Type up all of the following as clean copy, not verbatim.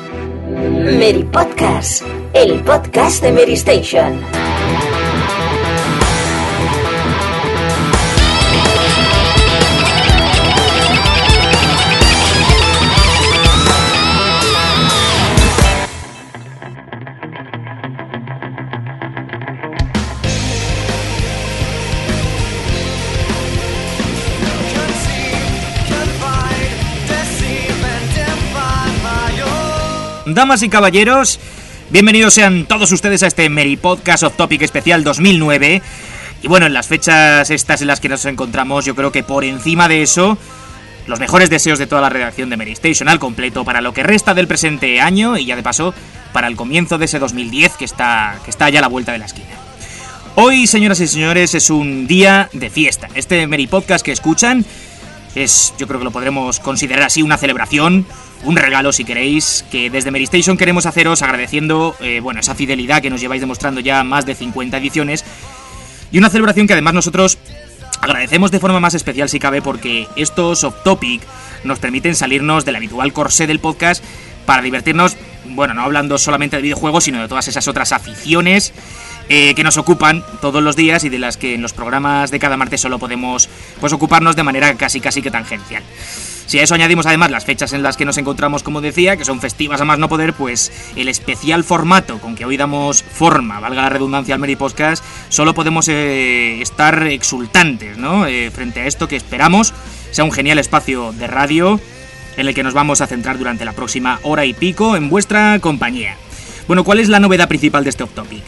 Mary Podcast, el podcast de Mary Station. Damas y caballeros, bienvenidos sean todos ustedes a este Mary Podcast Off Topic especial 2009. Y bueno, en las fechas estas en las que nos encontramos, yo creo que por encima de eso, los mejores deseos de toda la redacción de Mary Station al completo para lo que resta del presente año y ya de paso para el comienzo de ese 2010 que está ya a la vuelta de la esquina. Hoy, señoras y señores, es un día de fiesta. Este Mary Podcast que escuchan es, yo creo que lo podremos considerar así, una celebración, un regalo si queréis, que desde Mary Station queremos haceros agradeciendo esa fidelidad que nos lleváis demostrando ya más de 50 ediciones, y una celebración que además nosotros agradecemos de forma más especial si cabe, porque estos Off Topic nos permiten salirnos del habitual corsé del podcast para divertirnos, bueno, no hablando solamente de videojuegos, sino de todas esas otras aficiones que nos ocupan todos los días y de las que en los programas de cada martes solo podemos ocuparnos de manera casi que tangencial. Si a eso añadimos además las fechas en las que nos encontramos, como decía, que son festivas a más no poder, pues el especial formato con que hoy damos forma, valga la redundancia, al Mary Podcast, solo podemos estar exultantes, ¿no? Frente a esto que esperamos sea un genial espacio de radio en el que nos vamos a centrar durante la próxima hora y pico en vuestra compañía. Bueno, ¿cuál es la novedad principal de este Off Topic?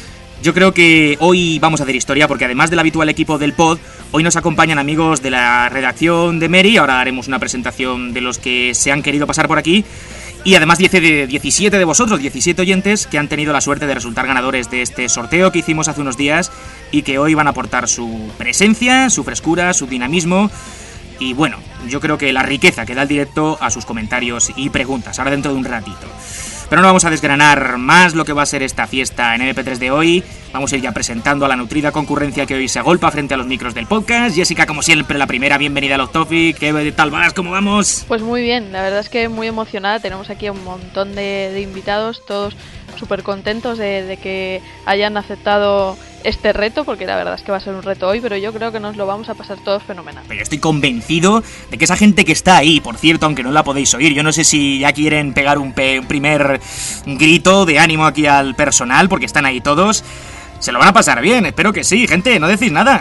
Yo creo que hoy vamos a hacer historia porque además del habitual equipo del pod, hoy nos acompañan amigos de la redacción de Mary. Ahora haremos una presentación de los que se han querido pasar por aquí. Y además 17 de vosotros, 17 oyentes que han tenido la suerte de resultar ganadores de este sorteo que hicimos hace unos días y que hoy van a aportar su presencia, su frescura, su dinamismo y bueno, yo creo que la riqueza que da el directo a sus comentarios y preguntas, ahora dentro de un ratito. Pero no vamos a desgranar más lo que va a ser esta fiesta en MP3 de hoy. Vamos a ir ya presentando a la nutrida concurrencia que hoy se agolpa frente a los micros del podcast. Jessica, como siempre, la primera, bienvenida a Off Topic. ¿Qué tal vas? ¿Cómo vamos? Pues muy bien, la verdad es que muy emocionada. Tenemos aquí un montón de invitados, todos súper contentos de que hayan aceptado este reto, porque la verdad es que va a ser un reto hoy, pero yo creo que nos lo vamos a pasar todos fenomenal. Pero yo estoy convencido de que esa gente que está ahí, por cierto, aunque no la podéis oír, yo no sé si ya quieren pegar un primer grito de ánimo aquí al personal, porque están ahí todos. Se lo van a pasar bien, espero que sí, gente, no decís nada.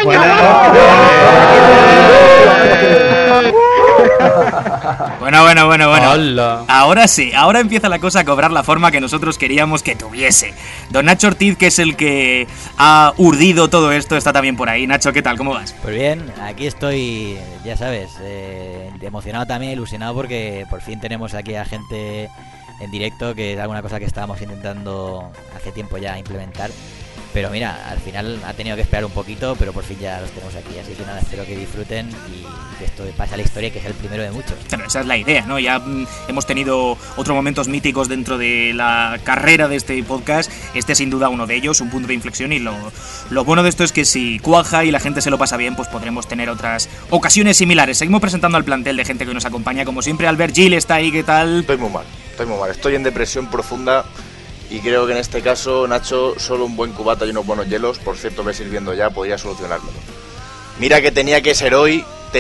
Bueno. Hola. Ahora sí, ahora empieza la cosa a cobrar la forma que nosotros queríamos que tuviese. Don Nacho Ortiz, que es el que ha urdido todo esto, está también por ahí. Nacho, ¿qué tal? ¿Cómo vas? Pues bien, aquí estoy, ya sabes, emocionado también, ilusionado porque por fin tenemos aquí a gente en directo, que es alguna cosa que estábamos intentando hace tiempo ya implementar. Pero mira, al final ha tenido que esperar un poquito, pero por fin ya los tenemos aquí. Así que nada, espero que disfruten y que esto pase a la historia, que es el primero de muchos. Pero esa es la idea, ¿no? Ya hemos tenido otros momentos míticos dentro de la carrera de este podcast. Este sin duda uno de ellos, un punto de inflexión. Y lo bueno de esto es que si cuaja y la gente se lo pasa bien, pues podremos tener otras ocasiones similares. Seguimos presentando al plantel de gente que hoy nos acompaña. Como siempre, Albert Gil está ahí, ¿qué tal? Estoy muy mal. Estoy en depresión profunda. Y creo que en este caso, Nacho, solo un buen cubata y unos buenos hielos, por cierto, ve sirviendo ya, podría solucionármelo. Mira que tenía que ser hoy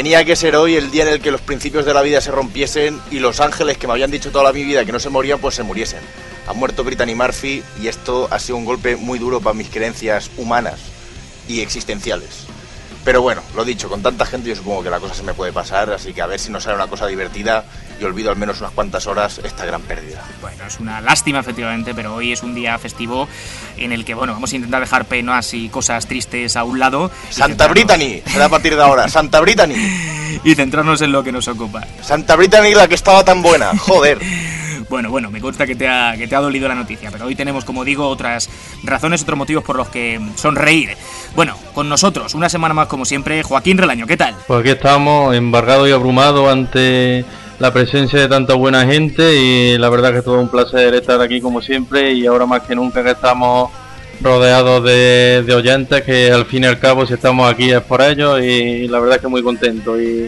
el día en el que los principios de la vida se rompiesen y los ángeles que me habían dicho toda mi vida que no se morían, pues se muriesen. Ha muerto Brittany Murphy y esto ha sido un golpe muy duro para mis creencias humanas y existenciales. Pero bueno, lo dicho, con tanta gente yo supongo que la cosa se me puede pasar, así que a ver si nos sale una cosa divertida y olvido al menos unas cuantas horas esta gran pérdida. Bueno, es una lástima efectivamente, pero hoy es un día festivo en el que, bueno, vamos a intentar dejar penas y cosas tristes a un lado. ¡Santa Brittany! Será a partir de ahora, ¡Santa Brittany! Y centrarnos en lo que nos ocupa. ¡Santa Brittany, la que estaba tan buena! ¡Joder! Bueno, me consta que te ha dolido la noticia, pero hoy tenemos, como digo, otras razones, otros motivos por los que sonreír. Bueno, con nosotros, una semana más como siempre, Joaquín Relaño, ¿qué tal? Pues aquí estamos, embargados y abrumados ante la presencia de tanta buena gente y la verdad que es todo un placer estar aquí como siempre y ahora más que nunca que estamos rodeados de oyentes que al fin y al cabo si estamos aquí es por ellos y la verdad es que muy contento y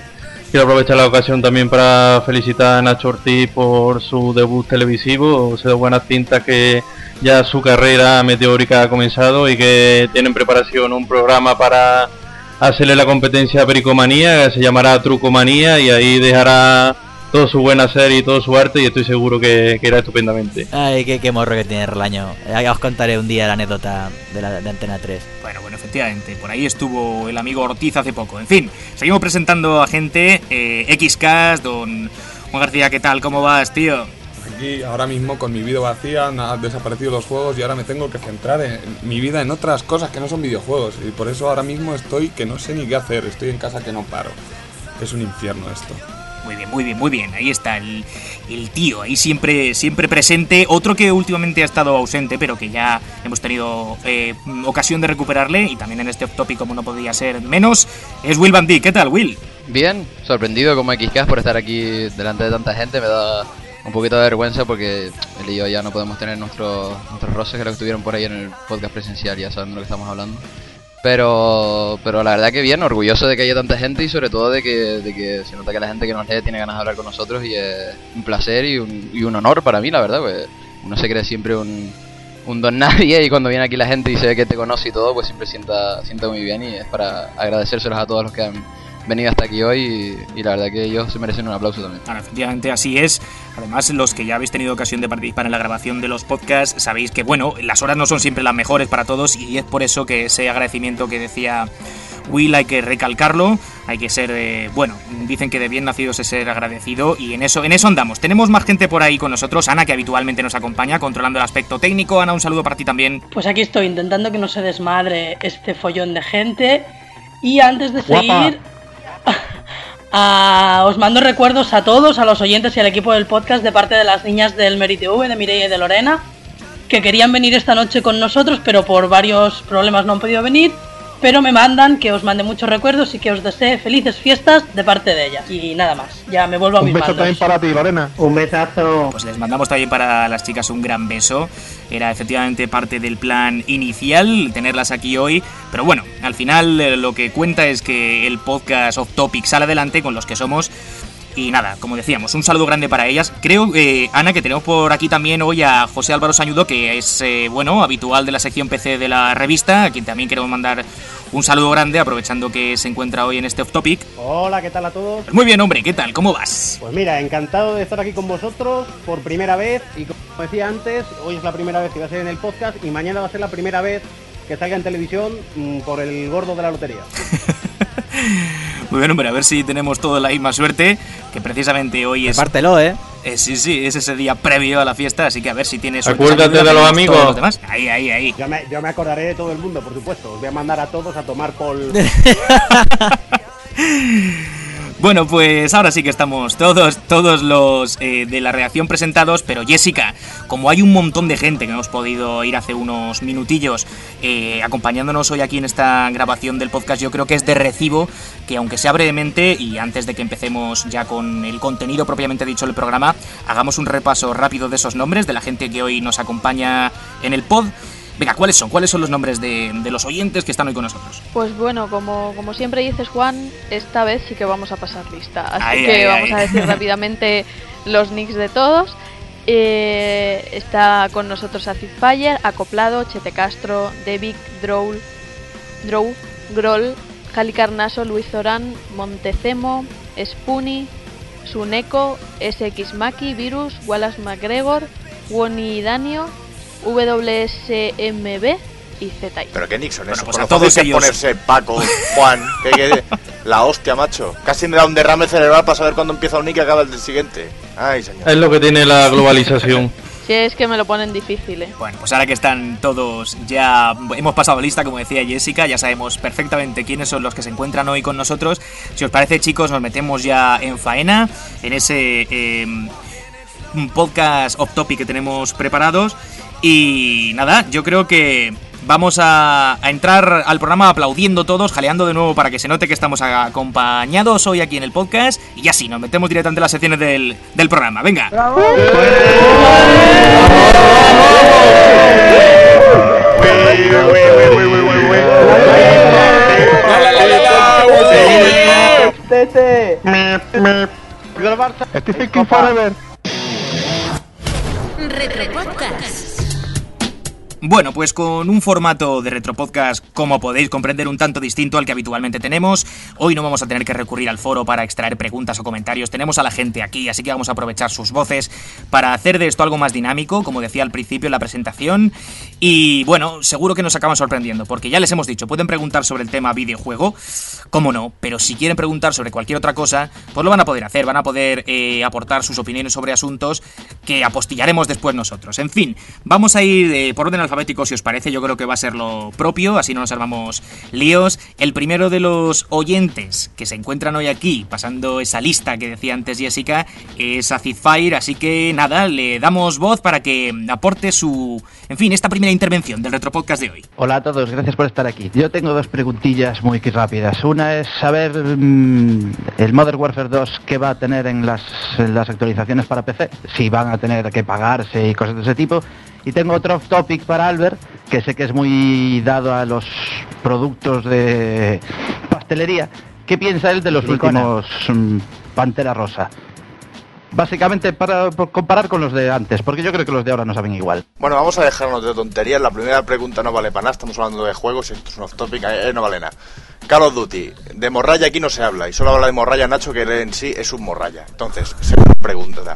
quiero aprovechar la ocasión también para felicitar a Nacho Ortiz por su debut televisivo. Se da buenas tintas que ya su carrera meteórica ha comenzado y que tiene en preparación un programa para hacerle la competencia a Pericomanía, que se llamará Trucomanía, y ahí dejará toda su buena serie y todo su arte, y estoy seguro que irá estupendamente. Ay, qué morro que tiene Relaño. Ya os contaré un día la anécdota de Antena 3. Bueno, efectivamente, por ahí estuvo el amigo Ortiz hace poco. En fin, seguimos presentando a gente. XCast, don Juan García, ¿qué tal? ¿Cómo vas, tío? Aquí, ahora mismo, con mi vida vacía, han desaparecido los juegos y ahora me tengo que centrar en mi vida en otras cosas que no son videojuegos. Y por eso ahora mismo estoy que no sé ni qué hacer. Estoy en casa que no paro. Es un infierno esto. Muy bien. Ahí está el tío, ahí siempre presente. Otro que últimamente ha estado ausente, pero que ya hemos tenido ocasión de recuperarle, y también en este off topic, como no podía ser menos, es Will Van Dijk. ¿Qué tal, Will? Bien, sorprendido como XCast por estar aquí delante de tanta gente. Me da un poquito de vergüenza porque él y yo ya no podemos tener nuestros roces que lo que estuvieron por ahí en el podcast presencial, ya saben de lo que estamos hablando. Pero la verdad que bien, orgulloso de que haya tanta gente y sobre todo de que se nota que la gente que nos lee tiene ganas de hablar con nosotros, y es un placer y un honor para mí, la verdad, pues uno se cree siempre un don nadie, y cuando viene aquí la gente y se ve que te conoce y todo, pues siempre sienta muy bien, y es para agradecérselos a todos los que han venido hasta aquí hoy, y la verdad que ellos se merecen un aplauso también. Claro, efectivamente así es. Además, los que ya habéis tenido ocasión de participar en la grabación de los podcasts, sabéis que, bueno, las horas no son siempre las mejores para todos, y es por eso que ese agradecimiento que decía Will hay que recalcarlo, hay que ser, dicen que de bien nacidos es ser agradecido, y en eso andamos. Tenemos más gente por ahí con nosotros. Ana, que habitualmente nos acompaña controlando el aspecto técnico. Ana, un saludo para ti también. Pues aquí estoy intentando que no se desmadre este follón de gente, y antes de seguir... os mando recuerdos a todos, a los oyentes y al equipo del podcast, de parte de las niñas del MeriTV, de Mireia y de Lorena, que querían venir esta noche con nosotros, pero por varios problemas no han podido venir. Pero me mandan que os mande muchos recuerdos y que os desee felices fiestas de parte de ellas. Y nada más, ya me vuelvo a mis mandos. Un beso también para ti, Lorena. Un besazo. Pues les mandamos también para las chicas un gran beso. Era efectivamente parte del plan inicial tenerlas aquí hoy, pero bueno, al final lo que cuenta es que el podcast Off Topic sale adelante con los que somos. Y nada, como decíamos, un saludo grande para ellas. Creo, Ana, que tenemos por aquí también hoy a José Álvaro Sañudo, que es, habitual de la sección PC de la revista, a quien también queremos mandar un saludo grande, aprovechando que se encuentra hoy en este Off Topic. Hola, ¿qué tal a todos? Pues muy bien, hombre, ¿qué tal? ¿Cómo vas? Pues mira, encantado de estar aquí con vosotros por primera vez, y como decía antes, hoy es la primera vez que va a ser en el podcast, y mañana va a ser la primera vez que salga en televisión por el gordo de la lotería. Muy bien, hombre, a ver si tenemos toda la misma suerte, que precisamente hoy es... Repártelo, sí, es ese día previo a la fiesta, así que a ver si tienes suerte. Acuérdate de los amigos. Los demás. Ahí. Yo me acordaré de todo el mundo, por supuesto. Os voy a mandar a todos a tomar por... Bueno, pues ahora sí que estamos todos los de la redacción presentados, pero Jessica, como hay un montón de gente que hemos podido ir hace unos minutillos acompañándonos hoy aquí en esta grabación del podcast, yo creo que es de recibo que, aunque sea brevemente y antes de que empecemos ya con el contenido propiamente dicho del programa, hagamos un repaso rápido de esos nombres de la gente que hoy nos acompaña en el pod. Venga, ¿cuáles son los nombres de los oyentes que están hoy con nosotros? Pues bueno, como siempre dices, Juan, esta vez sí que vamos a pasar lista. Así que vamos a decir rápidamente los nicks de todos. Está con nosotros Acid Fire, Acoplado, Chete Castro, Devic, Drow, Groll, Jali Carnaso, Luis Zorán, Montecemo, Spoonie, Suneco, SX Maki, Virus, Wallace McGregor, Woni Danio, WSMB y Z. ¿Pero qué Nixon eso? Pues Con a lo todos fácil que ellos. ponerse Paco, Juan, que la hostia, macho. Casi me da un derrame cerebral para saber cuándo empieza un nick y acaba el del siguiente. Ay, señor. Es lo que tiene la globalización. Si es que me lo ponen difícil, Bueno, pues ahora que están todos, ya hemos pasado lista, como decía Jessica, ya sabemos perfectamente quiénes son los que se encuentran hoy con nosotros. Si os parece, chicos, nos metemos ya en faena, en ese podcast off topic que tenemos preparados. Y nada, yo creo que vamos a entrar al programa aplaudiendo todos, jaleando de nuevo para que se note que estamos acompañados hoy aquí en el podcast. Y ya sí, nos metemos directamente en las secciones del programa. Venga. ¡Bravo! Tete. Viva el Barça. Estoy thinking forever. Retropodcast. Bueno, pues con un formato de retropodcast, como podéis comprender, un tanto distinto al que habitualmente tenemos. Hoy no vamos a tener que recurrir al foro para extraer preguntas o comentarios. Tenemos a la gente aquí, así que vamos a aprovechar sus voces para hacer de esto algo más dinámico, como decía al principio en la presentación. Y bueno, seguro que nos acaban sorprendiendo, porque ya les hemos dicho, pueden preguntar sobre el tema videojuego, cómo no, pero si quieren preguntar sobre cualquier otra cosa, pues lo van a poder hacer, van a poder aportar sus opiniones sobre asuntos que apostillaremos después nosotros. En fin, vamos a ir por orden alfabético, si os parece. Yo creo que va a ser lo propio, así no nos armamos líos. El primero de los oyentes que se encuentran hoy aquí, pasando esa lista que decía antes Jessica, es Acid Fire, así que nada, le damos voz para que aporte su... En fin, esta primera intervención del retropodcast de hoy. Hola a todos, gracias por estar aquí. Yo tengo dos preguntillas muy rápidas. Una es saber el Modern Warfare 2 qué va a tener en las actualizaciones para PC, si van a tener que pagarse y cosas de ese tipo. Y tengo otro off topic para Albert, que sé que es muy dado a los productos de pastelería. ¿Qué piensa él de los últimos Pantera Rosa? Básicamente para comparar con los de antes, porque yo creo que los de ahora no saben igual. Bueno, vamos a dejarnos de tonterías. La primera pregunta no vale para nada, estamos hablando de juegos, esto es un off topic, no vale nada. Call of Duty, de morralla aquí no se habla, y solo habla de morralla Nacho, que en sí es un morralla. Entonces, segunda pregunta.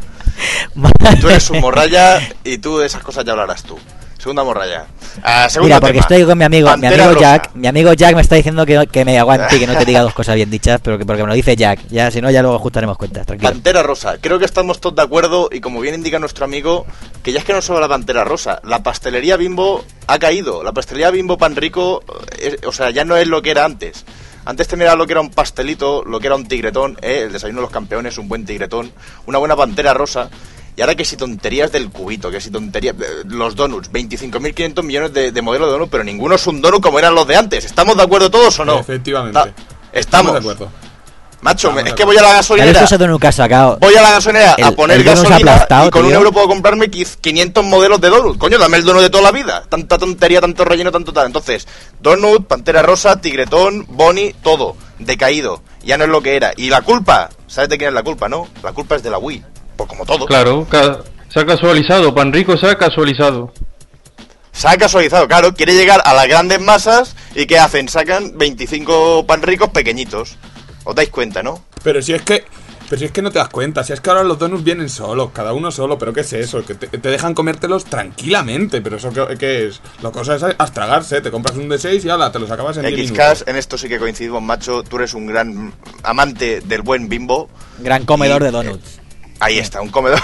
Tú eres un morralla y tú de esas cosas ya hablarás tú. Segunda morralla. Mira, porque tema. estoy con mi amigo Rosa. Jack. Mi amigo Jack me está diciendo que me aguante y que no te diga dos cosas bien dichas, pero que porque me lo dice Jack. Ya, si no, ya luego ajustaremos cuentas, tranquilo. Pantera Rosa. Creo que estamos todos de acuerdo, y como bien indica nuestro amigo, que ya es que no solo la Pantera Rosa, la pastelería Bimbo ha caído. La pastelería Bimbo Pan Rico, o sea, ya no es lo que era antes. Antes te miraba lo que era un pastelito, lo que era un tigretón, el desayuno de los campeones, un buen tigretón, una buena Pantera Rosa. Y ahora que si tonterías del cubito, que si tonterías... Los donuts, 25.500 millones de modelos de donuts, pero ninguno es un donut como eran los de antes. ¿Estamos de acuerdo todos o no? Efectivamente. Estamos de acuerdo. Macho, es que voy a la gasolinera. Voy a la gasolinera a poner gasolina y con un euro puedo comprarme 500 modelos de donut. Coño, dame el donut de toda la vida. Tanta tontería, tanto relleno, tanto tal. Entonces, donut, Pantera Rosa, tigretón, Bonnie, todo decaído. Ya no es lo que era. Y la culpa, ¿sabes de quién es la culpa, no? La culpa es de la Wii. Pues como todo. Claro, se ha casualizado, Pan Rico se ha casualizado. Se ha casualizado, claro, quiere llegar a las grandes masas y ¿qué hacen? Sacan 25 Pan Ricos pequeñitos. ¿Os dais cuenta, no? Pero si es que no te das cuenta, si es que ahora los donuts vienen solos, cada uno solo, pero ¿qué es eso? Que te dejan comértelos tranquilamente, pero ¿eso qué es? La cosa es astragarse, te compras un de 6 y ala, te los acabas en 10 minutos. XCast, en esto sí que coincidimos, macho, tú eres un gran amante del buen Bimbo. Gran comedor de donuts. Ahí está, un comedor.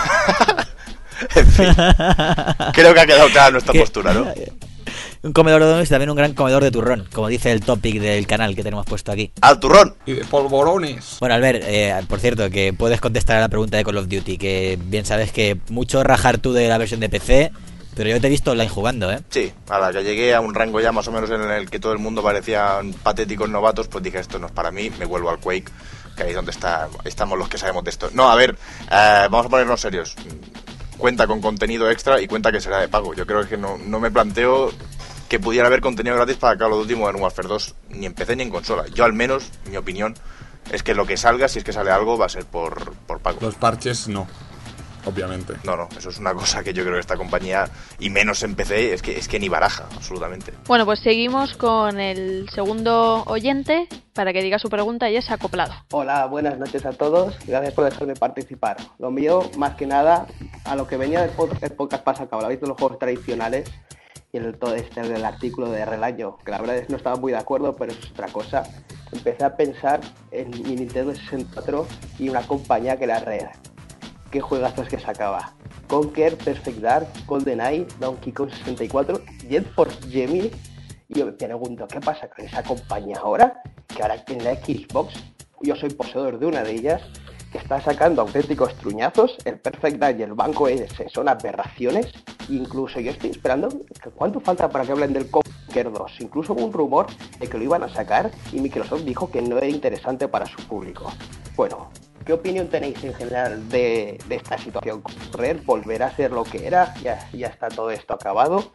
En fin, creo que ha quedado clara nuestra postura, ¿no? Un comedor de donuts y también un gran comedor de turrón, como dice el topic del canal que tenemos puesto aquí. ¡Al turrón! Y de polvorones. Bueno, Albert, por cierto, que puedes contestar a la pregunta de Call of Duty, que bien sabes que mucho rajar tú de la versión de PC, pero yo te he visto online jugando, ¿eh? Sí, a la que llegué a un rango ya más o menos en el que todo el mundo parecían patéticos novatos, pues dije, esto no es para mí, me vuelvo al Quake, que ahí es donde estamos los que sabemos de esto. No, a ver, vamos a ponernos serios. Cuenta con contenido extra y cuenta que será de pago. Yo creo que no me planteo que pudiera haber contenido gratis para Call of Duty Modern Warfare 2, ni en PC ni en consola. Yo al menos, mi opinión, es que lo que salga, si es que sale algo, va a ser por pago. Los parches no, obviamente. No, eso es una cosa que yo creo que esta compañía, y menos en PC, es que ni baraja, absolutamente. Bueno, pues seguimos con el segundo oyente para que diga su pregunta y es acoplado. Hola, buenas noches a todos. Gracias por dejarme participar. Lo mío, más que nada, a lo que venía del podcast pasado, que hablabais de los juegos tradicionales y todo del artículo de Relaño, que la verdad es que no estaba muy de acuerdo, pero es otra cosa. Empecé a pensar en mi Nintendo 64 y una compañía que era Rare. ¿Qué juegazos que sacaba? Conker, Perfect Dark, GoldenEye, Donkey Kong 64, Jet Force Gemini. Y yo me pregunto, ¿qué pasa con esa compañía ahora? Que ahora en la Xbox, yo soy poseedor de una de ellas, que está sacando auténticos truñazos. El Perfect Dark y el Banco S son aberraciones. Incluso yo estoy esperando, ¿cuánto falta para que hablen del Conker 2? Incluso hubo un rumor de que lo iban a sacar y Microsoft dijo que no era interesante para su público. Bueno, ¿qué opinión tenéis en general de esta situación? ¿Rare volverá a ser lo que era? ¿Ya está todo esto acabado?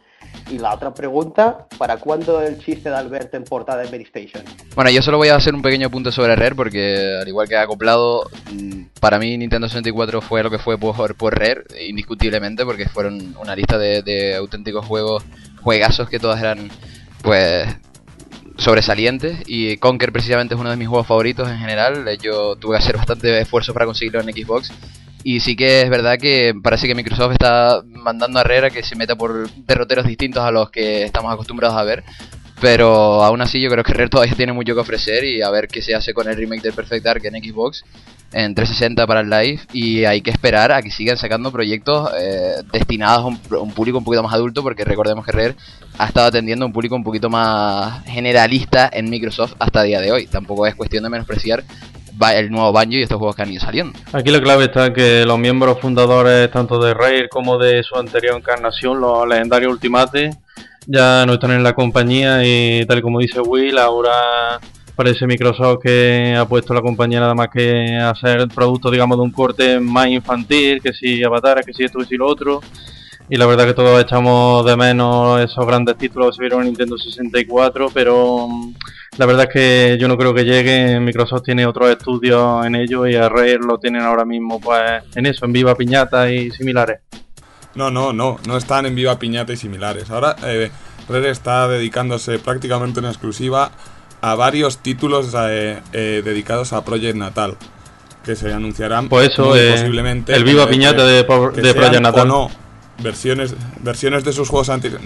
Y la otra pregunta, ¿para cuándo el chiste de Alberto en portada de Mary Station? Bueno, yo solo voy a hacer un pequeño punto sobre Rare porque, al igual que acoplado, para mí Nintendo 64 fue lo que fue por Rare, indiscutiblemente, porque fueron una lista de auténticos juegazos que todas eran, pues, sobresalientes. Y Conker precisamente es uno de mis juegos favoritos en general. Yo tuve que hacer bastante esfuerzo para conseguirlo en Xbox. Y sí que es verdad que parece que Microsoft está mandando a Rare a que se meta por derroteros distintos a los que estamos acostumbrados a ver. Pero aún así yo creo que Rare todavía tiene mucho que ofrecer y a ver qué se hace con el remake del Perfect Dark en Xbox, en 360 para el Live. Y hay que esperar a que sigan sacando proyectos destinados a un público un poquito más adulto, porque recordemos que Rare ha estado atendiendo a un público un poquito más generalista en Microsoft hasta el día de hoy. Tampoco es cuestión de menospreciar el nuevo Banjo y estos juegos que han ido saliendo. Aquí la clave está en que los miembros fundadores tanto de Rare como de su anterior encarnación, los legendarios Ultimate, ya no están en la compañía y tal como dice Will, ahora parece Microsoft que ha puesto la compañía nada más que a hacer productos, digamos, de un corte más infantil, que si Avatar, que si esto, que si lo otro. Y la verdad que todos echamos de menos esos grandes títulos que se vieron en Nintendo 64, pero la verdad es que yo no creo que llegue. Microsoft tiene otros estudios en ello y a Rare lo tienen ahora mismo pues en eso, en Viva Piñata y similares. No están en Viva Piñata y similares. Ahora Rare está dedicándose prácticamente en exclusiva a varios títulos dedicados a Project Natal, que se anunciarán pues eso, muy posiblemente. El Viva Piñata de Project Natal. O no, versiones de sus juegos anteriores.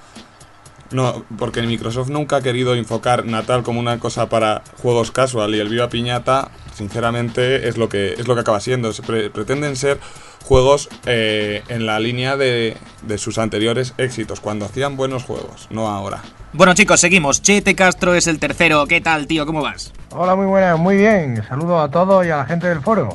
No, porque Microsoft nunca ha querido enfocar Natal como una cosa para juegos casual, y el Viva Piñata, sinceramente, es lo que acaba siendo. Pretenden ser juegos en la línea de sus anteriores éxitos, cuando hacían buenos juegos, no ahora. Bueno, chicos, seguimos. Chete Castro es el tercero. ¿Qué tal, tío? ¿Cómo vas? Hola, muy buenas, muy bien. Saludos a todos y a la gente del foro.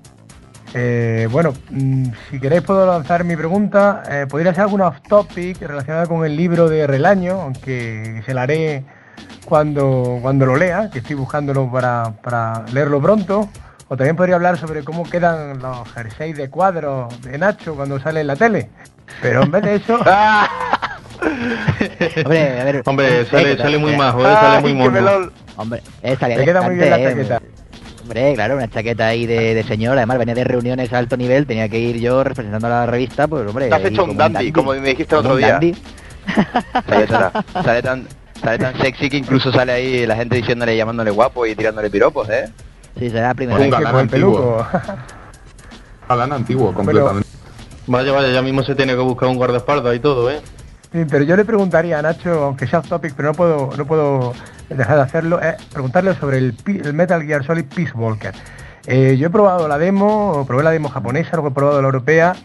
Si queréis puedo lanzar mi pregunta. Podría ser alguna off-topic relacionada con el libro de Relaño, aunque se la haré cuando lo lea, que estoy buscándolo para leerlo pronto. O también podría hablar sobre cómo quedan los jerseys de cuadros de Nacho cuando sale en la tele. Pero en vez de eso... Hombre, sale muy majo, sale muy mono. Hombre, te queda muy bien la chaqueta. Hombre, claro, una chaqueta ahí de señor. Además venía de reuniones a alto nivel, tenía que ir yo representando a la revista, pues hombre... Te has hecho un dandy, como me dijiste el otro día. Sale tan sexy que incluso sale ahí la gente diciéndole, llamándole guapo y tirándole piropos, ¿eh? Sí, será la primera vez. Un galán antiguo. Galán antiguo, completamente. Vaya, ya mismo se tiene que buscar un guardaespaldas y todo, ¿eh? Sí, pero yo le preguntaría a Nacho, aunque sea off topic, pero no puedo dejar de hacerlo, preguntarle sobre el Metal Gear Solid Peace Walker. Yo he probado la demo, probé la demo japonesa, luego he probado la europea,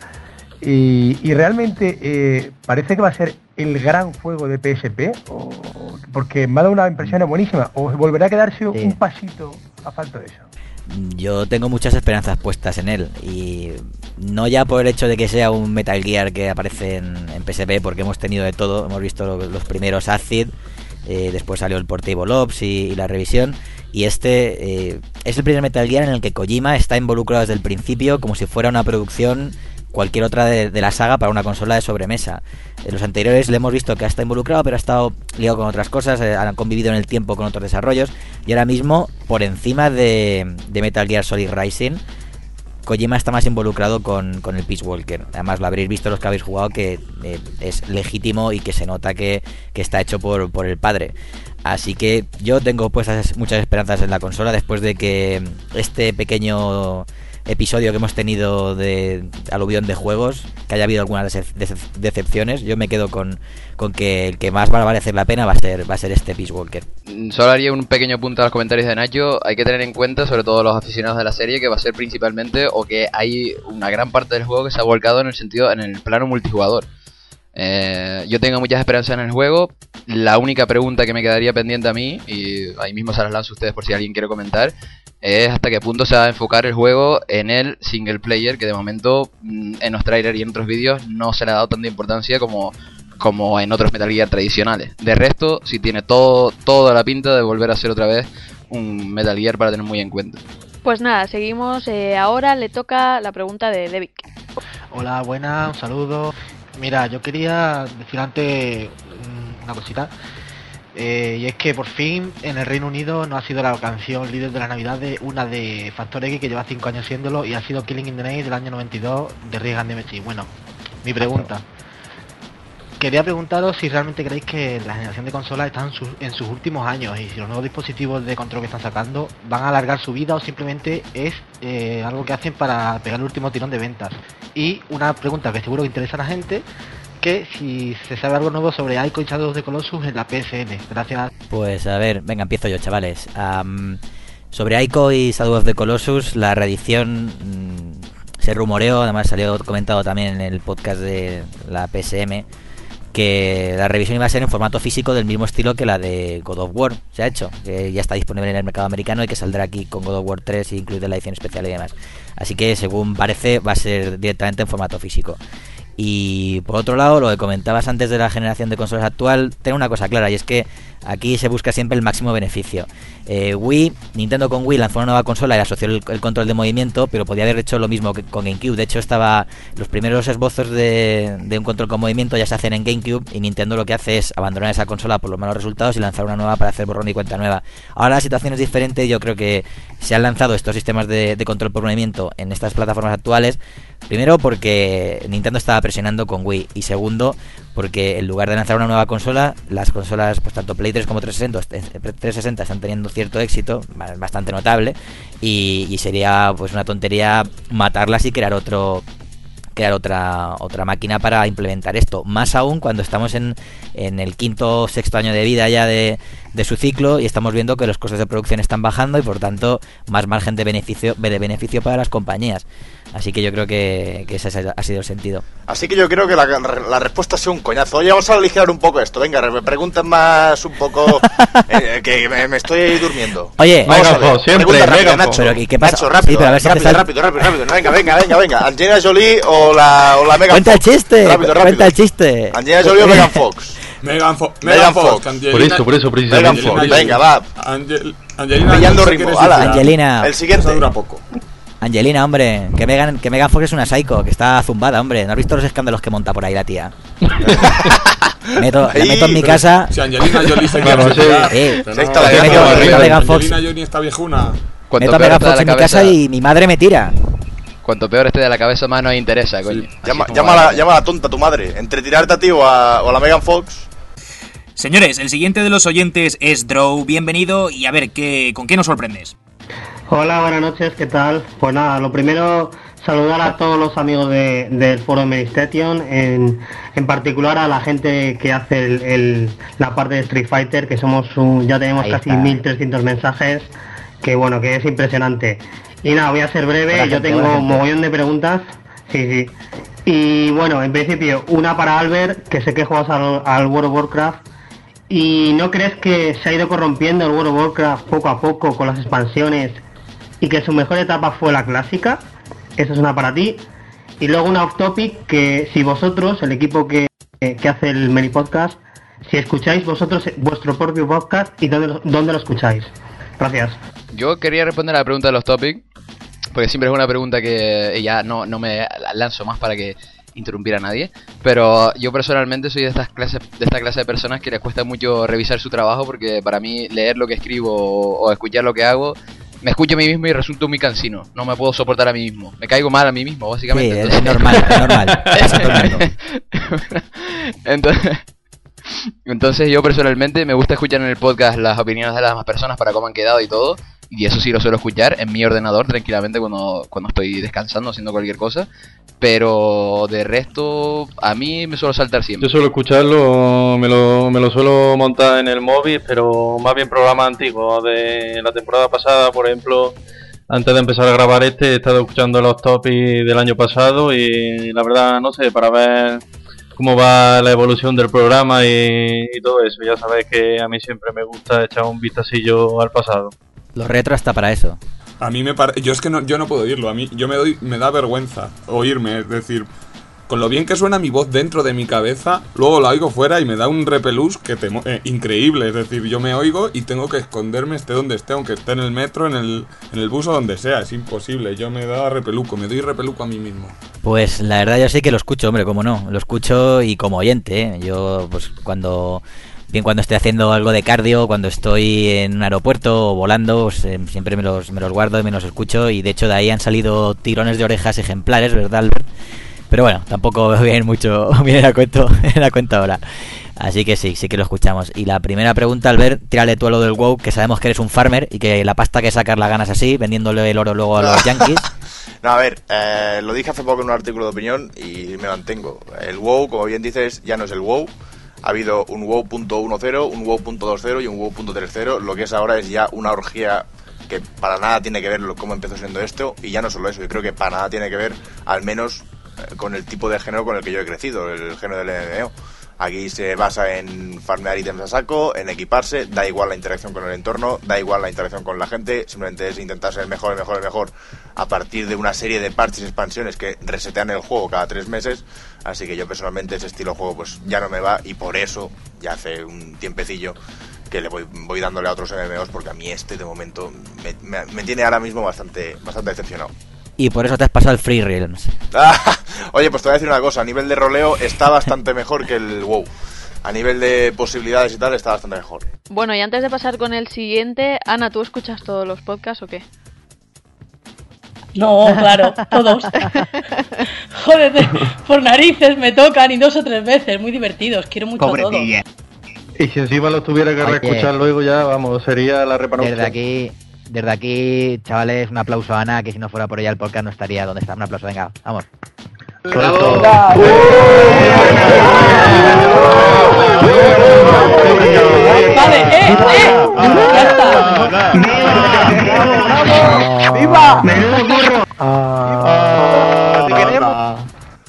y realmente parece que va a ser el gran juego de PSP, porque me ha dado una impresión buenísima, o volverá a quedarse un pasito a falta de eso. Yo tengo muchas esperanzas puestas en él, y no ya por el hecho de que sea un Metal Gear que aparece en PSP, porque hemos tenido de todo. Hemos visto los primeros Acid, después salió el Portable Ops y la revisión, y este es el primer Metal Gear en el que Kojima está involucrado desde el principio, como si fuera una producción cualquier otra de la saga para una consola de sobremesa. En los anteriores le hemos visto que ha estado involucrado, pero ha estado ligado con otras cosas, han convivido en el tiempo con otros desarrollos, y ahora mismo, por encima de Metal Gear Solid Rising, Kojima está más involucrado con el Peace Walker. Además lo habréis visto los que habéis jugado, que es legítimo y que se nota que está hecho por el padre. Así que yo tengo puestas muchas esperanzas en la consola, después de que este pequeño episodio que hemos tenido de aluvión de juegos, que haya habido algunas decepciones. Yo me quedo con que el que más va a valer la pena va a ser este Peace Walker. Solo haría un pequeño punto a los comentarios de Nacho. Hay que tener en cuenta, sobre todo los aficionados de la serie, que va a ser principalmente, o que hay una gran parte del juego que se ha volcado en el plano multijugador. Yo tengo muchas esperanzas en el juego. La única pregunta que me quedaría pendiente a mí, y ahí mismo se las lanzo a ustedes por si alguien quiere comentar, es hasta qué punto se va a enfocar el juego en el single player, que de momento en los trailers y en otros vídeos no se le ha dado tanta importancia como en otros Metal Gear tradicionales. De resto, sí tiene toda la pinta de volver a ser otra vez un Metal Gear para tener muy en cuenta. Pues nada, seguimos. Ahora le toca la pregunta de Devic. Hola, buenas, un saludo. Mira, yo quería decir antes una cosita. Y es que por fin en el Reino Unido no ha sido la canción líder de la Navidad de una de Factor X, que lleva 5 años siéndolo, y ha sido Killing in the Name del año 92 de Rage Against the Machine. Bueno, mi pregunta. Quería preguntaros si realmente creéis que la generación de consolas está en sus últimos años y si los nuevos dispositivos de control que están sacando van a alargar su vida o simplemente es algo que hacen para pegar el último tirón de ventas. Y una pregunta que seguro que interesa a la gente, que si se sabe algo nuevo sobre Ico y Shadow of the Colossus en la PSN. Gracias. Pues a ver, venga, empiezo yo, chavales. Sobre Ico y Shadow of the Colossus, la reedición se rumoreó, además salió comentado también en el podcast de la PSM, que la revisión iba a ser en formato físico del mismo estilo que la de God of War. Se ha hecho, que ya está disponible en el mercado americano y que saldrá aquí con God of War 3 incluida la edición especial y demás. Así que según parece va a ser directamente en formato físico. Y por otro lado, lo que comentabas antes de la generación de consolas actual, tengo una cosa clara, y es que aquí se busca siempre el máximo beneficio. Nintendo con Wii lanzó una nueva consola y asoció el control de movimiento, pero podía haber hecho lo mismo que con GameCube. De hecho, los primeros esbozos de un control con movimiento ya se hacen en GameCube, y Nintendo lo que hace es abandonar esa consola por los malos resultados y lanzar una nueva para hacer borrón y cuenta nueva. Ahora la situación es diferente. Yo creo que se han lanzado estos sistemas de control por movimiento en estas plataformas actuales, primero porque Nintendo estaba presionando con Wii, y segundo porque en lugar de lanzar una nueva consola, las consolas pues tanto Play 3 como 360 están teniendo cierto éxito bastante notable, y sería pues una tontería matarlas y crear otra máquina para implementar esto, más aún cuando estamos en el quinto o sexto año de vida ya de su ciclo, y estamos viendo que los costes de producción están bajando y por tanto más margen de beneficio para las compañías. Así que yo creo que ese ha sido el sentido. Así que yo creo que la respuesta ha sido un coñazo. Oye, vamos a aligerar un poco esto. Venga, me pregunten más un poco, que me estoy durmiendo. Oye, vamos a ver. Siempre, rápida, Nacho. Pero ¿qué pasa? Nacho, rápido, Sí, pero a ver si rápido. Venga. Angelina Jolie o la Megan Cuenta Fox. el chiste. Rápido. Cuenta el chiste. Angelina Jolie o Megan Fox. Megan Fox. Por eso, precisamente. Megan Fox. Venga, va. Angelina Pillando ritmo. Ala. Angelina. El siguiente. Eso dura poco. Angelina, hombre, que Megan Fox es una psycho, que está zumbada, hombre. ¿No has visto los escándalos que monta por ahí la tía? La meto en mi casa. Si Angelina Jolie se Claro, quiere sí. Angelina Jolie está viejuna. Meto a Megan Fox en mi casa y mi madre me tira. Cuanto peor esté de la cabeza, más nos interesa, coño. Llama a la tonta a tu madre. Entre tirarte a ti o a la Megan Fox. Señores, el siguiente de los oyentes es Drow. Bienvenido, y a ver, ¿con qué nos sorprendes? Hola, buenas noches, ¿qué tal? Pues nada, lo primero, saludar a todos los amigos del foro Medistation, en particular a la gente que hace la parte de Street Fighter, que ya tenemos Ahí casi está. 1300 mensajes, que bueno, que es impresionante. Y nada, voy a ser breve, Buena yo gente, tengo buena un gente. mogollón de preguntas. Sí. Y bueno, en principio, una para Albert, que sé que juegas al World of Warcraft. ¿Y no crees que se ha ido corrompiendo el World of Warcraft poco a poco con las expansiones y que su mejor etapa fue la clásica? Esa es una para ti. Y luego una off topic, que si vosotros, el equipo que hace el Meri Podcast, si escucháis vosotros vuestro propio podcast y dónde lo escucháis. Gracias. Yo quería responder a la pregunta de los topics, porque siempre es una pregunta que ya no me lanzo más para que interrumpir a nadie, pero yo personalmente soy de esta clase de personas que les cuesta mucho revisar su trabajo, porque para mí leer lo que escribo o escuchar lo que hago, me escucho a mí mismo y resulto muy cansino. No me puedo soportar a mí mismo, me caigo mal a mí mismo, básicamente. Sí, Entonces... es normal. Pasa a todo el mundo. Entonces yo personalmente me gusta escuchar en el podcast las opiniones de las demás personas para cómo han quedado y todo, y eso sí lo suelo escuchar en mi ordenador tranquilamente cuando estoy descansando, haciendo cualquier cosa. Pero de resto, a mí me suelo saltar siempre. Yo suelo escucharlo, me lo suelo montar en el móvil, pero más bien programas antiguos de la temporada pasada. Por ejemplo, antes de empezar a grabar he estado escuchando los topics del año pasado, y la verdad, no sé, para ver cómo va la evolución del programa y todo eso. Ya sabéis que a mí siempre me gusta echar un vistacillo al pasado. Los retro está para eso. A mí yo no puedo oírlo, a mí me da vergüenza oírme, es decir, con lo bien que suena mi voz dentro de mi cabeza, luego la oigo fuera y me da un repelús increíble, es decir, yo me oigo y tengo que esconderme esté donde esté, aunque esté en el metro, en el bus o donde sea, es imposible, yo me doy repeluco a mí mismo. Pues la verdad yo sí que lo escucho, hombre, cómo no, lo escucho y como oyente, ¿eh? Yo pues cuando estoy haciendo algo de cardio, cuando estoy en un aeropuerto o volando, pues, siempre me los guardo y me los escucho, y de hecho de ahí han salido tirones de orejas ejemplares, ¿verdad, Albert? Pero bueno, tampoco viene mucho viene a cuento ahora. Así que sí que lo escuchamos. Y la primera pregunta, Albert, tírale tú a lo del WoW, que sabemos que eres un farmer y que la pasta que sacas la ganas así, vendiéndole el oro luego a los yankees. No, a ver, lo dije hace poco en un artículo de opinión y me mantengo. El WoW, como bien dices, ya no es el WoW. Ha habido un WoW.10, un WoW.20 y un WoW.30. Lo que es ahora es ya una orgía que para nada tiene que ver cómo empezó siendo esto. Y ya no solo eso, yo creo que para nada tiene que ver, al menos con el tipo de género con el que yo he crecido, el género del MMO. Aquí se basa en farmear ítems a saco, en equiparse, da igual la interacción con el entorno, da igual la interacción con la gente, simplemente es intentar ser el mejor a partir de una serie de parches y expansiones que resetean el juego cada 3 meses. Así que yo personalmente ese estilo de juego pues ya no me va, y por eso ya hace un tiempecillo que le voy dándole a otros MMOs, porque a mí de momento me tiene ahora mismo bastante decepcionado. Y por eso te has pasado el Free Realms. Oye, pues te voy a decir una cosa, a nivel de roleo está bastante mejor que el WoW. A nivel de posibilidades y tal está bastante mejor. Bueno, y antes de pasar con el siguiente, Ana, ¿tú escuchas todos los podcasts o qué? No, claro, todos. Joder, por narices me tocan, y 2 o 3 veces, muy divertidos, quiero mucho a todos. Y si encima lo tuviera que reescuchar luego ya, vamos, sería la reparación. Desde aquí, chavales, un aplauso a Ana, que si no fuera por ella el podcast no estaría donde está. Un aplauso, venga, vamos. ¡Bravo! Vale, ya está. ¡Viva! ¡Menudo burro! ¡Te queremos!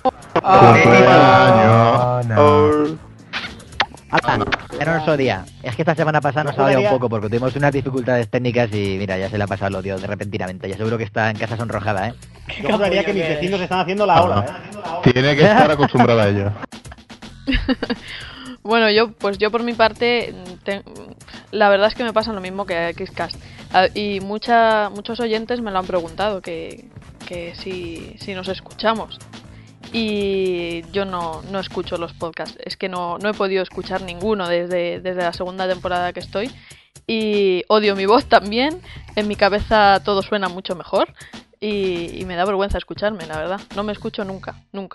Era nuestro día. Es que esta semana pasada nos ha valido un poco porque tuvimos unas dificultades técnicas y mira, ya se le ha pasado el odio repentinamente. Ya seguro que está en casa sonrojada, ¿eh? Yo juraría que mis vecinos están haciendo la ola, Tiene que estar acostumbrada a ella. Bueno, yo por mi parte, la verdad es que me pasa lo mismo que a Xcast. Y muchos oyentes me lo han preguntado, que si nos escuchamos. Y yo no escucho los podcasts, es que no he podido escuchar ninguno desde la segunda temporada que estoy, y odio mi voz también, en mi cabeza todo suena mucho mejor y me da vergüenza escucharme, la verdad, no me escucho nunca.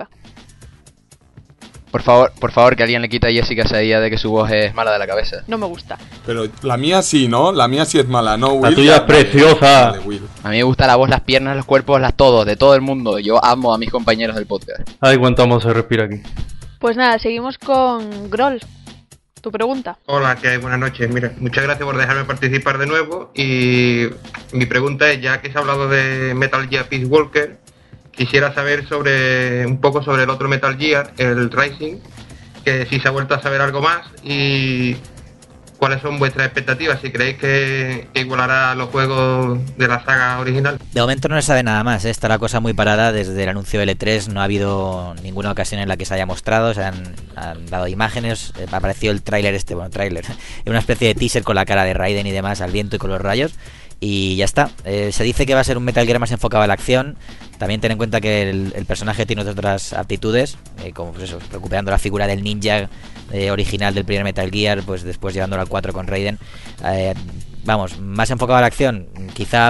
Por favor, que alguien le quita a Jessica esa idea de que su voz es mala de la cabeza. No me gusta. Pero la mía sí, ¿no? La mía sí es mala, ¿no, Will? La tuya es preciosa. Dale, Will. A mí me gusta la voz, las piernas, los cuerpos, de todo el mundo. Yo amo a mis compañeros del podcast. Ay, cuánto amor se respira aquí. Pues nada, seguimos con Groll. ¿Tu pregunta? Hola, ¿qué hay? Buenas noches. Mira, muchas gracias por dejarme participar de nuevo. Y mi pregunta es, ya que se ha hablado de Metal Gear Peace Walker, quisiera saber un poco sobre el otro Metal Gear, el Rising, que si se ha vuelto a saber algo más y cuáles son vuestras expectativas, si creéis que igualará a los juegos de la saga original. De momento no se sabe nada más, ¿eh? Está la cosa muy parada desde el anuncio de L3, no ha habido ninguna ocasión en la que se haya mostrado, se han dado imágenes, ha aparecido el tráiler una especie de teaser con la cara de Raiden y demás al viento y con los rayos. Y ya está, se dice que va a ser un Metal Gear más enfocado a la acción. También ten en cuenta que el personaje tiene otras aptitudes, como pues eso, recuperando la figura del ninja original del primer Metal Gear, pues después llevándolo al 4 con Raiden. Vamos, más enfocado a la acción, quizá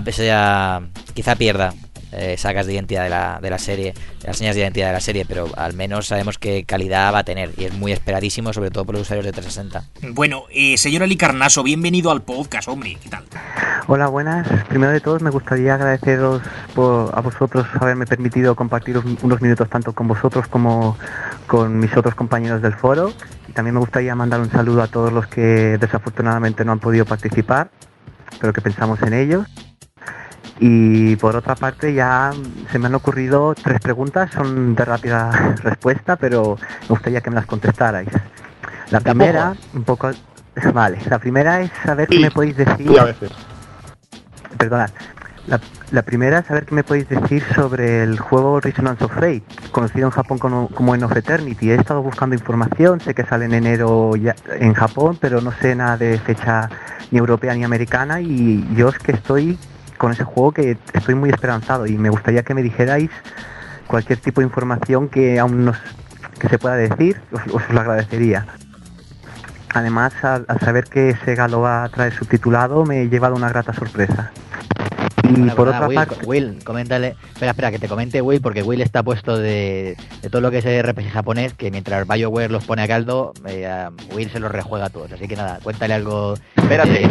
pierda sagas de identidad de la serie, las señas de identidad de la serie, pero al menos sabemos qué calidad va a tener y es muy esperadísimo, sobre todo por los usuarios de 360. Bueno, señor Ali Carnaso, bienvenido al podcast, hombre, ¿qué tal? Hola, buenas. Primero de todo me gustaría agradeceros a vosotros haberme permitido compartir unos minutos tanto con vosotros como con mis otros compañeros del foro, y también me gustaría mandar un saludo a todos los que desafortunadamente no han podido participar, pero que pensamos en ellos. Y por otra parte ya se me han ocurrido 3 preguntas, son de rápida respuesta, pero me gustaría que me las contestarais. La primera, la primera es saber qué me podéis decir. Sí, a veces. Perdonad. La primera es saber qué me podéis decir sobre el juego Resonance of Fate, conocido en Japón como End of Eternity. He estado buscando información, sé que sale en enero ya en Japón, pero no sé nada de fecha ni europea ni americana, y yo es que estoy con ese juego que estoy muy esperanzado y me gustaría que me dijerais cualquier tipo de información que aún que se pueda decir, os lo agradecería. Además, al saber que Sega lo va a traer subtitulado, me he llevado una grata sorpresa. Y Bueno, por pues otra nada, parte... Will, coméntale. Espera, que te comente Will, porque Will está puesto de todo lo que es RPG japonés, que mientras BioWare los pone a caldo, a Will se los rejuega a todos. Así que nada, cuéntale algo. Espérate,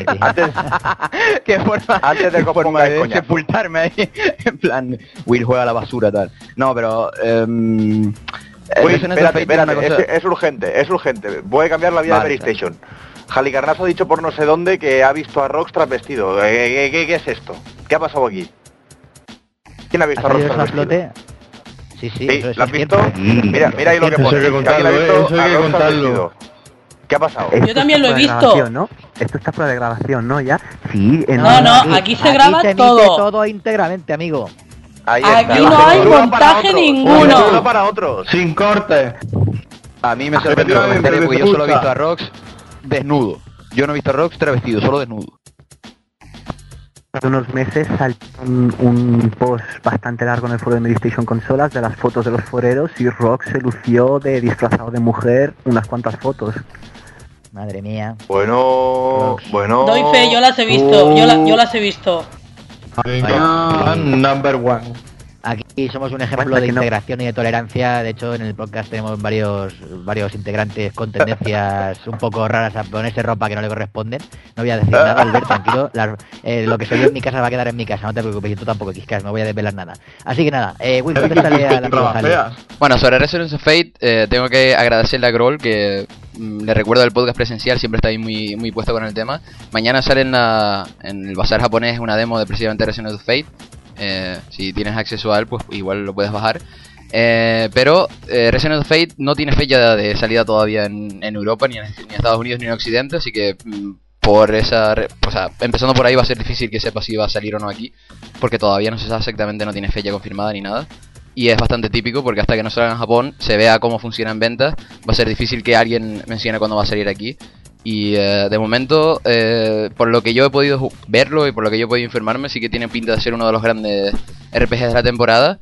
antes de que os pongáis de coñazo. sepultarme ahí, en plan, Will juega a la basura, tal. No, pero... Uy, espérate, es urgente. Voy a cambiar la vida Vale, de PlayStation. Halicarnaso ha dicho por no sé dónde que ha visto a Rox travestido. ¿Qué es esto? ¿Qué ha pasado aquí? ¿Quién ha visto a Rox travestido? Sí, ¿lo has visto? Mira ahí lo que pone. ¿Alguien ha visto a Rox travestido? ¿Qué ha pasado? Yo también lo he visto. Grabación, ¿no? Esto está para de grabación, ¿no? Ya. Sí. Aquí se graba se emite todo. todo íntegramente, amigo. Aquí no hay montaje ninguno. Uno para otros. Sin corte. A mí me sorprendió el comentario porque yo solo he visto a Rox desnudo. Yo no he visto a Rox travestido, solo desnudo. Hace unos meses salió un post bastante largo en el foro de PlayStation Consolas de las fotos de los foreros y Rox se lució de disfrazado de mujer unas cuantas fotos. Madre mía. Bueno. Doy fe, yo las he visto. Yo las he visto. Number one. Aquí somos un ejemplo de integración y de tolerancia. De hecho, en el podcast tenemos varios integrantes con tendencias un poco raras a ponerse ropa que no le corresponden. No voy a decir nada, Albert, tranquilo. Lo que se vio en mi casa va a quedar en mi casa, no te preocupes. Y tú tampoco, Quiscas, no voy a desvelar nada. Así que nada, Will, contéstale a la pregunta. Bueno, sobre Resonance of Fate, tengo que agradecerle a Groll, que le recuerdo el podcast presencial, siempre está ahí muy puesto con el tema. Mañana sale en el bazar japonés una demo de precisamente Resonance of Fate. Si tienes acceso a él, pues igual lo puedes bajar. Pero Resonance of Fate no tiene fecha de salida todavía en Europa, ni en Estados Unidos, ni en Occidente, así que empezando por ahí va a ser difícil que sepa si va a salir o no aquí, porque todavía no se sabe exactamente, no tiene fecha confirmada ni nada. Y es bastante típico porque hasta que no salga en Japón, se vea cómo funciona en ventas, va a ser difícil que alguien mencione cuándo va a salir aquí. Y de momento, por lo que yo he podido verlo y por lo que yo he podido informarme, sí que tiene pinta de ser uno de los grandes RPGs de la temporada.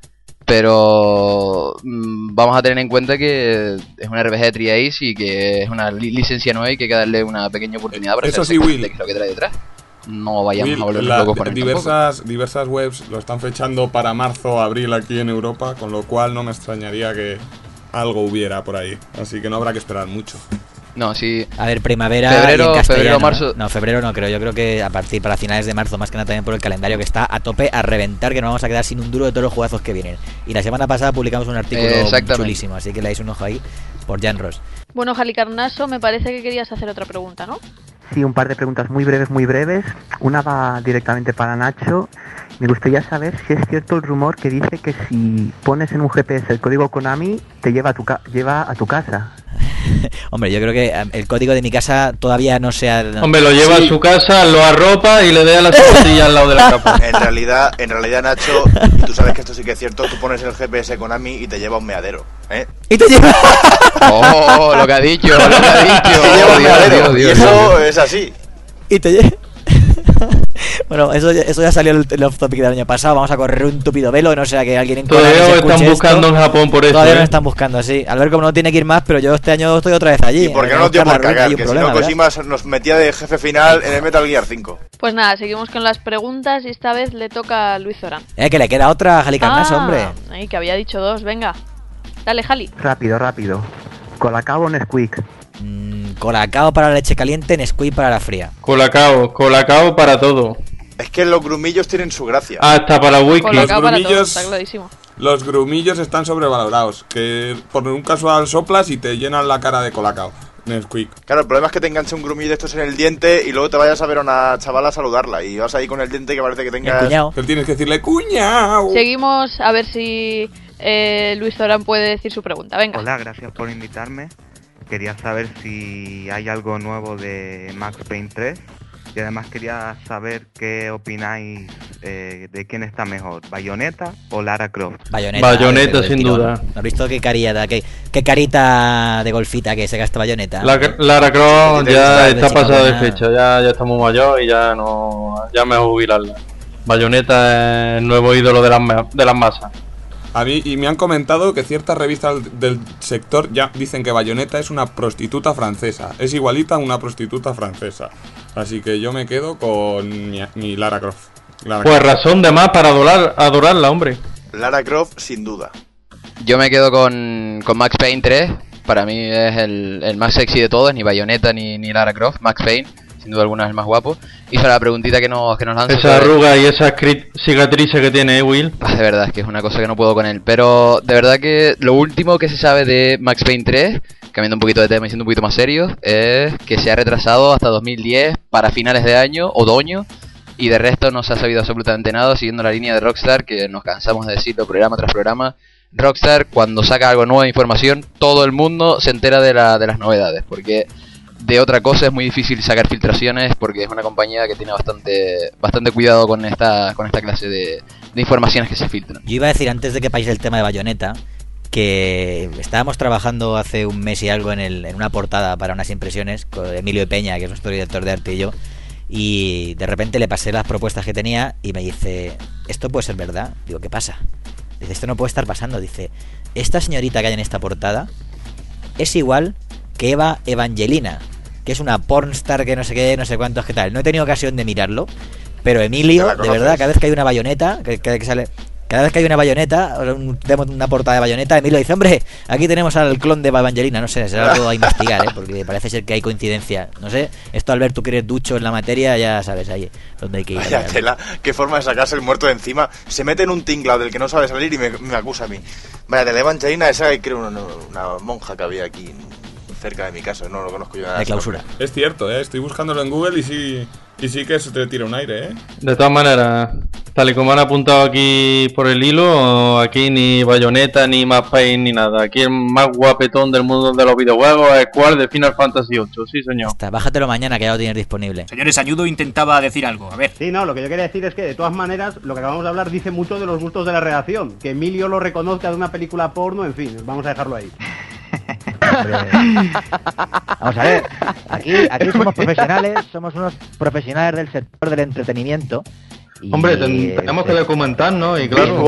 Pero vamos a tener en cuenta que es un RPG de Tri-Ace y que es una licencia nueva y que hay que darle una pequeña oportunidad para Eso hacer sí, Will. qué es lo que trae detrás. No vayamos Will, a volvernos locos con él diversas webs lo están fechando para marzo o abril aquí en Europa, con lo cual no me extrañaría que algo hubiera por ahí. Así que no habrá que esperar mucho. No, sí. A ver, primavera febrero, y en castellano, febrero, marzo. No, febrero no creo. Yo creo que a partir para finales de marzo, más que nada también por el calendario que está a tope, a reventar, que nos vamos a quedar sin un duro de todos los juegazos que vienen. Y la semana pasada publicamos un artículo chulísimo, así que le dais un ojo ahí por Jan Ross. Bueno, Halicarnaso, me parece que querías hacer otra pregunta, ¿no? Sí, un par de preguntas muy breves. Una va directamente para Nacho. Me gustaría saber si es cierto el rumor que dice que si pones en un GPS el código Konami, te lleva a tu casa. Hombre, yo creo que el código de mi casa todavía no se ha... Hombre, lo lleva a su casa, lo arropa y le deja la zapatilla al lado de la capa. En realidad, Nacho, y tú sabes que esto sí que es cierto, tú pones el GPS Konami y te lleva a un meadero, ¿eh? Y te lleva... Oh, lo que ha dicho, Te lleva a un meadero, y eso es así. Y te lleva... Bueno, eso ya salió el off topic del año pasado. Vamos a correr un tupido velo, no sea que alguien en todavía están buscando en Japón por eso. Todavía no están buscando, sí. Al ver como no tiene que ir más, pero yo este año estoy otra vez allí. ¿Y por qué no nos dio por cagar? Que si no, Kojima nos metía de jefe final en el Metal Gear 5. Pues nada, seguimos con las preguntas y esta vez le toca a Luis Zorán. Que le queda otra, Halicarnaso, hombre. Ay, que había dicho dos, venga. Dale, Jali. Rápido. Colacao o Nesquik. Colacao para la leche caliente, Nesquik para la fría. Colacao para todo. Es que los grumillos tienen su gracia. Hasta para wiki. Los grumillos están sobrevalorados. Que por un casual soplas y te llenan la cara de colacao. Nesquik. Claro, el problema es que te enganche un grumillo de estos en el diente y luego te vayas a ver a una chavala a saludarla. Y vas ahí con el diente que parece que tengas... Que tienes que decirle cuñao. Seguimos a ver si Luis Zorán puede decir su pregunta. Venga. Hola, gracias por invitarme. Quería saber si hay algo nuevo de Max Payne 3. Y además quería saber qué opináis de quién está mejor, ¿Bayonetta o Lara Croft? Bayonetta sin duda. ¿Has visto qué carita de golfita que se gasta Bayonetta? Lara Croft ya está pasada de fecha, ya estamos mayor y ya me voy a jubilarla. Bayonetta es el nuevo ídolo de las masas. A mí, y me han comentado que ciertas revistas del sector ya dicen que Bayonetta es una prostituta francesa. Es igualita a una prostituta francesa. Así que yo me quedo con mi Lara Croft. Pues razón de más para adorarla, hombre. Lara Croft, sin duda. Yo me quedo con Max Payne 3. Para mí es el más sexy de todos. Ni Bayonetta ni Lara Croft. Max Payne, sin duda alguna, es el más guapo. Y para la preguntita que nos lanza... Esa arruga y esa cicatrices que tiene, Will. De verdad, es que es una cosa que no puedo con él. Pero de verdad que lo último que se sabe de Max Payne 3, cambiando un poquito de tema y siendo un poquito más serios, es que se ha retrasado hasta 2010 para finales de año, otoño. Y de resto no se ha sabido absolutamente nada, siguiendo la línea de Rockstar, que nos cansamos de decirlo programa tras programa. Rockstar, cuando saca algo nuevo de información, todo el mundo se entera de las novedades, porque de otra cosa es muy difícil sacar filtraciones, porque es una compañía que tiene bastante cuidado con esta clase de informaciones que se filtran. Yo iba a decir, antes de que paséis el tema de Bayonetta, que estábamos trabajando hace un mes y algo en una portada para unas impresiones con Emilio Peña, que es nuestro director de arte, y yo, y de repente le pasé las propuestas que tenía y me dice, ¿esto puede ser verdad? Digo, ¿qué pasa? Dice, esto no puede estar pasando. Dice, esta señorita que hay en esta portada es igual que Eva Evangelina, que es una pornstar que no sé qué, no sé cuántos, qué tal. No he tenido ocasión de mirarlo, pero Emilio, de verdad, cada vez que hay una Bayonetta, que sale... Cada vez que hay una Bayonetta, una portada de Bayonetta, Emilio dice, hombre, aquí tenemos al clon de Evangelina. No sé, será algo a investigar, porque parece ser que hay coincidencia. No sé, esto Albert, tú que eres ducho en la materia, ya sabes ahí donde hay que ir. Vaya tela, qué forma de sacarse el muerto de encima. Se mete en un tinglado del que no sabe salir y me acusa a mí. Vaya tela, Evangelina, esa creo una monja que había aquí cerca de mi casa, no lo conozco yo nada. De clausura. Es cierto, estoy buscándolo en Google y sí que se te tira un aire, De todas maneras, tal y como han apuntado aquí por el hilo, aquí ni Bayonetta, ni Max Payne, ni nada. Aquí el más guapetón del mundo de los videojuegos es Squall de Final Fantasy VIII, sí señor. Bájatelo mañana, que ya lo tienes disponible. Señores, Añudo intentaba decir algo, a ver. Sí, no, lo que yo quería decir es que de todas maneras, lo que acabamos de hablar dice mucho de los gustos de la redacción. Que Emilio lo reconozca de una película porno, en fin, vamos a dejarlo ahí. Vamos a ver, aquí somos profesionales, somos unos profesionales del sector del entretenimiento. Y hombre, tenemos que documentarnos y claro,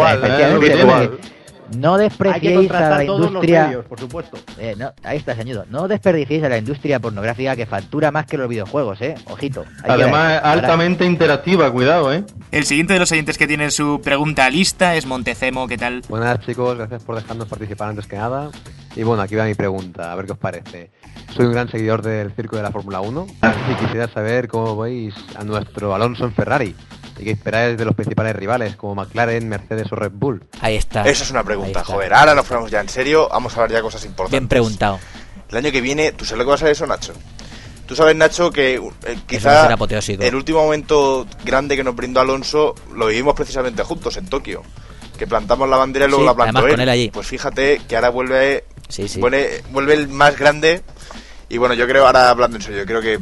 no despreciéis a la industria, medios, por supuesto. No, ahí está, señor. No desperdiciéis a la industria pornográfica, que factura más que los videojuegos, ojito. Además es altamente interactiva, cuidado, El siguiente de los oyentes que tiene su pregunta lista es Montecemo, ¿qué tal? Buenas, chicos, gracias por dejarnos participar antes que nada. Y bueno, aquí va mi pregunta, a ver qué os parece. Soy un gran seguidor del circo de la Fórmula 1 y quisiera saber cómo veis a nuestro Alonso en Ferrari y qué esperáis de los principales rivales como McLaren, Mercedes o Red Bull. Ahí está. Esa es una pregunta, joder. Ahora nos ponemos ya en serio, vamos a hablar ya cosas importantes. Bien preguntado. El año que viene, ¿tú sabes lo que va a ser eso, Nacho? Tú sabes, Nacho, que quizá el último momento grande que nos brindó Alonso lo vivimos precisamente juntos en Tokio. Que plantamos la bandera y luego la plantó él. Con él allí. Pues fíjate que ahora vuelve el más grande. Y bueno, yo creo, ahora hablando en serio, yo creo que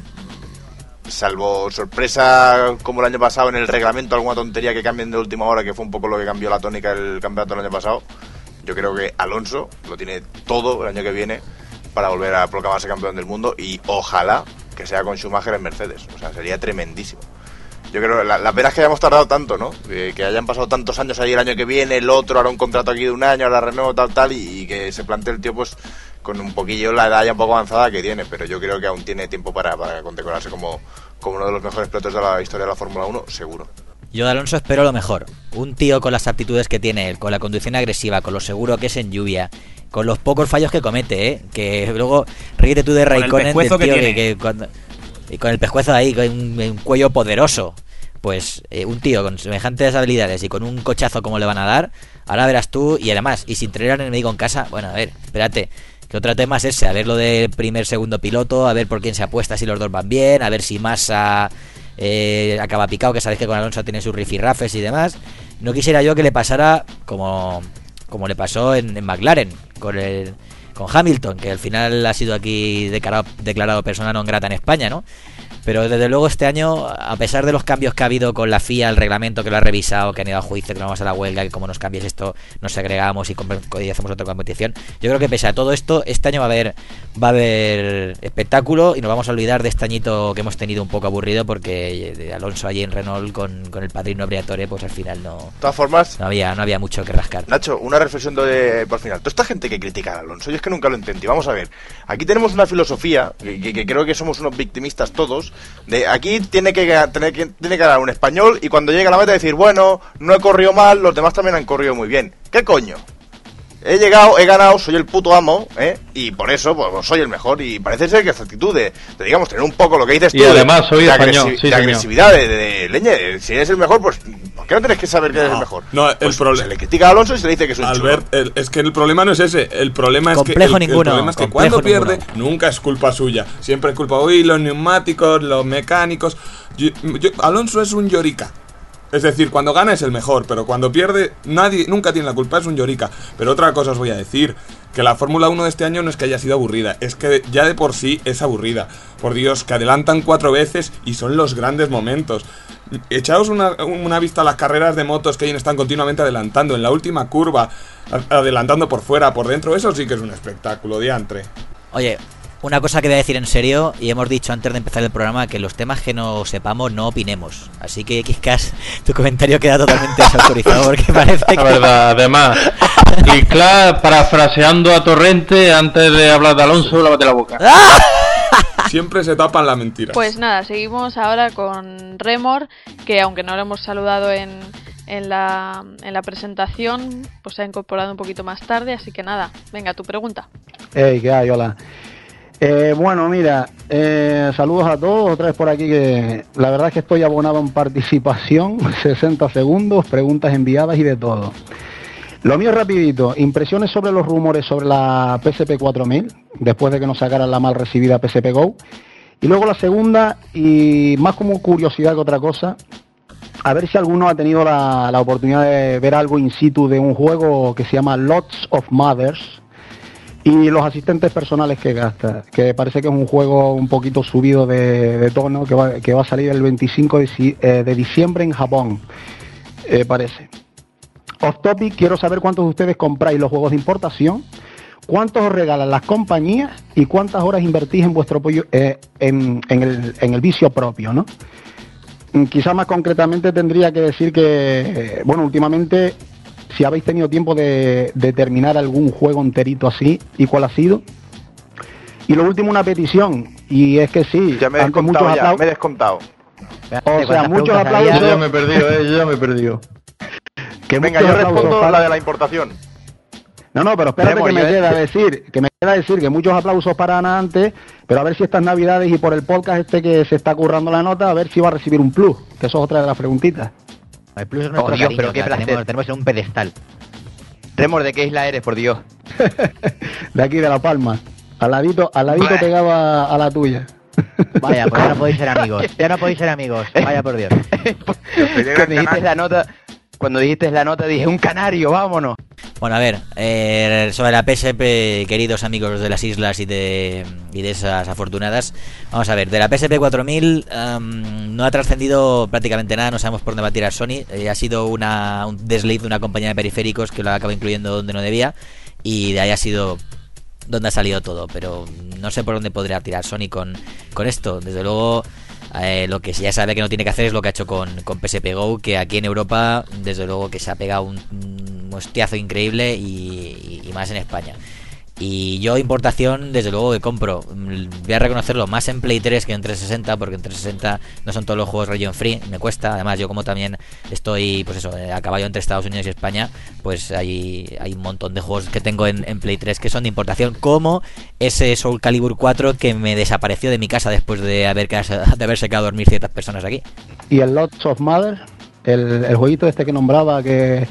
salvo sorpresa como el año pasado en el reglamento, alguna tontería que cambien de última hora, que fue un poco lo que cambió la tónica del campeonato el año pasado, yo creo que Alonso lo tiene todo el año que viene para volver a proclamarse campeón del mundo, y ojalá que sea con Schumacher en Mercedes. O sea, sería tremendísimo. Yo creo, la pena es que hayamos tardado tanto, ¿no? Que hayan pasado tantos años ahí, el año que viene, el otro, ahora un contrato aquí de un año, ahora renuevo, tal, y que se plantee el tío, pues, con un poquillo la edad ya un poco avanzada que tiene, pero yo creo que aún tiene tiempo para condecorarse como uno de los mejores pilotos de la historia de la Fórmula 1, seguro. Yo de Alonso espero lo mejor. Un tío con las aptitudes que tiene él, con la conducción agresiva, con lo seguro que es en lluvia, con los pocos fallos que comete, que luego ríete tú de Raikkonen, del tío que cuando... Y con el pescuezo ahí, con un cuello poderoso. Pues un tío con semejantes habilidades y con un cochazo como le van a dar, ahora verás tú. Y además, y sin tener al enemigo en casa, bueno, a ver, espérate, que otro tema es ese, a ver lo del segundo piloto, a ver por quién se apuesta, si los dos van bien, a ver si Massa acaba picado, que sabéis que con Alonso tiene sus rifirrafes y demás. No quisiera yo que le pasara como le pasó en McLaren con Hamilton, que al final ha sido aquí declarado persona non grata en España, ¿no? Pero desde luego este año, a pesar de los cambios que ha habido con la FIA, el reglamento que lo ha revisado, que han ido a juicio, que no vamos a la huelga, que como nos cambies esto nos segregamos y hacemos otra competición, yo creo que pese a todo esto, este año va a haber espectáculo y nos vamos a olvidar de este añito que hemos tenido un poco aburrido, porque Alonso allí en Renault con el padrino Briatore, pues al final no. De todas formas, no había mucho que rascar. Nacho, una reflexión por final. Toda esta gente que critica a Alonso, yo es que nunca lo entendí. Vamos a ver, aquí tenemos una filosofía que creo que somos unos victimistas todos. De aquí tiene que ganar un español y cuando llega a la meta decir, bueno, no he corrido mal, los demás también han corrido muy bien. ¿Qué coño? He llegado, he ganado, soy el puto amo, y por eso pues soy el mejor. Y parece ser que esta actitud de digamos, tener un poco lo que dices tú, y además soy español, de agresividad, de leñe, si eres el mejor, pues ¿por qué no tienes que saber que eres el mejor? No, pues se le critica a Alonso y se le dice que es un Albert, es que el problema no es ese, el problema es que cuando pierde, nunca es culpa suya, siempre es culpa, los neumáticos, los mecánicos. Alonso es un llorica. Es decir, cuando gana es el mejor, pero cuando pierde nadie nunca tiene la culpa, es un llorica. Pero otra cosa os voy a decir, que la Fórmula 1 de este año no es que haya sido aburrida, es que ya de por sí es aburrida. Por Dios, que adelantan 4 veces y son los grandes momentos. Echaos una vista a las carreras de motos que están continuamente adelantando, en la última curva, adelantando por fuera, por dentro, eso sí que es un espectáculo, diantre. Oye, una cosa que voy a decir en serio, y hemos dicho antes de empezar el programa que los temas que no sepamos no opinemos. Así que, Xcas, tu comentario queda totalmente desautorizado porque parece que... La verdad, además, y claro, parafraseando a Torrente, antes de hablar de Alonso, lávate la boca. Siempre se tapan las mentiras. Pues nada, seguimos ahora con Remor, que aunque no lo hemos saludado en la presentación, pues se ha incorporado un poquito más tarde, así que nada, venga, tu pregunta. Hey, ¿qué hay? Hola. Bueno, mira, saludos a todos, otra vez por aquí, que la verdad es que estoy abonado en participación, 60 segundos, preguntas enviadas y de todo. Lo mío rapidito, impresiones sobre los rumores sobre la PSP 4000, después de que nos sacaran la mal recibida PSP Go. Y luego la segunda, y más como curiosidad que otra cosa, a ver si alguno ha tenido la oportunidad de ver algo in situ de un juego que se llama Lots of Mothers, y los asistentes personales que gasta, que parece que es un juego un poquito subido de tono, que va a salir el 25 de diciembre en Japón, parece. Off topic, quiero saber cuántos de ustedes compráis los juegos de importación, cuántos os regalan las compañías y cuántas horas invertís en vuestro apoyo en el vicio propio, ¿no? Quizá más concretamente tendría que decir que, bueno, últimamente, si habéis tenido tiempo de terminar algún juego enterito así, y cuál ha sido. Y lo último, una petición, y es que sí, ya me he descontado. O sea, muchos aplausos. Yo ya me he perdido, Venga, yo respondo la de la importación. No, pero espérate que me queda decir que muchos aplausos para Ana antes, pero a ver si estas navidades y por el podcast que se está currando la nota, a ver si va a recibir un plus, que eso es otra de las preguntitas. El plus es nuestro Dios, cariño, pero qué placer. tenemos en un pedestal. Remor, ¿de qué isla eres, por Dios? De aquí, de La Palma. Al ladito pegaba a la tuya. Vaya, pues ya no podéis ser amigos. Vaya por Dios. Cuando dijiste la nota dije, un canario, vámonos. Bueno, a ver, sobre la PSP, queridos amigos de las islas y de esas afortunadas, vamos a ver, de la PSP 4000 no ha trascendido prácticamente nada, no sabemos por dónde va a tirar Sony, ha sido un desliz de una compañía de periféricos que lo acaba incluyendo donde no debía, y de ahí ha sido donde ha salido todo, pero no sé por dónde podría tirar Sony con esto. Desde luego, lo que ya sabe que no tiene que hacer es lo que ha hecho con PSP Go, que aquí en Europa, desde luego que se ha pegado un hostiazo increíble, y más en España. Y yo importación, desde luego que compro. Voy a reconocerlo más en Play 3 que en 360, porque en 360 no son todos los juegos region free, me cuesta. Además, yo como también estoy, pues eso, a caballo entre Estados Unidos y España, pues hay un montón de juegos que tengo en Play 3 que son de importación, como ese Soul Calibur 4 que me desapareció de mi casa después de haberse quedado a dormir ciertas personas aquí. Y el Lots of Mother, el jueguito este que nombraba, que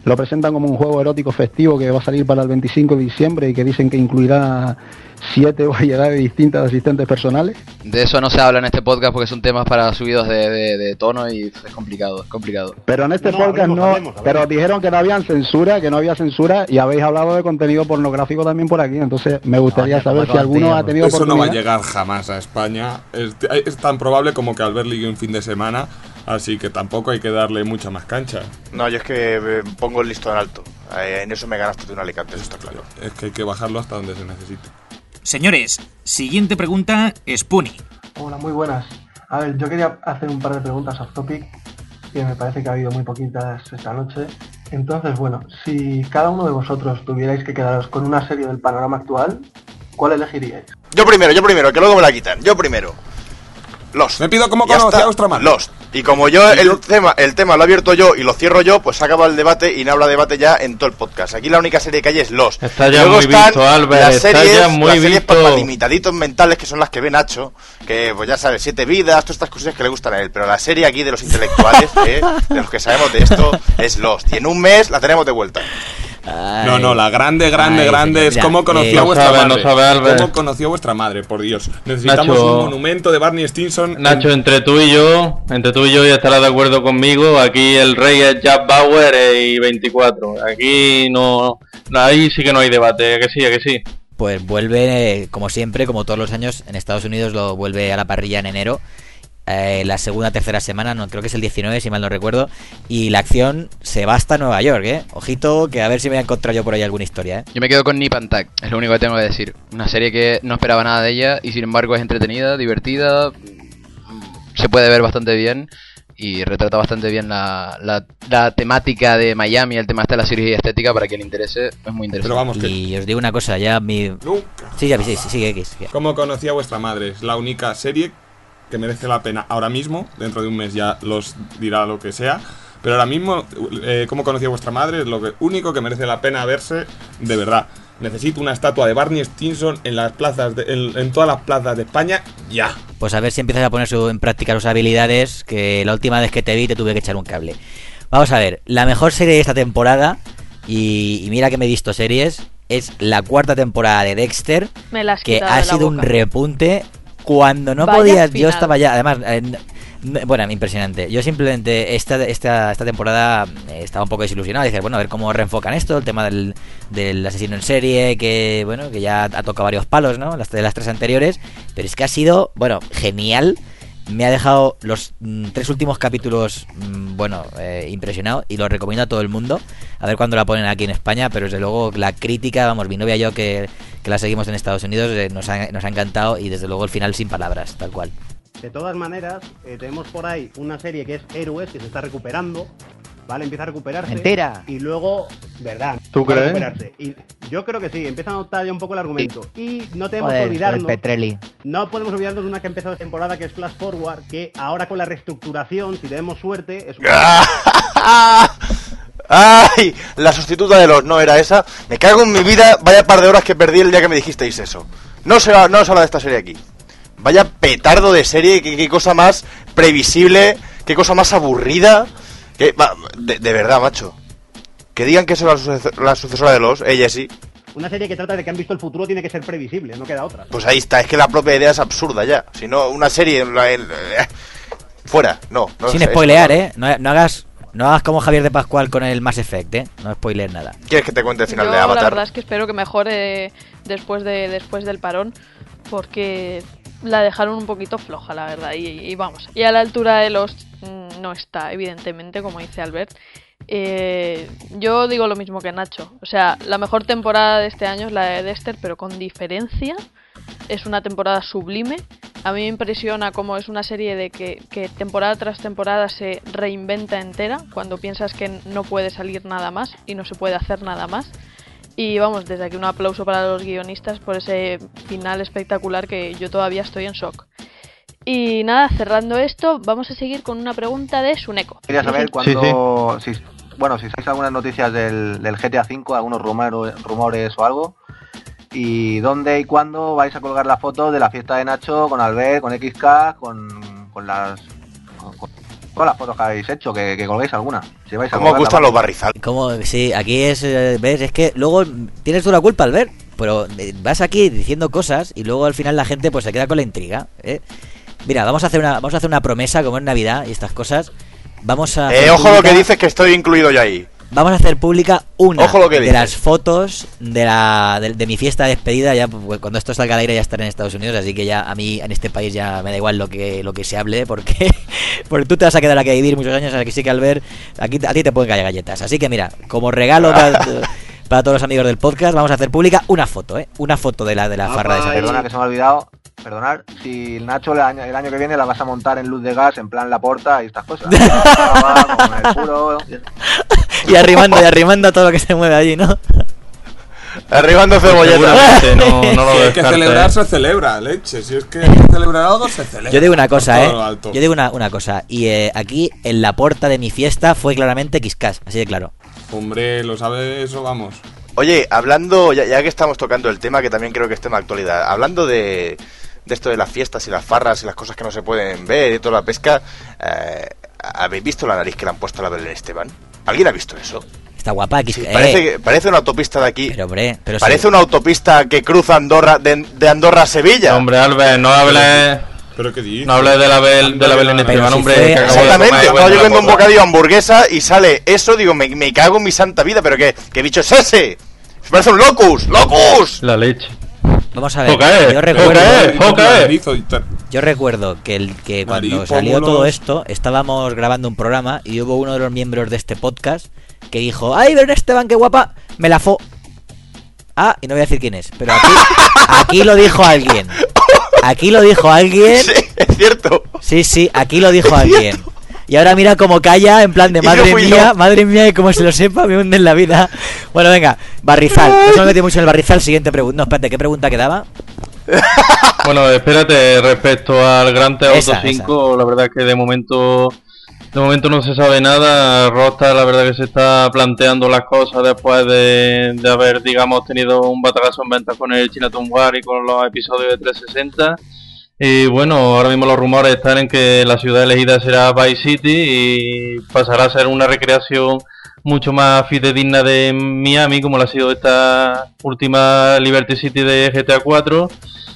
lo presentan como un juego erótico festivo que va a salir para el 25 de diciembre y que dicen que incluirá 7 variedades distintas de asistentes personales. De eso no se habla en este podcast porque son temas para subidos de tono y es complicado, Pero en este podcast hablemos. Pero dijeron que no había censura y habéis hablado de contenido pornográfico también por aquí, entonces me gustaría saber si alguno ha tenido Eso oportunidad. no va a llegar jamás a España, es tan probable como que Albert ligue un fin de semana, así que tampoco hay que darle mucha más cancha. No, yo es que pongo el listón alto, en eso me ganaste de un alicate, eso está claro. Es que hay que bajarlo hasta donde se necesite. Señores, siguiente pregunta, Spoonie. Hola, muy buenas. A ver, yo quería hacer un par de preguntas off topic, que me parece que ha habido muy poquitas esta noche. Entonces, bueno, si cada uno de vosotros tuvierais que quedaros con una serie del panorama actual, ¿cuál elegiríais? Yo primero, que luego me la quitan. Yo primero. Lost. Me pido cómo conocí a vuestra madre. Lost. Y como yo el tema lo he abierto yo y lo cierro yo, pues se acaba el debate y no habrá debate ya en todo el podcast. Aquí la única serie que hay es Lost. Está ya luego muy están visto, Albert, las está series, ya muy las series visto. para limitaditos mentales, que son las que ve Nacho, que pues ya sabes, 7 vidas, todas estas cosas que le gustan a él. Pero la serie aquí de los intelectuales, de los que sabemos de esto, es Lost. Y en un mes la tenemos de vuelta. No, la grande es cómo conoció a vuestra madre. Cómo conoció a vuestra madre, por Dios. Necesitamos Nacho, un monumento de Barney Stinson. Nacho, entre tú y yo ya estarás de acuerdo conmigo. Aquí el rey es Jack Bauer y 24. Aquí no, ahí sí que no hay debate, que sí. Pues vuelve, como siempre, como todos los años, en Estados Unidos lo vuelve a la parrilla en enero. La segunda, tercera semana, no creo que es el 19, si mal no recuerdo. Y la acción se va hasta Nueva York, Ojito, que a ver si me voy a encontrar yo por ahí alguna historia, Yo me quedo con Nip and Tuck, es lo único que tengo que decir. Una serie que no esperaba nada de ella y sin embargo es entretenida, divertida, se puede ver bastante bien y retrata bastante bien la temática de Miami, el tema de la cirugía estética, para quien le interese, es muy interesante. Pero vamos, que Y os digo una cosa, ya mi... Sí, sigue X. ¿Cómo conocí a vuestra madre? Es la única serie que merece la pena ahora mismo. Dentro de un mes ya los dirá lo que sea, pero ahora mismo ¿cómo conocí a vuestra madre? Es lo único que merece la pena verse de verdad. Necesito una estatua de Barney Stinson en las plazas en todas las plazas de España ya. Pues a ver si empiezas a poner en práctica sus habilidades, que la última vez que te vi te tuve que echar un cable. Vamos a ver, la mejor serie de esta temporada, y mira que me he visto series, es la 4ª temporada de Dexter, Me la has que quitado ha de la sido boca. un repunte. Cuando no Vaya podías, final. yo estaba ya, además, bueno, impresionante. Yo simplemente esta temporada estaba un poco desilusionado. Decía, bueno, a ver cómo reenfocan esto, el tema del asesino en serie, que bueno, que ya ha tocado varios palos, ¿no? De las 3 anteriores, pero es que ha sido, bueno, genial. Me ha dejado los 3 últimos capítulos, impresionado, y lo recomiendo a todo el mundo. A ver cuándo la ponen aquí en España, pero desde luego la crítica, vamos, mi novia y yo que la seguimos en Estados Unidos, nos ha encantado, y desde luego el final sin palabras, tal cual. De todas maneras, tenemos por ahí una serie que es Héroes, que se está recuperando, ¿vale? Empieza a recuperarse. Mentira. Y luego, ¿verdad? ¿Tú Va a crees? recuperarse. Y yo creo que sí, empieza a notar ya un poco el argumento. Y no tenemos Joder, que olvidarnos. el Petrelli. No podemos olvidarnos de una que ha empezado la temporada, que es Flash Forward, que ahora con la reestructuración, si tenemos suerte, es ¡Ay! La sustituta de Lost, no era esa. Me cago en mi vida, vaya par de horas que perdí el día que me dijisteis eso. No se habla de esta serie aquí. Vaya petardo de serie, qué cosa más previsible, qué cosa más aburrida. De verdad, macho. Que digan que es la sucesora de Lost, ella sí. una serie que trata de que han visto el futuro, tiene que ser previsible, no queda otra. Pues ahí está, es que la propia idea es absurda ya. Si no, una serie... fuera, no. Sin spoilear, No hagas como Javier de Pascual con el Mass Effect, No spoilees nada. ¿Quieres que te cuente el final Yo, de Avatar? la verdad es que espero que mejore después del parón, porque la dejaron un poquito floja, la verdad, y vamos. Y a la altura de Lost no está, evidentemente, como dice Albert. Yo digo lo mismo que Nacho. O sea, la mejor temporada de este año es la de Dexter, pero con diferencia. Es una temporada sublime. A mí me impresiona cómo es una serie de que temporada tras temporada se reinventa entera, cuando piensas que no puede salir nada más y no se puede hacer nada más. Y vamos, desde aquí un aplauso para los guionistas por ese final espectacular, que yo todavía estoy en shock. Y nada, cerrando esto, vamos a seguir con una pregunta de Suneko. Quería saber cuándo, si sabéis algunas noticias del GTA V, algunos rumores o algo, y dónde y cuándo vais a colgar la foto de la fiesta de Nacho con Albert, con XK, con con las fotos que habéis hecho, que colguéis alguna. Si vais a ¿Cómo os gustan los barrizales? Sí, aquí es, ves, es que luego tienes tú la culpa, Albert, pero vas aquí diciendo cosas y luego al final la gente pues se queda con la intriga, ¿eh? Mira, vamos a hacer una promesa, como es Navidad y estas cosas. Vamos a ojo lo que dices, que estoy incluido ya ahí. Vamos a hacer pública una de dices. las fotos de mi fiesta de despedida. Ya pues, cuando esto salga al aire ya estaré en Estados Unidos, así que ya a mí en este país ya me da igual lo que se hable, porque tú te vas a quedar aquí a vivir muchos años, así que Albert, aquí a ti te pueden caer galletas. Así que mira, como regalo para todos los amigos del podcast, vamos a hacer pública una foto, una foto de la farra de San Perdona que se me ha olvidado. Perdonad, si el Nacho el año que viene la vas a montar en luz de gas, en plan Laporta y estas cosas. Con el puro... Y arrimando todo lo que se mueve allí, ¿no? Arrimando cebolletas. No lo que celebrar se celebra, leche. Si es que hay que celebrar algo, se celebra. Yo digo una cosa, Yo digo una cosa. Y aquí en la puerta de mi fiesta fue claramente Quiscas, así de claro. Hombre, lo sabe eso, vamos. Oye, hablando, ya que estamos tocando el tema, que también creo que es tema de actualidad, hablando de esto de las fiestas y las farras y las cosas que no se pueden ver y toda la pesca, ¿habéis visto la nariz que le han puesto a la Belén Esteban? ¿Alguien ha visto eso? Está guapa. Sí, parece una autopista de aquí. Pero parece una autopista que cruza Andorra de Andorra a Sevilla. Hombre, Albert, no hables... ¿Pero qué dices? No hables de la Belén Esteban, hombre. Exactamente, estaba yo comiendo un bocadillo hamburguesa y sale eso, digo, me cago en mi santa vida, pero ¿qué bicho es ese? Parece un locus, ¡locus! La leche. Vamos a ver, yo recuerdo que cuando salió todo esto estábamos grabando un programa y hubo uno de los miembros de este podcast que dijo: ¡ay, Belén Esteban, qué guapa! Me la fo... Ah, y no voy a decir quién es, pero aquí lo dijo alguien. Aquí lo dijo alguien. Sí, es cierto. Sí, aquí lo dijo alguien. Y ahora mira cómo calla, en plan de madre mía, y como se lo sepa, me hunde en la vida. Bueno, venga, barrizal. No se me metí mucho en el barrizal. Siguiente pregunta. No, espérate, ¿qué pregunta quedaba? Bueno, espérate, respecto al Grand Theft Auto 5, la verdad es que de momento no se sabe nada. Rockstar, la verdad que se está planteando las cosas después de haber, digamos, tenido un batacazo en ventas con el Chinatown War y con los episodios de 360. Y bueno, ahora mismo los rumores están en que la ciudad elegida será Vice City y pasará a ser una recreación mucho más fidedigna de Miami, como lo ha sido esta última Liberty City de GTA 4.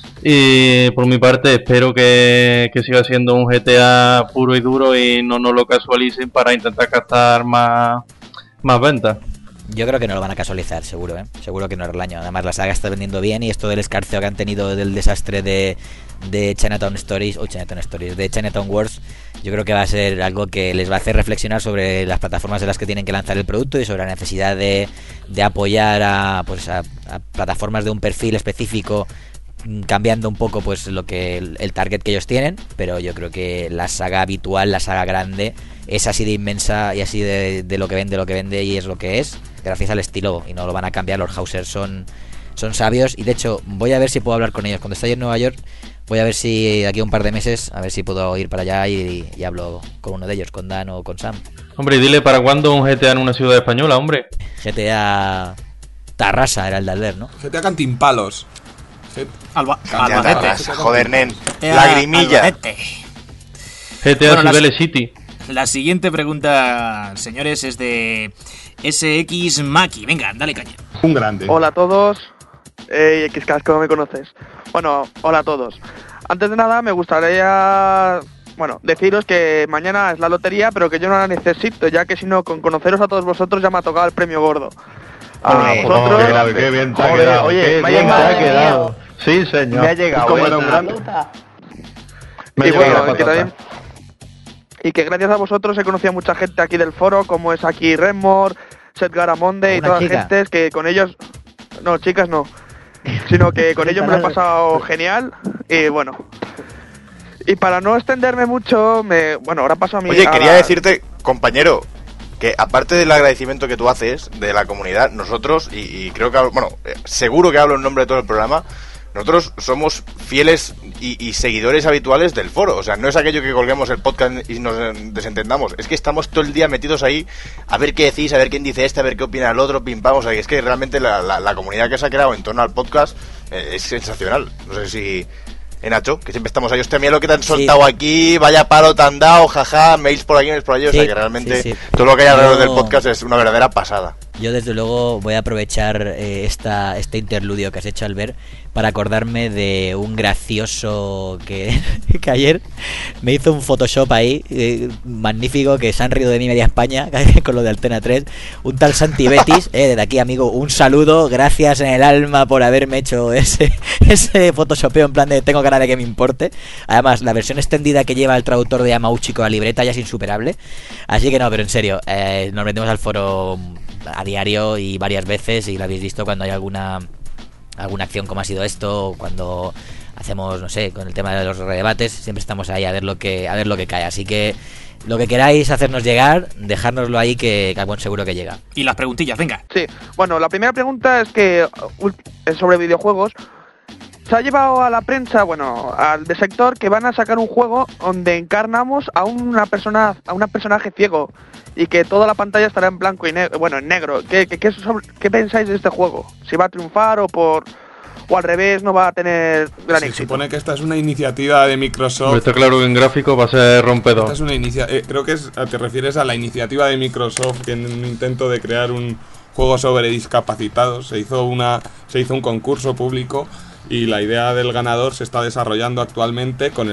Y por mi parte espero que siga siendo un GTA puro y duro y no lo casualicen para intentar captar más ventas. Yo creo que no lo van a casualizar, seguro, seguro que no era el año. Además la saga está vendiendo bien y esto del escarceo que han tenido del desastre de Chinatown Stories de Chinatown Wars, yo creo que va a ser algo que les va a hacer reflexionar sobre las plataformas en las que tienen que lanzar el producto y sobre la necesidad de apoyar a plataformas de un perfil específico, cambiando un poco pues lo que el target que ellos tienen. Pero yo creo que la saga habitual, la saga grande, es así de inmensa y así de lo que vende y es lo que es, gracias al estilo, y no lo van a cambiar. Los Hausers son sabios y de hecho voy a ver si puedo hablar con ellos cuando esté en Nueva York. Voy a ver si aquí a un par de meses, a ver si puedo ir para allá y hablo con uno de ellos, con Dan o con Sam. Hombre, y dile, ¿para cuándo un GTA en una ciudad española, hombre? GTA Tarrasa era el de Albert, ¿no? GTA Cantimpalos. Albacete. Joder, nen. Lagrimilla. GTA Cibele City. La siguiente pregunta, señores, es de SX Maki. Venga, dale caña. Un grande. Hola a todos. Xcast, ¿cómo me conoces? Bueno, hola a todos. Antes de nada, me gustaría, deciros que mañana es la lotería, pero que yo no la necesito, ya que si no, con conoceros a todos vosotros ya me ha tocado el premio gordo. A vosotros... Qué bien te ha quedado. Oye, me ha quedado. Sí, señor. Me ha llegado. Y que gracias a vosotros he conocido a mucha gente aquí del foro, como es aquí Redmore, Seth Garamonde y toda la gente, que con ellos... No, chicas no. Sino que con ellos me lo he pasado genial. Y bueno. Y para no extenderme mucho, ahora paso a mi... Oye, quería decirte, compañero, que aparte del agradecimiento que tú haces de la comunidad, nosotros, y creo que seguro que hablo en nombre de todo el programa, nosotros somos fieles y seguidores habituales del foro. O sea, no es aquello que colguemos el podcast y nos desentendamos. Es que estamos todo el día metidos ahí a ver qué decís, a ver quién dice a ver qué opina el otro, pim pam. O sea, que es que realmente la comunidad que se ha creado en torno al podcast es sensacional. No sé si Nacho, que siempre estamos ahí. Hostia, mira lo que te han soltado aquí, vaya palo te han dado, jaja, mails por aquí, mails por allí. O sea que realmente todo lo que hay alrededor del podcast es una verdadera pasada. Yo desde luego voy a aprovechar este interludio que has hecho, Albert, para acordarme de un gracioso que ayer me hizo un Photoshop ahí magnífico, que se han rido de mí media España con lo de Antena 3, un tal Santi Betis. Desde aquí, amigo, un saludo, gracias en el alma por haberme hecho ese photoshopeo en plan de tengo cara de que me importe. Además, la versión extendida que lleva el traductor de Yamauchi con la libreta ya es insuperable. Así que no, pero en serio, nos metemos al foro a diario y varias veces, y lo habéis visto cuando hay alguna acción como ha sido esto, o cuando hacemos, no sé, con el tema de los redebates, siempre estamos ahí a ver lo que cae. Así que lo que queráis hacernos llegar, dejárnoslo ahí, que buen seguro que llega. Y las preguntillas, venga. Sí, bueno, la primera pregunta es que es sobre videojuegos. Se ha llevado a la prensa, bueno, al del sector, que van a sacar un juego donde encarnamos a un personaje ciego y que toda la pantalla estará en blanco y negro, bueno, en negro. ¿Qué pensáis de este juego? ¿Si va a triunfar o al revés no va a tener gran éxito? Se supone que esta es una iniciativa de Microsoft. Está claro que en gráfico va a ser rompedor. Esta es creo que te refieres a la iniciativa de Microsoft, que en un intento de crear un juego sobre discapacitados se hizo un concurso público. Y la idea del ganador se está desarrollando actualmente con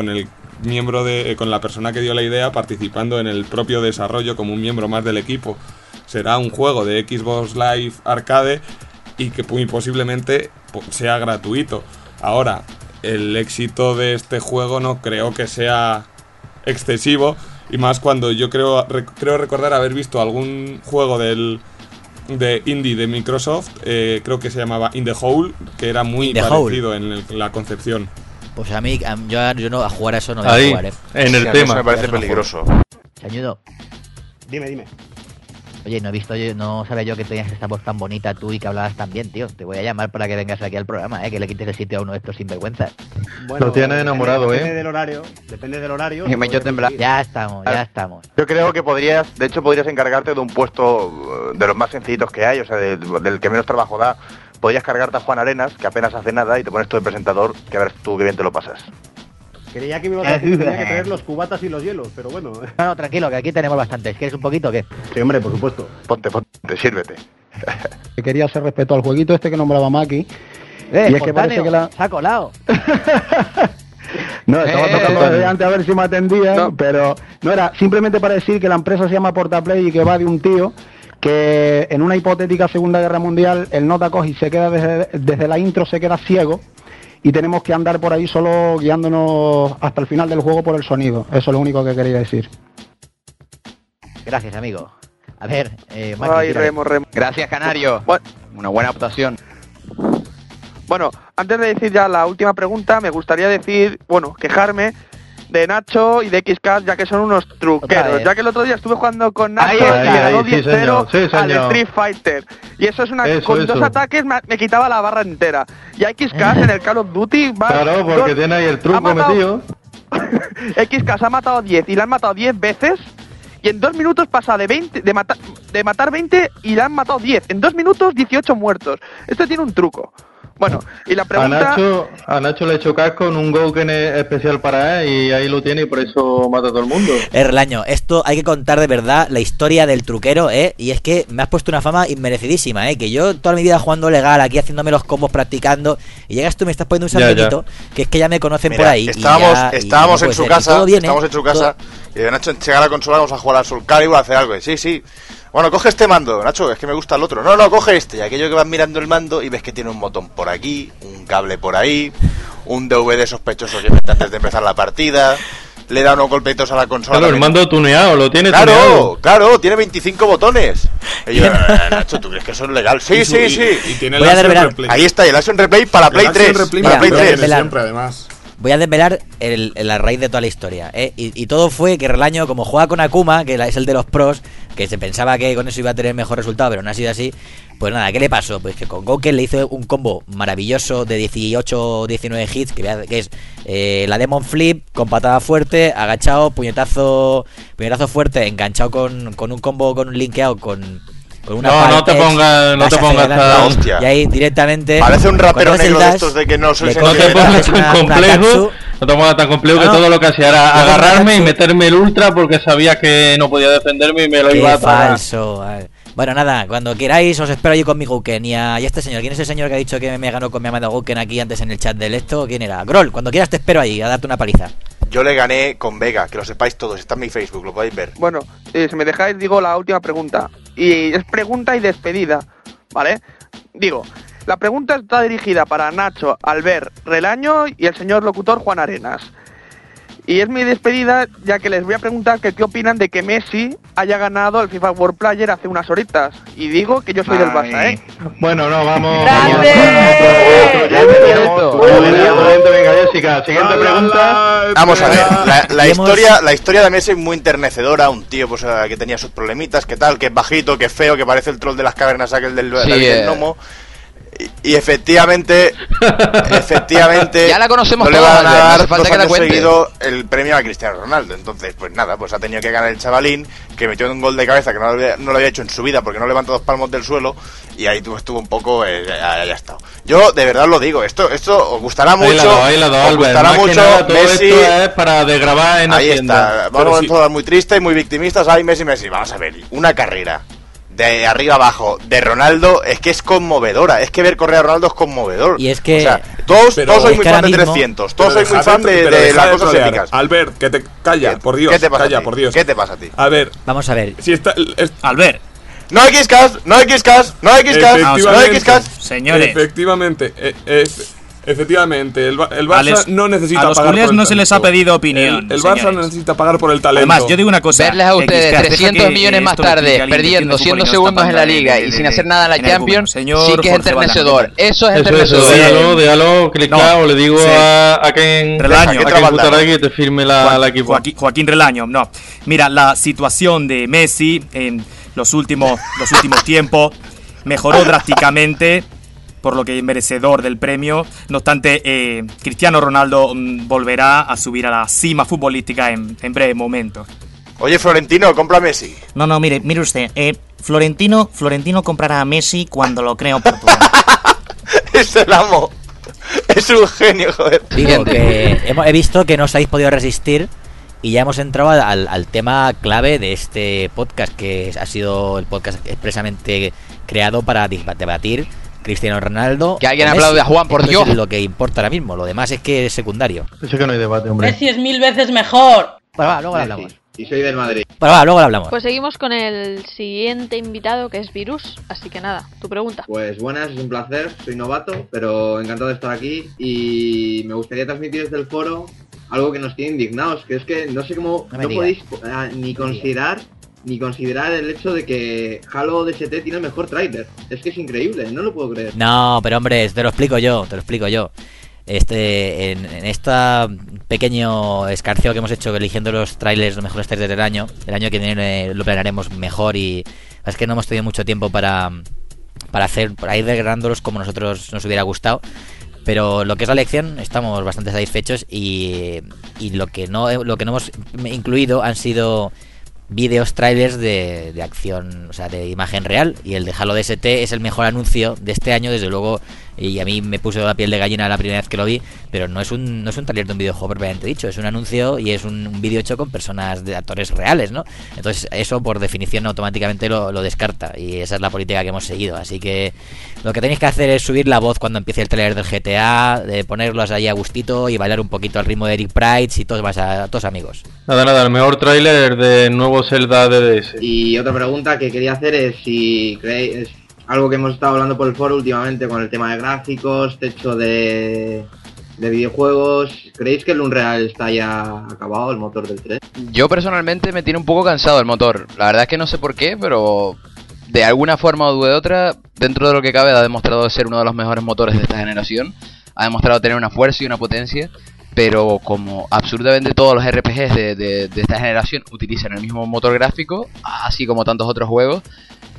la persona que dio la idea participando en el propio desarrollo como un miembro más del equipo. Será un juego de Xbox Live Arcade y que muy posiblemente sea gratuito. Ahora, el éxito de este juego no creo que sea excesivo, y más cuando yo creo recordar haber visto algún juego de indie de Microsoft, creo que se llamaba In the Hole, que era muy parecido en la concepción. Pues a mí, yo no, a jugar a eso no voy a jugar, en el tema. Me parece peligroso. Chañudo. Dime. Oye, no sabía yo que tenías esta voz tan bonita tú y que hablabas tan bien, tío. Te voy a llamar para que vengas aquí al programa, que le quites el sitio a uno de estos sinvergüenzas. Bueno, lo tienes enamorado, depende del horario. Y me echó temblar. Ya estamos. Yo creo que podrías encargarte de un puesto de los más sencillitos que hay, o sea, del que menos trabajo da. Podrías cargarte a Juan Arenas, que apenas hace nada, y te pones tú de presentador, que a ver tú qué bien te lo pasas. Creía que me iba a decir que tenía que traer los cubatas y los hielos, pero bueno. No, tranquilo, que aquí tenemos bastantes. ¿Quieres un poquito o qué? Sí, hombre, por supuesto. Ponte, sírvete. Quería hacer respecto al jueguito este que nombraba Maki. Y es que parece que se ha colado. No, estaba tocando desde antes a ver si me atendían, pero no era simplemente para decir que la empresa se llama Portaplay y que va de un tío que en una hipotética Segunda Guerra Mundial el nota coge y se queda desde la intro, se queda ciego, y tenemos que andar por ahí solo guiándonos hasta el final del juego por el sonido. Eso es lo único que quería decir. Gracias, amigo. A ver, Maki, Remo. Gracias, Canario. Una buena optación. Bueno, antes de decir ya la última pregunta, me gustaría quejarme de Nacho y de XCast, ya que son unos truqueros. Ya que el otro día estuve jugando con Nacho y ganó 10-0 al Street Fighter. Y eso es con dos ataques me quitaba la barra entera. Y a XCast en el Call of Duty claro, porque tiene ahí el truco metido. XCast ha matado 10 y le han matado 10 veces. Y en 2 minutos pasa de matar 20 y le han matado 10. En 2 minutos 18 muertos. Esto tiene un truco. Bueno, y la pregunta... A Nacho le he hecho casco en un Gouken especial para él y ahí lo tiene y por eso mata a todo el mundo. Relaño, esto hay que contar de verdad la historia del truquero, y es que me has puesto una fama inmerecidísima, que yo toda mi vida jugando legal, aquí haciéndome los combos, practicando, y llegas tú y me estás poniendo un salvedito, que es que ya me conocen. Mira, por ahí. Estábamos en su casa, y de Nacho llega a la consola, vamos a jugar al Soul Calibur a hacer algo, sí. Bueno, coge este mando, Nacho, es que me gusta el otro. No, coge este. Y aquello que vas mirando el mando y ves que tiene un botón por aquí, un cable por ahí, un DVD sospechoso que mete antes de empezar la partida. Le da unos golpeitos a la consola. Claro, el mando tuneado, lo tiene tuneado. Claro, tiene 25 botones. Y yo, Nacho, ¿tú crees que eso es legal? Sí. Y tiene el Action Replay. Ahí está, el Action Replay para Play 3. Para Play 3 siempre, además. Voy a desvelar la raíz de toda la historia, y todo fue que Relaño, como juega con Akuma, que es el de los pros, que se pensaba que con eso iba a tener mejor resultado, pero no ha sido así. Pues nada, ¿qué le pasó? Pues que con Gouken le hizo un combo maravilloso de 18 o 19 hits, que es la Demon Flip con patada fuerte, agachado, puñetazo fuerte, enganchado con un combo, con un linkeado, con con una no te pongas la hostia. Y ahí directamente parece un rapero negro de estos de que no soy no te pongas tan complejo. No te pongas tan complejo que todo lo que hacía era agarrarme y meterme el ultra porque sabía que no podía defenderme y me lo iba a pagar. Falso. Bueno, nada, cuando queráis os espero allí con mi Gouken. Y este señor, ¿quién es el señor que ha dicho que me ganó con mi amado Gouken aquí antes en el chat del esto? ¿Quién era? Groll, cuando quieras te espero ahí a darte una paliza. Yo le gané con Vega, que lo sepáis todos, está en mi Facebook, lo podéis ver. Bueno, si me dejáis digo la última pregunta. Y es pregunta y despedida, ¿vale? Digo, la pregunta está dirigida para Nacho, Albert, Relaño y el señor locutor Juan Arenas. Y es mi despedida, ya que les voy a preguntar que qué opinan de que Messi haya ganado el FIFA World Player hace unas horitas. Y digo que yo soy del Barça, ¿eh? Bueno, no, vamos. ¡Grande! Venga, Jessica, siguiente pregunta. Vamos a ver, la historia de Messi es muy enternecedora. Un tío pues que tenía sus problemitas, que tal, que es bajito, que es feo, que parece el troll de las cavernas, aquel del Gnomo. Y efectivamente ya la conocemos no le van a dar no hace falta que la cuente. Seguido el premio a Cristiano Ronaldo. Entonces pues nada, pues ha tenido que ganar el chavalín que metió un gol de cabeza que no lo había hecho en su vida porque no levantó 2 palmos del suelo y ahí estuvo un poco ya está. Yo de verdad lo digo, esto os gustará mucho, os gustará mucho. Messi esto es para desgravar en ahí Hacienda. está, vamos todas muy tristes y muy victimistas. Ay, Messi, vamos a ver, una carrera de arriba abajo de Ronaldo es que es conmovedora, es que ver correr a Ronaldo es conmovedor. Y es que o sea, todos sois muy fan de 300, todos sois muy fan de las cosas épicas. Albert, que te calla, por Dios. ¿Qué te pasa calla, a ti? por Dios. ¿Qué te pasa a ti? A ver, vamos a ver. Si está Albert, no hay Xcast, no hay Xcast, no hay Xcast, no hay Xcast. Señores, efectivamente, el Barça no necesita pagar. A los culés no se les ha pedido opinión. El Barça no necesita pagar por el talento. Además, yo digo una cosa. Verles a ustedes 300 millones más tarde, perdiendo, siendo segundos en la Liga y sin hacer nada en la Champions, sí que es enternecedor. Eso es enternecedor. Déjalo, clica o le digo a Ken Relaño, que te firme la equipo. Joaquín Relaño, no. Mira, la situación de Messi en los últimos tiempos mejoró drásticamente, por lo que es merecedor del premio. No obstante, Cristiano Ronaldo volverá a subir a la cima futbolística en breve momento. Oye, Florentino, compra a Messi. No, mire usted, Florentino comprará a Messi cuando lo crea oportuno. Es el amo. Es un genio, joder. Digo que he visto que no os habéis podido resistir y ya hemos entrado al tema clave de este podcast, que ha sido el podcast expresamente creado para debatir Cristiano Ronaldo. Que alguien aplaude a Juan, por Dios. Es lo que importa ahora mismo, lo demás es que es secundario. Eso que no hay debate, hombre. Messi es 1000 veces mejor. Bueno, va, luego lo hablamos. Y soy del Madrid. Bueno, va, luego lo hablamos. Pues seguimos con el siguiente invitado, que es Virus. Así que nada, tu pregunta. Pues buenas, es un placer. Soy novato, pero encantado de estar aquí. Y me gustaría transmitir desde el foro algo que nos tiene indignados, que es que no sé cómo no podéis ni considerar el hecho de que Halo DST tiene el mejor tráiler. Es que es increíble, no lo puedo creer. No, pero hombre, te lo explico yo. En este pequeño escarceo que hemos hecho eligiendo los trailers, los mejores trailers del año que viene lo planearemos mejor, y es que no hemos tenido mucho tiempo para ir desgranándolos como nosotros nos hubiera gustado. Pero lo que es la elección estamos bastante satisfechos, y lo que no hemos incluido han sido vídeos, trailers de acción, o sea, de imagen real, y el de Halo DST es el mejor anuncio de este año, desde luego, y a mí me puso la piel de gallina la primera vez que lo vi, pero no es un trailer de un videojuego propiamente dicho, es un anuncio y es un vídeo hecho con personas de actores reales, ¿no? Entonces eso por definición automáticamente lo descarta, y esa es la política que hemos seguido, así que lo que tenéis que hacer es subir la voz cuando empiece el trailer del GTA, de ponerlos ahí a gustito y bailar un poquito al ritmo de Eric Price y todos amigos. Nada, el mejor tráiler de nuevo Zelda DDS. Y otra pregunta que quería hacer es si creéis, algo que hemos estado hablando por el foro últimamente con el tema de gráficos, techo de videojuegos, ¿creéis que el Unreal está ya acabado, el motor del 3? Yo personalmente me tiene un poco cansado el motor, la verdad es que no sé por qué, pero de alguna forma o de otra, dentro de lo que cabe, ha demostrado ser uno de los mejores motores de esta generación, ha demostrado tener una fuerza y una potencia, pero como absolutamente todos los RPGs de esta generación utilizan el mismo motor gráfico, así como tantos otros juegos,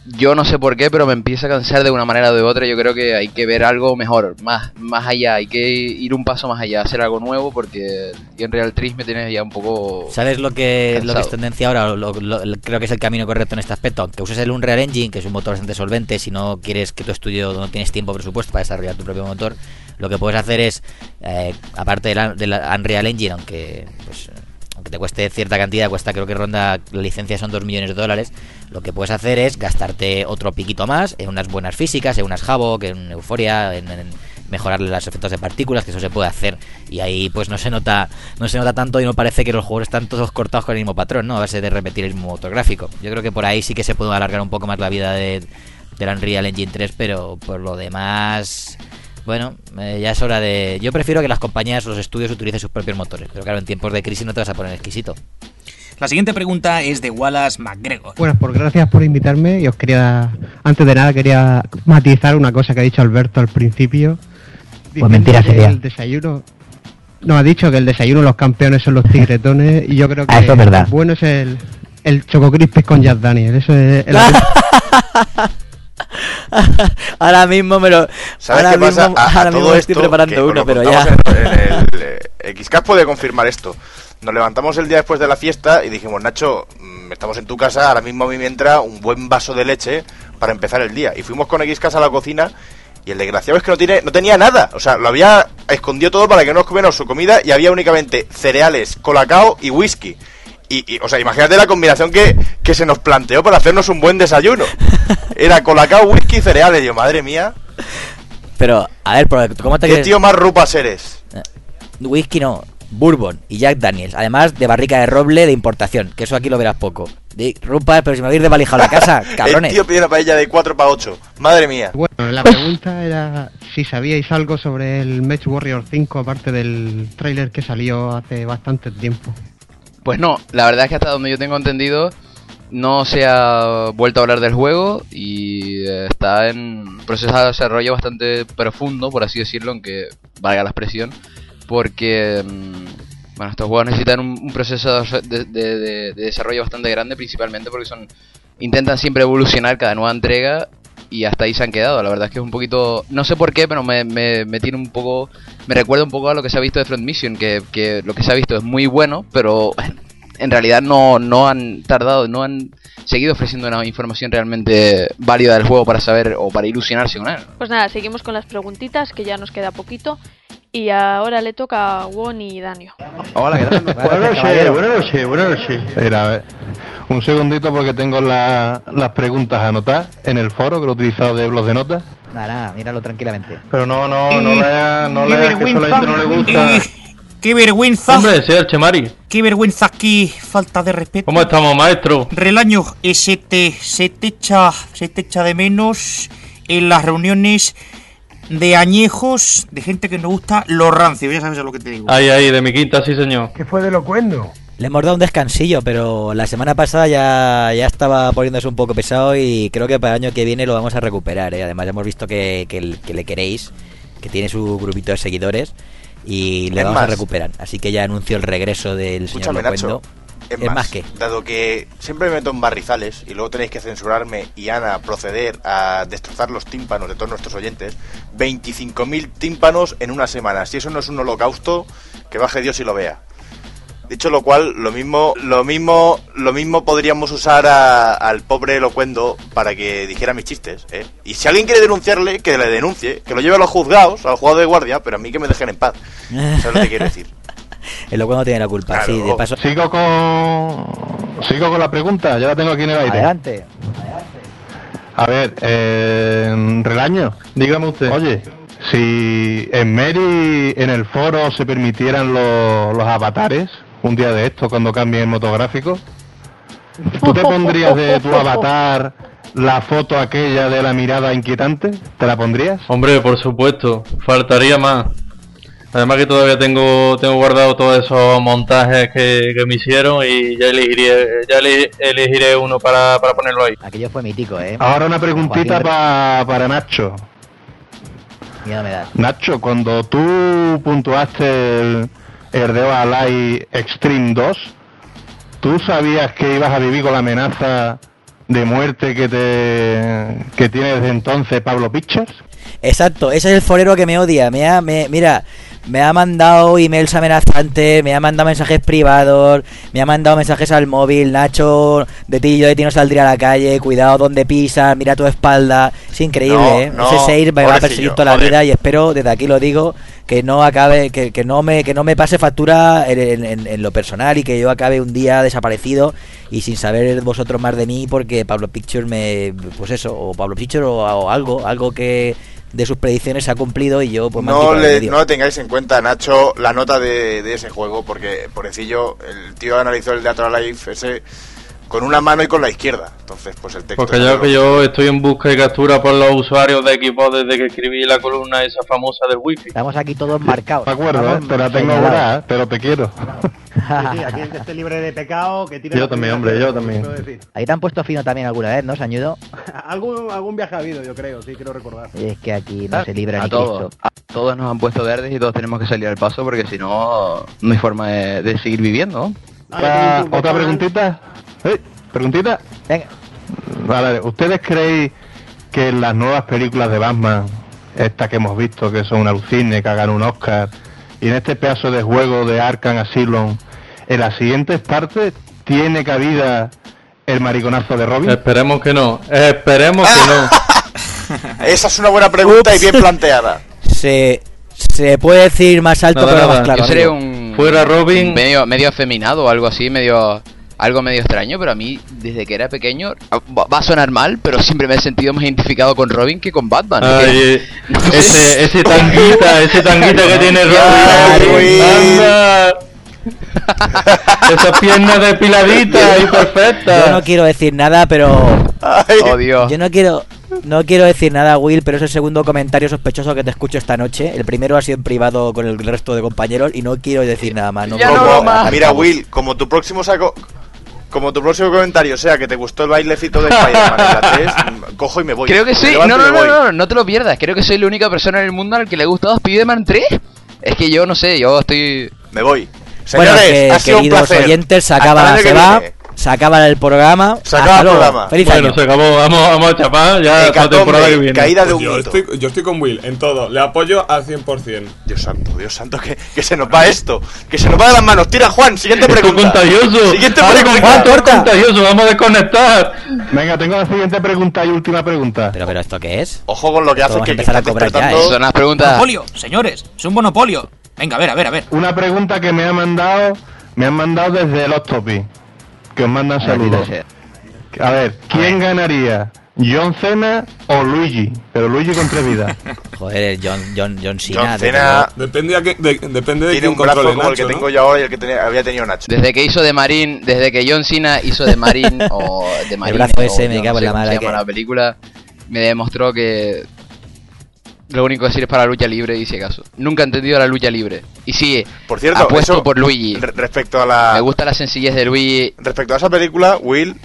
yo no sé por qué, pero me empieza a cansar de una manera o de otra. Yo creo que hay que ver algo mejor, más allá, hay que ir un paso más allá, hacer algo nuevo, porque Unreal 3 me tiene ya un poco... ¿Sabes lo que cansado. es tendencia ahora? Creo que es el camino correcto en este aspecto. Aunque uses el Unreal Engine, que es un motor bastante solvente, si no quieres que tu estudio, no tienes tiempo o presupuesto para desarrollar tu propio motor, lo que puedes hacer es, aparte de la Unreal Engine, aunque te cueste cierta cantidad, creo que ronda, la licencia son $2 millones, lo que puedes hacer es gastarte otro piquito más en unas buenas físicas, en unas Havok, en Euphoria, en mejorar los efectos de partículas, que eso se puede hacer, y ahí pues no se nota tanto y no parece que los juegos están todos cortados con el mismo patrón, ¿no? A base de repetir el mismo motor gráfico. Yo creo que por ahí sí que se puede alargar un poco más la vida de la Unreal Engine 3, pero por lo demás... Bueno, ya es hora de... Yo prefiero que las compañías o los estudios utilicen sus propios motores, pero claro, en tiempos de crisis no te vas a poner exquisito. La siguiente pregunta es de Wallace McGregor. Bueno, pues gracias por invitarme y os quería... Antes de nada quería matizar una cosa que ha dicho Alberto al principio. Pues mentira sería. El desayuno... No, ha dicho que el desayuno los campeones son los tigretones y yo creo que eso es verdad. El bueno es el Choco Crispy con Jack Daniel. Eso es el... Ahora mismo me lo... ¿Sabes qué pasa? A todo esto, estoy preparando uno, pero ya... El XCAS puede confirmar esto. Nos levantamos el día después de la fiesta y dijimos, Nacho, estamos en tu casa, ahora mismo a mí me entra un buen vaso de leche para empezar el día. Y fuimos con XCAS a la cocina y el desgraciado es que no tenía nada. O sea, lo había escondido todo para que no nos comiéramos su comida y había únicamente cereales, colacao y whisky. O sea, imagínate la combinación que se nos planteó para hacernos un buen desayuno. Era colacao, whisky y cereales. Yo, madre mía. Pero, a ver, ¿cómo te ¿Qué tío más rupas eres? Whisky no, bourbon y Jack Daniels. Además de barrica de roble de importación, que eso aquí lo verás poco. Rupas, pero si me voy a ir de valija a la casa, cabrones. El tío pide una paella de 4 para 8. Madre mía. Bueno, la pregunta era si sabíais algo sobre el Match Warrior 5, aparte del tráiler que salió hace bastante tiempo. Pues no, la verdad es que hasta donde yo tengo entendido no se ha vuelto a hablar del juego y está en proceso de desarrollo bastante profundo, por así decirlo, aunque valga la expresión, porque bueno, estos juegos necesitan un proceso de desarrollo bastante grande, principalmente porque intentan siempre evolucionar cada nueva entrega y hasta ahí se han quedado. La verdad es que es un poquito, no sé por qué, pero me tiene un poco, me recuerda un poco a lo que se ha visto de Front Mission, que lo que se ha visto es muy bueno, pero en realidad no han seguido ofreciendo una información realmente válida del juego para saber o para ilusionarse con él. Pues nada, seguimos con las preguntitas, que ya nos queda poquito. Y ahora le toca a Won y Danio. Hola, ¿qué tal? Buenas noches. Mira, a ver, un segundito porque tengo las preguntas anotadas en el foro que lo he utilizado de blog de notas. Nada, míralo tranquilamente. Pero no leas que eso a la gente no le gusta. ¡Qué vergüenza! Hombre, sea el Chemari. ¡Qué vergüenza! ¡Qué falta de respeto! ¿Cómo estamos, maestro? Relaño, se te echa de menos en las reuniones de añejos, de gente que nos gusta lo rancio, ya sabes a lo que te digo. Ahí, de mi quinta, sí señor. ¿Qué fue de Locuendo? Le hemos dado un descansillo, pero la semana pasada ya estaba poniéndose un poco pesado y creo que para el año que viene lo vamos a recuperar, ¿eh? Además ya hemos visto que le queréis, que tiene su grupito de seguidores y le vamos a recuperar. Así que ya anuncio el regreso del señor Locuendo. Es más que, dado que siempre me meto en barrizales y luego tenéis que censurarme y Ana proceder a destrozar los tímpanos de todos nuestros oyentes, 25.000 tímpanos en una semana. Si eso no es un holocausto, que baje Dios y lo vea. Dicho lo cual, lo mismo podríamos usar al pobre Locuendo para que dijera mis chistes, ¿eh? Y si alguien quiere denunciarle, que le denuncie, que lo lleve a los juzgados, al juzgado de guardia, pero a mí que me dejen en paz. ¿Sabes lo que quiero decir? El Locuendo tiene la culpa, claro. Sí, de paso. Sigo con la pregunta, ya la tengo aquí en el aire. Adelante. A ver, Relaño, dígame usted. Oye, si en Mary, en el foro, se permitieran los avatares, un día de esto, cuando cambie el motográfico, ¿tú te pondrías de tu avatar la foto aquella de la mirada inquietante? ¿Te la pondrías? Hombre, por supuesto, faltaría más. Además que todavía tengo guardado todos esos montajes que me hicieron y ya elegiré uno para ponerlo ahí. Aquello fue mítico, ¿eh? Ahora una preguntita para Nacho. Miedo me da. Nacho, cuando tú puntuaste el Dead Alive Extreme 2, ¿tú sabías que ibas a vivir con la amenaza de muerte que tiene desde entonces Pablo Pictures? Exacto, ese es el forero que me odia. Mira, me ha mandado emails amenazantes, me ha mandado mensajes privados, me ha mandado mensajes al móvil. Nacho, de ti no saldría a la calle, cuidado donde pisas, mira tu espalda. Es increíble, ese Seir me va a perseguir toda la vida y espero, desde aquí lo digo, que no acabe, que no me pase factura en lo personal y que yo acabe un día desaparecido y sin saber vosotros más de mí porque Pablo Pictures o Pablo Pictures o algo que de sus predicciones se ha cumplido y yo pues no tengáis en cuenta, Nacho, la nota de ese juego, porque pobrecillo, el tío analizó el Dead or Alive ese con una mano y con la izquierda, entonces pues el texto... Porque yo estoy en busca y captura por los usuarios de equipos desde que escribí la columna esa famosa del wifi. Estamos aquí todos marcados. De acuerdo, te la tengo ahora, pero te quiero. Sí, aquí el que esté libre de pecado, que tire... Yo también, hombre, yo también. Ahí te han puesto fino también alguna vez, ¿no, Sañudo? algún viaje ha habido, yo creo, sí, quiero recordar. Es que aquí no se libra ni Cristo. A todos nos han puesto verdes y todos tenemos que salir al paso porque si no, no hay forma de seguir viviendo, ¿no? ¿Otra preguntita? ¿Preguntita? Venga. Vale, ¿ustedes creen que en las nuevas películas de Batman, estas que hemos visto, que son un alucine, que hagan un Oscar, y en este pedazo de juego de Arkham Asylum, en las siguientes partes, tiene cabida el mariconazo de Robin? Esperemos que no, Esa es una buena pregunta y bien planteada. Se puede decir más alto, pero más claro. Yo seré un... Fuera Robin... Medio afeminado o algo así, algo medio extraño, pero a mí, desde que era pequeño, va a sonar mal, pero siempre me he sentido más identificado con Robin que con Batman. Ese tanguita que tiene Robin. ¡Anda! Esas piernas depiladitas y perfectas. Yo no quiero decir nada, pero... Oh, Dios. Yo no quiero decir nada, Will, pero es el segundo comentario sospechoso que te escucho esta noche. El primero ha sido en privado con el resto de compañeros y no quiero decir nada más. Mira, Will, como tu próximo comentario sea que te gustó el bailecito de Spider-Man en la 3, cojo y me voy. Creo que sí, no te lo pierdas. Creo que soy la única persona en el mundo al que le ha gustado Spider-Man 3. Es que yo no sé, yo estoy... Me voy. Señores, bueno, queridos oyentes, se acaba el programa. Feliz año. Se acabó, vamos a chapar ya la temporada que viene. Caída de un yo estoy con Will en todo, le apoyo al 100%. Dios santo, que se nos va esto, que se nos va de las manos. Tira, Juan, siguiente pregunta. Contagioso. Siguiente pregunta. Contagioso, vamos a desconectar. Venga, tengo la siguiente pregunta y última pregunta. Pero ¿esto qué es? Ojo con lo que hace que empezar a cobrar ya, Son las preguntas. Monopolio, señores, es un monopolio. Venga, a ver. Una pregunta que me han mandado desde los Topic, que os mandan saludos. A ver, ¿quién ganaría? ¿John Cena o Luigi? Pero Luigi con 3 vidas. Joder, John Cena. Depende de tiene un brazo como el que tengo yo ahora y el que había tenido Nacho. Desde que John Cena hizo de Marín o de Marín, el brazo ese me cago en la madre que la película me demostró que lo único que sirve es para la lucha libre y si acaso. Nunca he entendido la lucha libre. Y sí, por cierto, apuesto por Luigi. Respecto a la... Me gusta la sencillez de Luigi. Respecto a esa película, Will...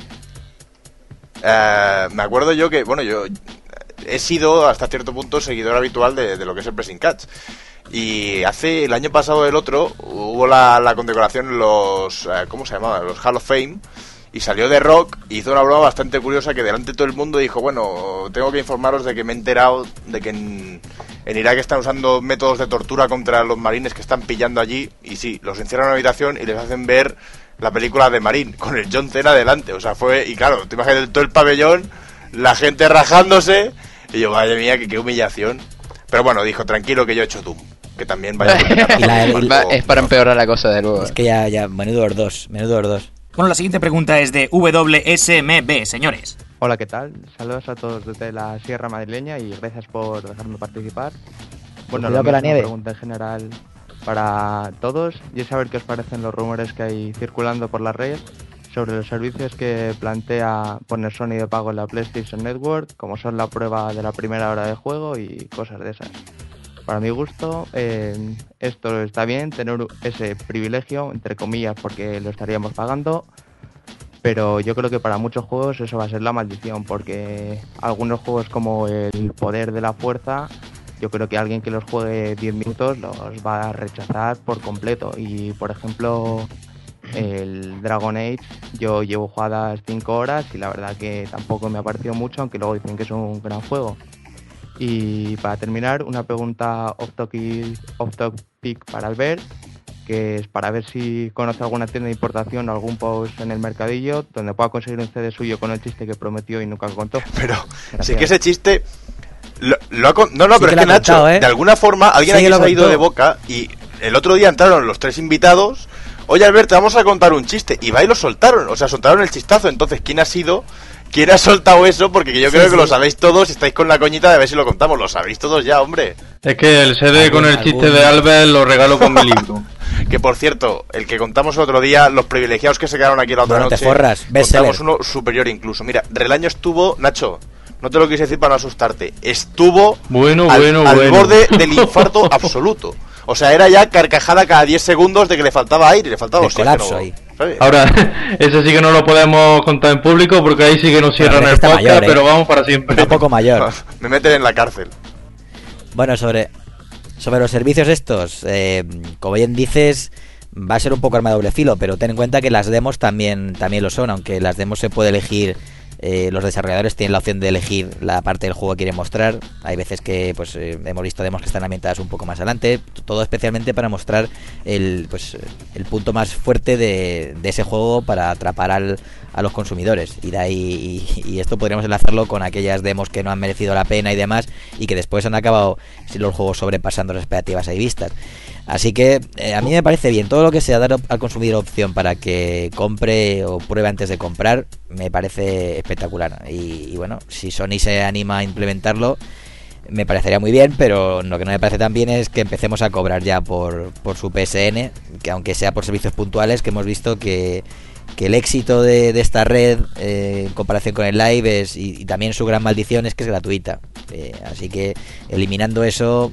me acuerdo yo que... Bueno, yo he sido hasta cierto punto seguidor habitual de lo que es el Pressing Catch. Y el año pasado del otro, hubo la condecoración, los... ¿cómo se llamaba? Los Hall of Fame. Y salió The Rock y hizo una broma bastante curiosa que delante de todo el mundo dijo: bueno, tengo que informaros de que me he enterado de que en Irak están usando métodos de tortura contra los marines que están pillando allí. Y sí, los encierran en una habitación y les hacen ver la película de Marín con el John Cena delante. O sea, y claro, te imaginas todo el pabellón, la gente rajándose. Y yo, madre mía, qué humillación. Pero bueno, dijo: tranquilo que yo he hecho Doom, que también vaya a es para empeorar la cosa de nuevo. Es que ya, menudo dos. Bueno, la siguiente pregunta es de WSMB, señores. Hola, ¿qué tal? Saludos a todos desde la Sierra Madrileña y gracias por dejarme participar. Bueno, la pregunta en general para todos y es saber qué os parecen los rumores que hay circulando por la red sobre los servicios que plantea poner Sony de pago en la PlayStation Network, como son la prueba de la primera hora de juego y cosas de esas. Para mi gusto, esto está bien, tener ese privilegio, entre comillas, porque lo estaríamos pagando, pero yo creo que para muchos juegos eso va a ser la maldición, porque algunos juegos como el Poder de la Fuerza, yo creo que alguien que los juegue 10 minutos los va a rechazar por completo. Y, por ejemplo, El Dragon Age yo llevo jugadas 5 horas y la verdad que tampoco me ha parecido mucho, aunque luego dicen que es un gran juego. Y para terminar, una pregunta off topic para Albert, que es para ver si conoce alguna tienda de importación o algún post en el mercadillo donde pueda conseguir un CD suyo con el chiste que prometió y nunca contó. Pero gracias. sí que ese chiste no, pero Sí es que Nacho, contado, ¿eh? de alguna forma alguien Sí aquí que se lo ha ido contó. de boca y el otro día entraron los 3 invitados. Oye, Albert, te vamos a contar un chiste. Y va y lo soltaron, o sea, soltaron el chistazo. Entonces, ¿quién ha soltado eso? Porque yo creo que lo sabéis todos y estáis con la coñita de ver si lo contamos. Lo sabéis todos ya, hombre. Es que el CD con el chiste de Albert lo regalo con mi libro. Que por cierto, el que contamos el otro día, los privilegiados que se quedaron aquí la otra Bueno, te noche, forras, bestseller. contamos uno superior incluso. Mira, Relaño estuvo, Nacho, no te lo quise decir para no asustarte, estuvo al borde del infarto absoluto. O sea, era ya carcajada cada 10 segundos de que le faltaba aire, le faltaba oxígeno. colapso ahí. ¿Sabes? Ahora, ese sí que no lo podemos contar en público porque ahí sí que nos cierran el podcast, mayor, pero vamos para siempre. Un poco mayor. Me meten en la cárcel. Bueno, sobre los servicios estos, como bien dices, va a ser un poco arma de doble filo, pero ten en cuenta que las demos también lo son, aunque las demos se puede elegir, los desarrolladores tienen la opción de elegir la parte del juego que quieren mostrar. Hay veces que pues hemos visto demos que están ambientadas un poco más adelante, todo especialmente para mostrar el punto más fuerte de ese juego para atrapar a los consumidores, y de ahí y esto podríamos enlazarlo con aquellas demos que no han merecido la pena y demás, y que después han acabado los juegos sobrepasando las expectativas ahí vistas. Así que a mí me parece bien todo lo que sea dar al consumidor opción para que compre o pruebe antes de comprar, me parece espectacular. Y bueno, si Sony se anima a implementarlo, me parecería muy bien, pero lo que no me parece tan bien es que empecemos a cobrar ya por su PSN, que aunque sea por servicios puntuales, que hemos visto que el éxito de esta red en comparación con el Live y también su gran maldición es que es gratuita. Así que eliminando eso,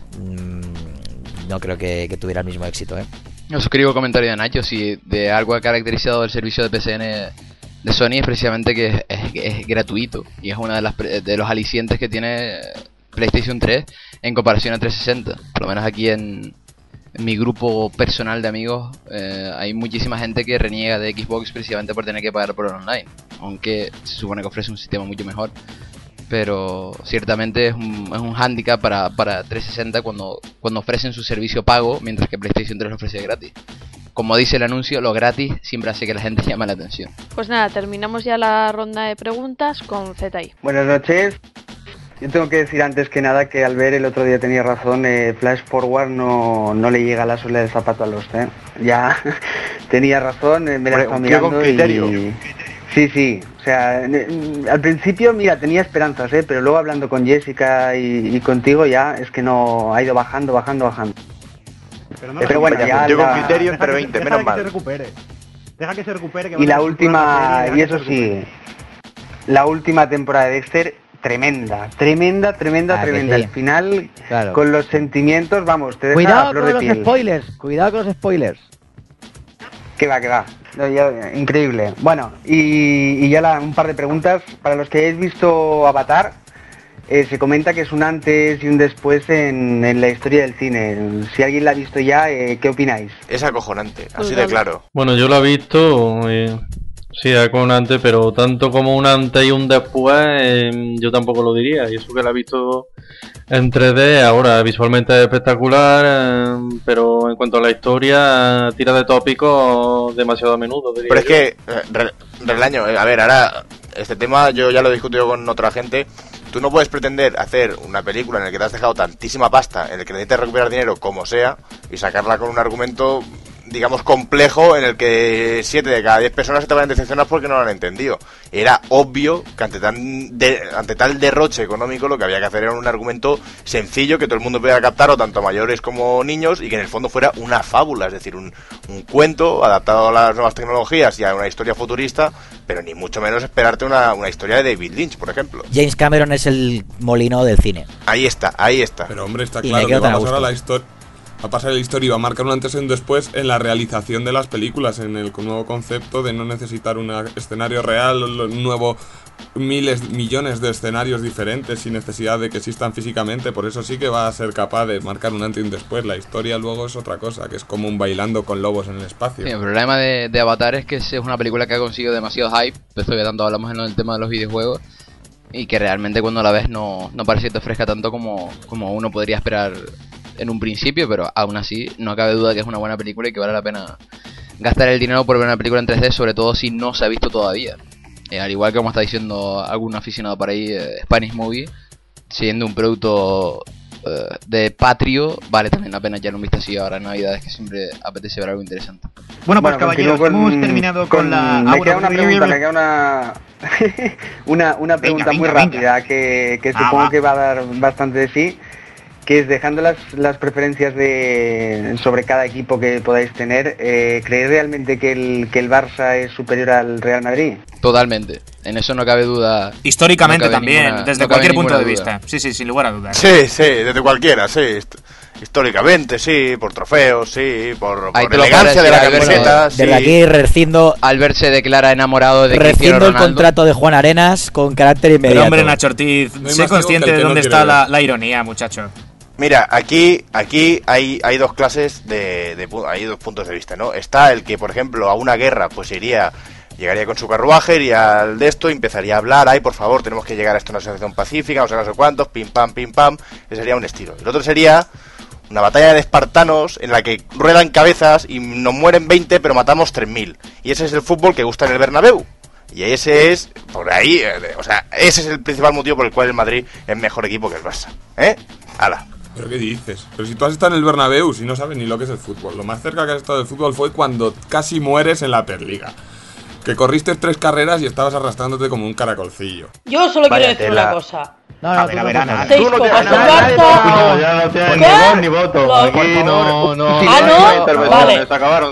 no creo que tuviera el mismo éxito. Yo suscribo el comentario de Nacho. Si de algo ha caracterizado el servicio de PSN de Sony es precisamente que es gratuito, y es una de los alicientes que tiene PlayStation 3 en comparación a 360. Por lo menos aquí en mi grupo personal de amigos hay muchísima gente que reniega de Xbox precisamente por tener que pagar por el online, aunque se supone que ofrece un sistema mucho mejor. Pero ciertamente es un hándicap para 360 cuando ofrecen su servicio pago, mientras que PlayStation 3 lo ofrece gratis. Como dice el anuncio, lo gratis siempre hace que la gente llame la atención. Pues nada, terminamos ya la ronda de preguntas con ZI. Buenas noches. Yo tengo que decir antes que nada que Albert el otro día tenía razón, Flash Forward no le llega la suela del zapato a los, Ya tenía razón, me la estaba mirando con criterio. y... Sí, o sea, al principio, mira, tenía esperanzas, pero luego hablando con Jessica y contigo ya es que no, ha ido bajando. Pero bueno, ya... Yo con criterio entre 20, menos mal. Deja que se recupere. Y la última, y eso sí, la última temporada de Dexter, tremenda. Sí. El final, Claro. con los sentimientos, vamos, te deja a Cuidado flor con de los piel. spoilers. Que va. No, ya, increíble. Bueno, y ya un par de preguntas. Para los que hayáis visto Avatar, se comenta que es un antes y un después en la historia del cine. Si alguien la ha visto ya, ¿qué opináis? Es acojonante, así de claro. Bueno, yo lo he visto, sí, acojonante, pero tanto como un antes y un después, yo tampoco lo diría. Y eso que la he visto en 3D, ahora visualmente es espectacular, pero en cuanto a la historia, tira de tópicos demasiado a menudo, diría Pero es yo. que, Relaño, a ver, ahora, este tema yo ya lo he discutido con otra gente. Tú no puedes pretender hacer una película en la que te has dejado tantísima pasta, en el que necesitas recuperar dinero como sea, y sacarla con un argumento, digamos, complejo, en el que 7 de cada 10 personas se te van a decepcionar porque no lo han entendido. Era obvio que ante tal derroche económico lo que había que hacer era un argumento sencillo que todo el mundo pudiera captar, o tanto mayores como niños, y que en el fondo fuera una fábula, es decir, un cuento adaptado a las nuevas tecnologías y a una historia futurista, pero ni mucho menos esperarte una historia de David Lynch, por ejemplo. James Cameron es el molino del cine. Ahí está. Pero hombre, está Y claro me que quedo tan a vamos ahora gusto. a la historia. va a pasar la historia y va a marcar un antes y un después en la realización de las películas, en el nuevo concepto de no necesitar un escenario real, un nuevo millones de escenarios diferentes sin necesidad de que existan físicamente. Por eso sí que va a ser capaz de marcar un antes y un después. La historia luego es otra cosa, que es como un bailando con lobos en el espacio. Sí, el problema de Avatar es que es una película que ha conseguido demasiado hype, puesto que tanto hablamos en el tema de los videojuegos, y que realmente cuando la ves no parece que te ofrezca tanto como uno podría esperar en un principio, pero aún así no cabe duda que es una buena película y que vale la pena gastar el dinero por ver una película en 3D, sobre todo si no se ha visto todavía. Al igual que como está diciendo algún aficionado por ahí, Spanish Movie, siendo un producto de patrio, vale también la pena echar un vistacillo ahora en Navidades, que siempre apetece ver algo interesante. Bueno, pues caballeros, hemos terminado con la... Me queda una pregunta, una pregunta muy rápida, que supongo que va a dar bastante de sí, que es, dejando las preferencias sobre cada equipo que podáis tener, ¿creéis realmente que el Barça es superior al Real Madrid? Totalmente, en eso no cabe duda. Históricamente no cabe también, ninguna, desde no cualquier cabe punto de duda. vista. Sí, sin lugar a dudas. Sí, desde cualquiera, sí. Históricamente, sí, por trofeos, sí, por elegancia de la camiseta, sí. Desde aquí rescindo... Albert se declara enamorado de Cristiano Ronaldo. El contrato de Juan Arenas con carácter inmediato. Pero hombre, Nacho Ortiz, sé consciente de dónde está la ironía, muchacho. Mira, aquí hay dos clases hay dos puntos de vista, ¿no? Está el que, por ejemplo, a una guerra pues llegaría con su carruaje, iría al de esto y empezaría a hablar, por favor, tenemos que llegar a esto, una asociación pacífica, no sé cuántos, pim pam, ese sería un estilo. El otro sería una batalla de espartanos en la que ruedan cabezas y nos mueren 20 pero matamos 3.000. Y ese es el fútbol que gusta en el Bernabéu. Y ese es, por ahí, ese es el principal motivo por el cual el Madrid es mejor equipo que el Barça. ¡Hala! ¿Pero qué dices? Pero si tú has estado en el Bernabéu, si no sabes ni lo que es el fútbol. Lo más cerca que has estado del fútbol fue cuando casi mueres en la Perliga. Que corriste 3 carreras y estabas arrastrándote como un caracolcillo. Yo solo quiero decir una cosa. No, a ver, Ana. Tú no tienes ya no tienes ni voz ni voto. Aquí no. Vale. Se acabaron.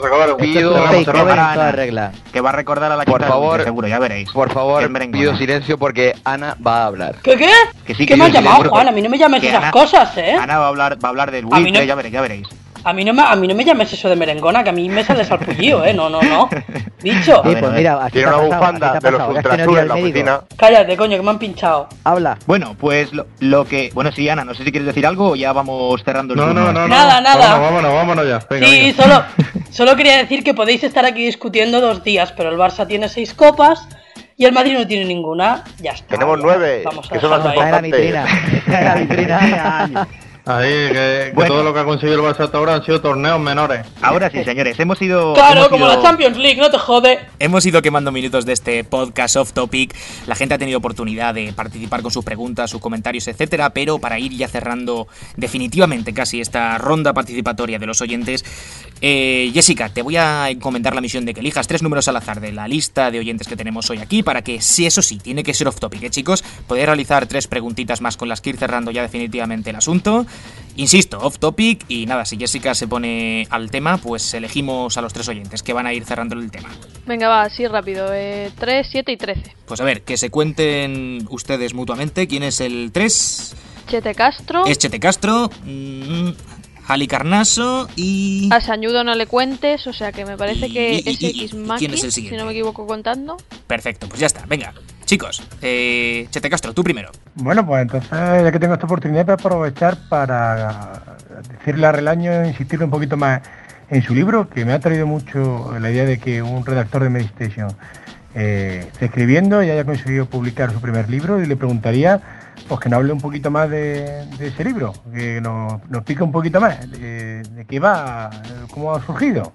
Que va a recordar a la por favor, seguro, ya veréis. Por favor, pido silencio porque Ana va a hablar. ¿Qué? ¿Qué me has llamado, Juan? A mí no me llames esas cosas, ¿eh? Ana va a hablar del buitre, ya veréis. A mí no me llames eso de merengona, que a mí me sale salpullido, No. Dicho. Sí, pues mira, tiene una bufanda de los ultrasur en la oficina. Cállate, coño, que me han pinchado. Habla. Bueno, pues lo que... Bueno, sí, Ana, no sé si quieres decir algo o ya vamos cerrando el turno. No. Nada. Vámonos ya. Venga, sí, solo quería decir que podéis estar aquí discutiendo 2 días, pero el Barça tiene 6 copas y el Madrid no tiene ninguna. Ya está. Tenemos 9, que son las importantes. La vitrina. Ahí, que todo lo que ha conseguido el Barça hasta ahora han sido torneos menores. Ahora sí, señores, hemos ido... Claro, como la Champions League, no te jode. Hemos ido quemando minutos de este podcast off topic. La gente ha tenido oportunidad de participar con sus preguntas, sus comentarios, etcétera, pero para ir ya cerrando definitivamente casi esta ronda participatoria de los oyentes, Jessica, te voy a encomendar la misión de que elijas 3 números al azar de la lista de oyentes que tenemos hoy aquí, para que, si eso sí, tiene que ser off topic, chicos, podéis realizar 3 preguntitas más con las que ir cerrando ya definitivamente el asunto. Insisto, off topic, y nada, si Jessica se pone al tema, pues elegimos a los 3 oyentes que van a ir cerrando el tema. Venga, va, así rápido, 3, 7 y 13. Pues a ver, que se cuenten ustedes mutuamente. ¿Quién es el 3? Chete Castro. Es Chete Castro, Halicarnaso y... A Sañudo no le cuentes, o sea que me parece que es X-Maki, ¿quién es el siguiente? Si no me equivoco contando. Perfecto, pues ya está, venga. Chicos, Chete Castro, tú primero. Bueno, pues entonces, ya que tengo esta oportunidad, voy a aprovechar para decirle a Relaño, insistirle un poquito más en su libro, que me ha traído mucho la idea de que un redactor de Medistation esté escribiendo y haya conseguido publicar su primer libro, y le preguntaría pues que nos hable un poquito más de ese libro, que nos pique un poquito más de qué va, cómo ha surgido.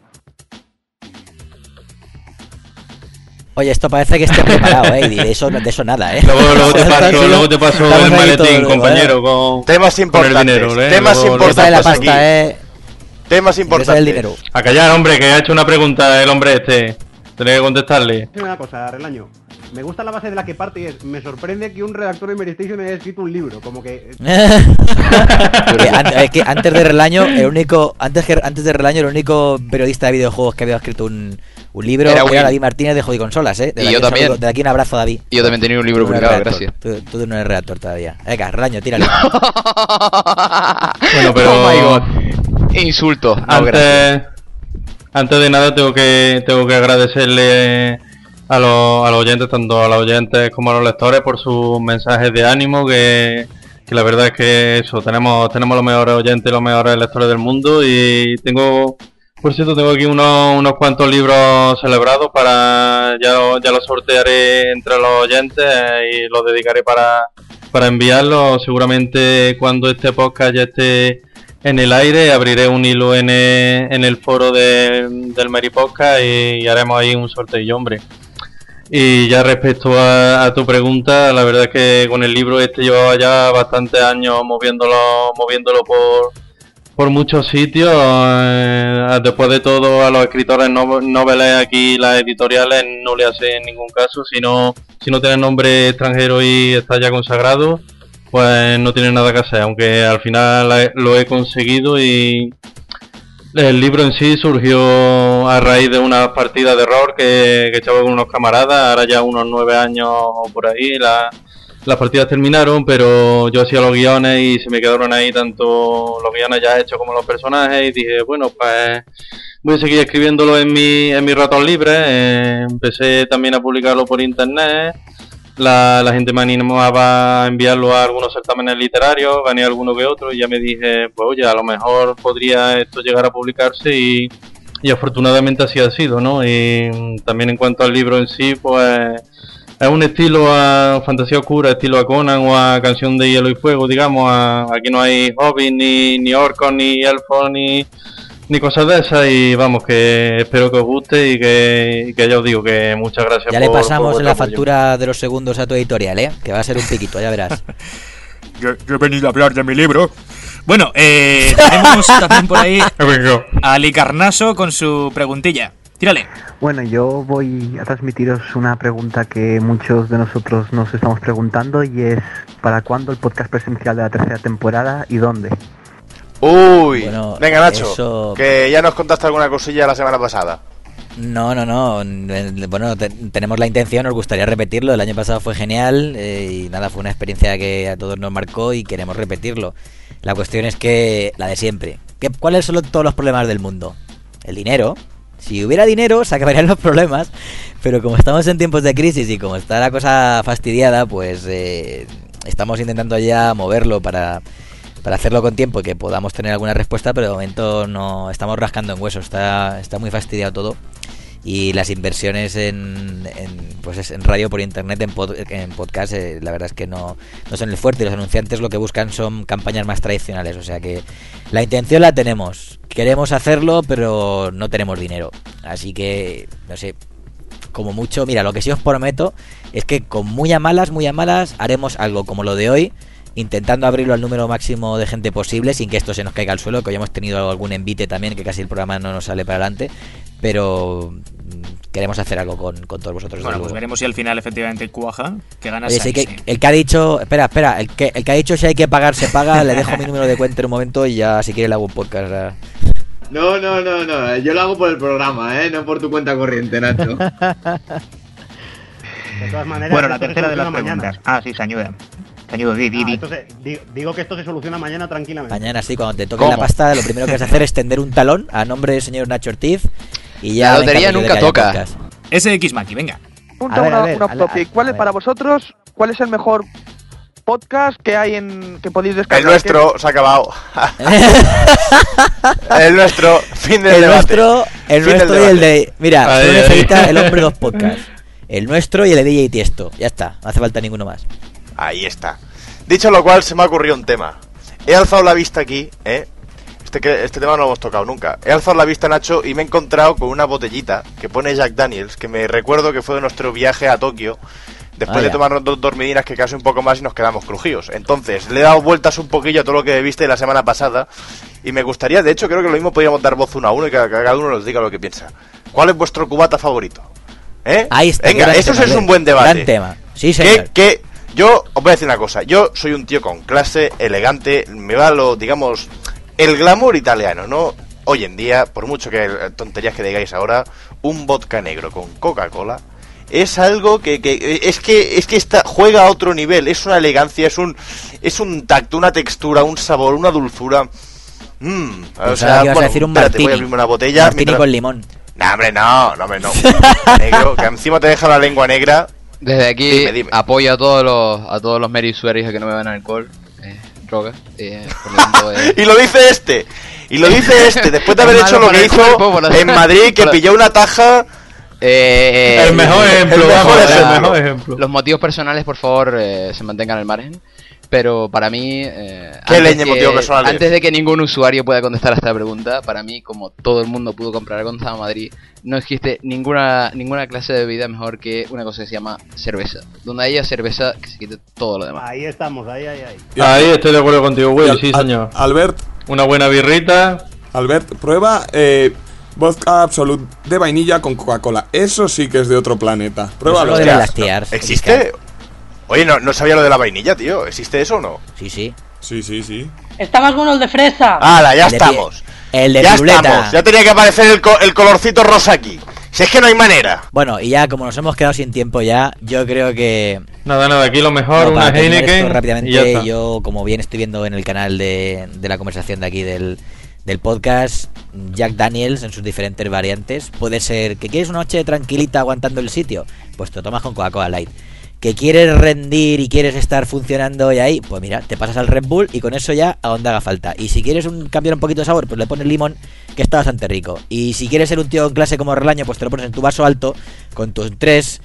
Oye, esto parece que esté preparado, y de eso nada, Luego te paso el maletín, compañero, con temas importantes, con el dinero, temas importantes la pasta, aquí. Temas importantes. El dinero. A callar, hombre, que ha hecho una pregunta el hombre este. Tenés que contestarle. Una cosa, Relaño. Me gusta la base de la que parte y es, me sorprende que un redactor de Medistation haya escrito un libro, como que... que antes de Relaño, antes de Relaño, el único periodista de videojuegos que había escrito un libro era David Martínez de Jodiconsolas, Y yo también. De aquí un abrazo, David. Y yo también tenía un libro publicado, gracias. Tú no eres redactor todavía. Venga, Relaño, tírale. Bueno, pero... Oh my God. Insultos. No, gracias. Antes de nada tengo que agradecerle a los oyentes, tanto a los oyentes como a los lectores, por sus mensajes de ánimo, que la verdad es que eso, tenemos los mejores oyentes y los mejores lectores del mundo. Y tengo aquí unos cuantos libros celebrados ya los sortearé entre los oyentes y los dedicaré para enviarlos. Seguramente cuando este podcast ya esté en el aire, abriré un hilo en el foro del Meri Podcast y haremos ahí un sorteo, hombre. Y ya respecto a tu pregunta, la verdad es que con el libro llevaba ya bastantes años moviéndolo por muchos sitios. Después de todo, a los escritores noveles aquí, las editoriales, no le hacen ningún caso. Si no tiene nombre extranjero y está ya consagrado, pues no tiene nada que hacer, aunque al final lo he conseguido. Y el libro en sí surgió a raíz de una partida de rol que echaba con unos camaradas, ahora ya unos 9 años o por ahí. Las partidas terminaron, pero yo hacía los guiones y se me quedaron ahí tanto los guiones ya hechos como los personajes, y dije, bueno, pues voy a seguir escribiéndolo en mis ratos libres. Empecé también a publicarlo por internet. La gente me animaba a enviarlo a algunos certámenes literarios, gané alguno que otro, y ya me dije, pues oye, a lo mejor podría esto llegar a publicarse, y afortunadamente así ha sido, ¿no? Y también en cuanto al libro en sí, pues es un estilo a fantasía oscura, estilo a Conan o a Canción de Hielo y Fuego, digamos. Aquí no hay hobbits, ni orcos, ni elfos, ni cosas de esas, y vamos, que espero que os guste y que ya os digo que muchas gracias. Ya le pasamos en la factura de los segundos a tu editorial, que va a ser un piquito, ya verás. Yo he venido a hablar de mi libro. Bueno, tenemos también por ahí a Ali Carnaso con su preguntilla. Tírale. Bueno, yo voy a transmitiros una pregunta que muchos de nosotros nos estamos preguntando, y es ¿para cuándo el podcast presencial de la tercera temporada y dónde? Uy, bueno, venga Nacho, eso... que ya nos contaste alguna cosilla la semana pasada. No. Bueno, tenemos la intención, nos gustaría repetirlo. El año pasado fue genial y nada, fue una experiencia que a todos nos marcó y queremos repetirlo. La cuestión es que, la de siempre, ¿cuáles son todos los problemas del mundo? El dinero. Si hubiera dinero, se acabarían los problemas, pero como estamos en tiempos de crisis y como está la cosa fastidiada, pues estamos intentando ya moverlo para hacerlo con tiempo y que podamos tener alguna respuesta, pero de momento no estamos rascando en hueso, está muy fastidiado todo. Y las inversiones en radio por internet, en podcast, la verdad es que no son el fuerte. Los anunciantes lo que buscan son campañas más tradicionales, o sea que la intención la tenemos, queremos hacerlo, pero no tenemos dinero, así que no sé, como mucho, mira, lo que sí os prometo es que con muy a malas haremos algo como lo de hoy, intentando abrirlo al número máximo de gente posible sin que esto se nos caiga al suelo, que hoy hemos tenido algún envite también, que casi el programa no nos sale para adelante, pero queremos hacer algo con todos vosotros. Bueno, pues veremos si al final efectivamente cuaja, que gana. Oye, sí, que el que ha dicho, espera, el que ha dicho si hay que pagar se paga, le dejo mi número de cuenta en un momento y ya si quiere le hago un podcast. No, yo lo hago por el programa, no por tu cuenta corriente, Nacho. De todas maneras, bueno, la tercera de las preguntas. Mañana. Sí, se ayuda. Entonces, digo que esto se soluciona mañana tranquilamente. Mañana sí, cuando te toque la pasta, lo primero que vas a hacer es tender un talón a nombre del señor Nacho Ortiz y ya. La lotería nunca toca. SX Maki, venga. Para vosotros, ¿cuál es el mejor podcast que hay que podéis descargar? El nuestro se ha acabado. El nuestro, fin del debate. El nuestro y el de. Mira, solo necesita el hombre 2 podcasts. El nuestro y el de DJ Tiesto. Ya está, no hace falta ninguno más. Ahí está. Dicho lo cual, se me ha ocurrido un tema. He alzado la vista aquí, Este tema no lo hemos tocado nunca. He alzado la vista, Nacho, y me he encontrado con una botellita que pone Jack Daniels, que me recuerdo que fue de nuestro viaje a Tokio, después de tomarnos 2 dormidinas que casi un poco más y nos quedamos crujidos. Entonces, le he dado vueltas un poquillo a todo lo que viste la semana pasada, y me gustaría, de hecho, creo que lo mismo podríamos dar voz uno a uno y que cada uno nos diga lo que piensa. ¿Cuál es vuestro cubata favorito? Ahí está. Venga, eso es un buen debate. Gran tema. Sí, señor. Yo os voy a decir una cosa. Yo soy un tío con clase, elegante, me va el glamour italiano, ¿no? Hoy en día, por mucho que tonterías que digáis ahora, un vodka negro con Coca-Cola es algo que juega a otro nivel. Es una elegancia, es un tacto, una textura, un sabor, una dulzura. Pensaba que ibas a decir un martini. Voy a abrirme una botella. Martini con limón. No, hombre, no. Negro, que encima te deja la lengua negra. Desde aquí dime. apoyo a todos los meri usuarios a que no me beban alcohol, drogas. Por lo tanto, Y lo dice este. Después de haber hecho lo que hizo en Madrid, que pilló una taja. El mejor ejemplo. Los motivos personales, por favor, se mantengan al margen. Pero para mí, antes de que ningún usuario pueda contestar a esta pregunta, para mí, como todo el mundo pudo comprobar cuando estaba en Madrid, no existe ninguna clase de bebida mejor que una cosa que se llama cerveza. Donde haya cerveza, que se quite todo lo demás. Ahí estamos, ahí. Ahí estoy de acuerdo contigo, güey. Sí, señor. Albert. Una buena birrita. Albert, prueba vodka Absolut de vainilla con Coca-Cola. Eso sí que es de otro planeta. Pruébalo. ¿Existe? Oye, no sabía lo de la vainilla, tío. ¿Existe eso o no? Sí. Sí. Está más bueno el de fresa. ¡Hala, ya estamos! El de ya piruleta. Estamos. Ya tenía que aparecer el colorcito rosa aquí. Si es que no hay manera. Bueno, y ya como nos hemos quedado sin tiempo ya, yo creo que... Nada, aquí lo mejor, una Heineken rápidamente, y ya está. yo, como bien estoy viendo en el canal de la conversación de aquí del podcast, Jack Daniels en sus diferentes variantes, puede ser que quieres una noche tranquilita aguantando el sitio, pues te lo tomas con Coca-Cola Light. Que quieres rendir y quieres estar funcionando y ahí, pues mira, te pasas al Red Bull y con eso ya a donde haga falta. Y si quieres cambiar un poquito de sabor, pues le pones limón, que está bastante rico. Y si quieres ser un tío en clase como Relaño, pues te lo pones en tu vaso alto con tus 3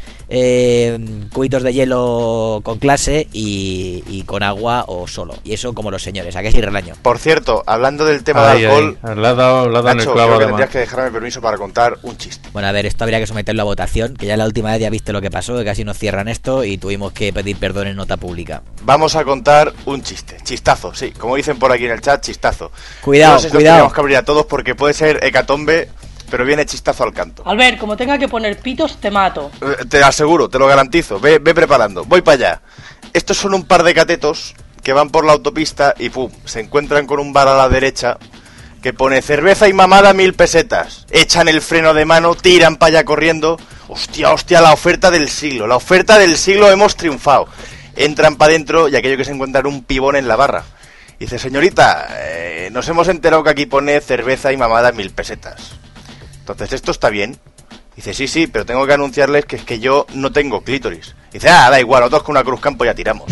cubitos de hielo con clase y con agua o solo. Y eso como los señores, ¿a qué sí, Relaño? Por cierto, hablando del tema de alcohol, le has dado en el clavo, creo que tendrías que dejarme permiso para contar un chiste. Bueno, a ver, esto habría que someterlo a votación, que ya la última vez ya viste lo que pasó, que casi nos cierran esto y tuvimos que pedir perdón en nota pública. Vamos a contar un chiste, chistazo, sí, como dicen por aquí en el chat, chistazo. Cuidado, no sé si cuidado. Tenemos que abrir a todos porque puede ser hecatombe, pero viene chistazo al canto. Albert, como tenga que poner pitos, te mato. Te aseguro, te lo garantizo, ve preparando, voy para allá. Estos son un par de catetos que van por la autopista y pum, se encuentran con un bar a la derecha que pone cerveza y mamada 1000 pesetas. Echan el freno de mano, tiran para allá corriendo. Hostia, la oferta del siglo, hemos triunfado. Entran para adentro y aquello que se encuentran un pibón en la barra. Dice, señorita, nos hemos enterado que aquí pone cerveza y mamada 1000 pesetas. Entonces, ¿esto está bien? Dice, sí, pero tengo que anunciarles que es que yo no tengo clítoris. Dice, da igual, nosotros con una cruz campo ya tiramos.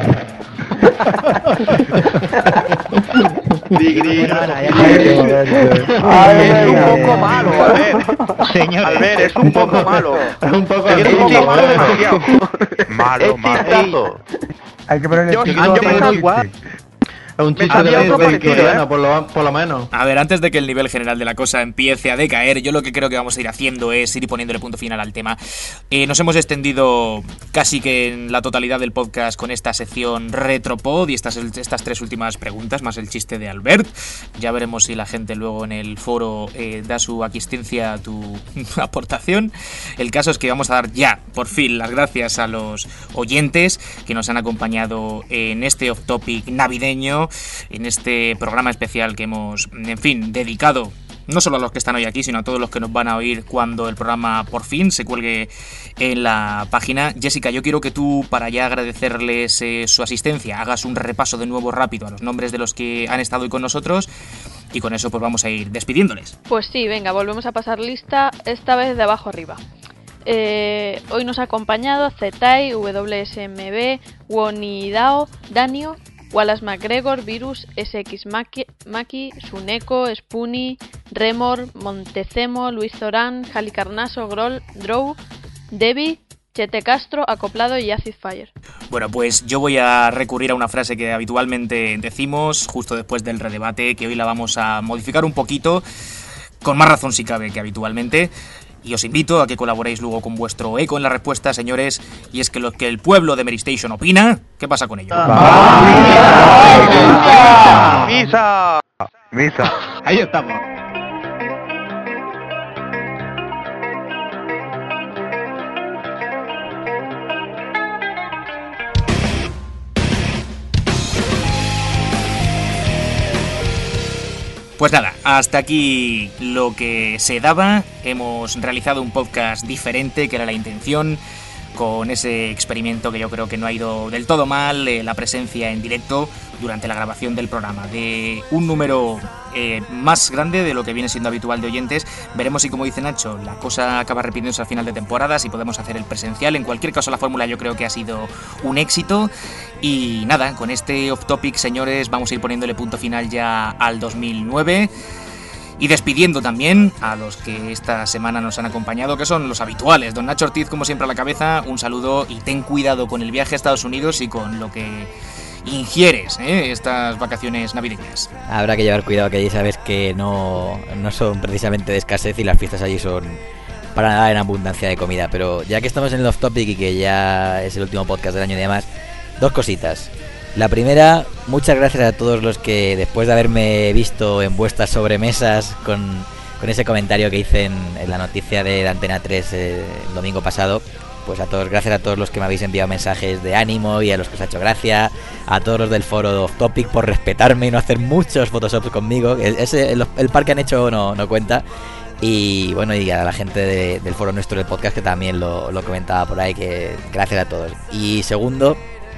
Es un poco malo, Albert. Señor, Albert, es un poco malo. Es un poco demasiado. Malo. Hay que ponerle Yo pensaba igual. Un chiste Había de otro victoriano, parecido, por lo menos. A ver, antes de que el nivel general de la cosa empiece a decaer, yo lo que creo que vamos a ir haciendo es ir poniéndole punto final al tema. Nos hemos extendido casi que en la totalidad del podcast con esta sección Retropod y estas 3 últimas preguntas, más el chiste de Albert. Ya veremos si la gente luego en el foro da su aquiescencia a tu aportación. El caso es que vamos a dar ya, por fin, las gracias a los oyentes que nos han acompañado en este off-topic navideño, en este programa especial que hemos, en fin, dedicado no solo a los que están hoy aquí, sino a todos los que nos van a oír cuando el programa por fin se cuelgue en la página. Jessica, yo quiero que tú, para ya agradecerles su asistencia, hagas un repaso de nuevo rápido a los nombres de los que han estado hoy con nosotros y con eso pues vamos a ir despidiéndoles. Pues sí, venga, volvemos a pasar lista, esta vez de abajo arriba. Hoy nos ha acompañado Zetai, WSMB, Wonidao, Danio, Wallace McGregor, Virus, SX Maki, Suneko, Spoonie, Remor, Montecemo, Luis Zorán, Halicarnaso, Groll, Drow, Debbie, Chete Castro, Acoplado y Acid Fire. Bueno, pues yo voy a recurrir a una frase que habitualmente decimos justo después del redebate, que hoy la vamos a modificar un poquito, con más razón si cabe que habitualmente. Y os invito a que colaboréis luego con vuestro eco en la respuesta, señores. Y es que lo que el pueblo de Mary Station opina, ¿qué pasa con ello? ¡Misa! Ahí estamos. Pues nada, hasta aquí lo que se daba. Hemos realizado un podcast diferente, que era la intención, con ese experimento que yo creo que no ha ido del todo mal, la presencia en directo durante la grabación del programa, de un número más grande de lo que viene siendo habitual de oyentes. Veremos si, como dice Nacho, la cosa acaba repitiéndose al final de temporada, si podemos hacer el presencial. En cualquier caso, la fórmula yo creo que ha sido un éxito. Y nada, con este off topic, señores, vamos a ir poniéndole punto final ya al 2009. Y despidiendo también a los que esta semana nos han acompañado, que son los habituales. Don Nacho Ortiz, como siempre, a la cabeza. Un saludo y ten cuidado con el viaje a Estados Unidos y con lo que ingieres estas vacaciones navideñas. Habrá que llevar cuidado, que allí sabes que no son precisamente de escasez y las fiestas allí son para nada en abundancia de comida. Pero ya que estamos en el off topic y que ya es el último podcast del año y demás, dos cositas. La primera, muchas gracias a todos los que, después de haberme visto en vuestras sobremesas con ese comentario que hice en la noticia de Antena 3 el domingo pasado, pues a todos, gracias a todos los que me habéis enviado mensajes de ánimo y a los que os ha hecho gracia, a todos los del foro Off Topic por respetarme y no hacer muchos photoshops conmigo. El par que han hecho no cuenta. Y bueno, y a la gente del foro nuestro del podcast que también lo comentaba por ahí, que gracias a todos. Y segundo,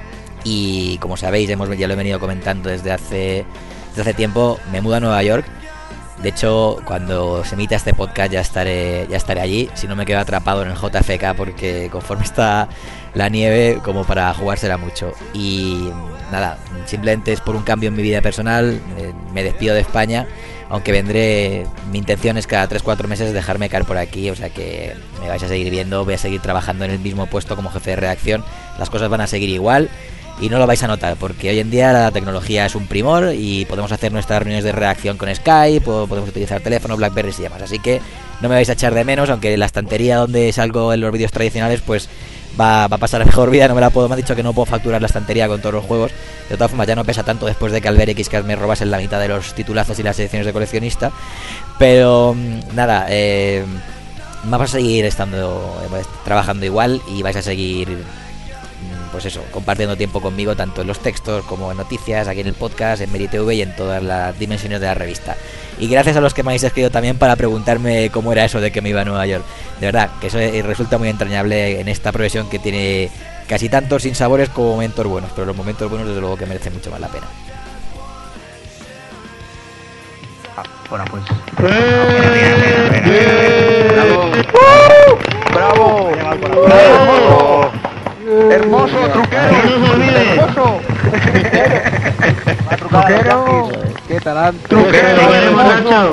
y como sabéis, ya lo he venido comentando desde hace tiempo, me mudo a Nueva York. De hecho, cuando se emita este podcast ya estaré allí. Si no, me quedo atrapado en el JFK, porque conforme está la nieve, como para jugársela mucho. Y nada, simplemente es por un cambio en mi vida personal. Me despido de España, aunque vendré. Mi intención es cada 3-4 meses dejarme caer por aquí, o sea que me vais a seguir viendo. Voy a seguir trabajando en el mismo puesto como jefe de redacción. Las cosas van a seguir igual y no lo vais a notar, porque hoy en día la tecnología es un primor y podemos hacer nuestras reuniones de redacción con Skype, o podemos utilizar teléfono, Blackberry y demás. Así que no me vais a echar de menos, aunque la estantería donde salgo en los vídeos tradicionales pues va a pasar a mejor vida. Me han dicho que no puedo facturar la estantería con todos los juegos. De todas formas, ya no pesa tanto después de que Albert Xcast me robasen la mitad de los titulazos y las ediciones de coleccionista. Pero nada, vamos a seguir trabajando igual y vais a seguir, pues eso, compartiendo tiempo conmigo, tanto en los textos como en noticias, aquí en el podcast, en MeriTV y en todas las dimensiones de la revista. Y gracias a los que me habéis escrito también para preguntarme cómo era eso de que me iba a Nueva York. De verdad, que eso resulta muy entrañable en esta profesión que tiene casi tantos sinsabores como momentos buenos, pero los momentos buenos desde luego que merecen mucho más la pena. Bueno, pues... ¡Bravo! ¡Bravo! ¡Hermoso, truquero! ¡Hermoso! ¡Truquero! ¡Qué talento! ¡Truquero! ¡Hermoso!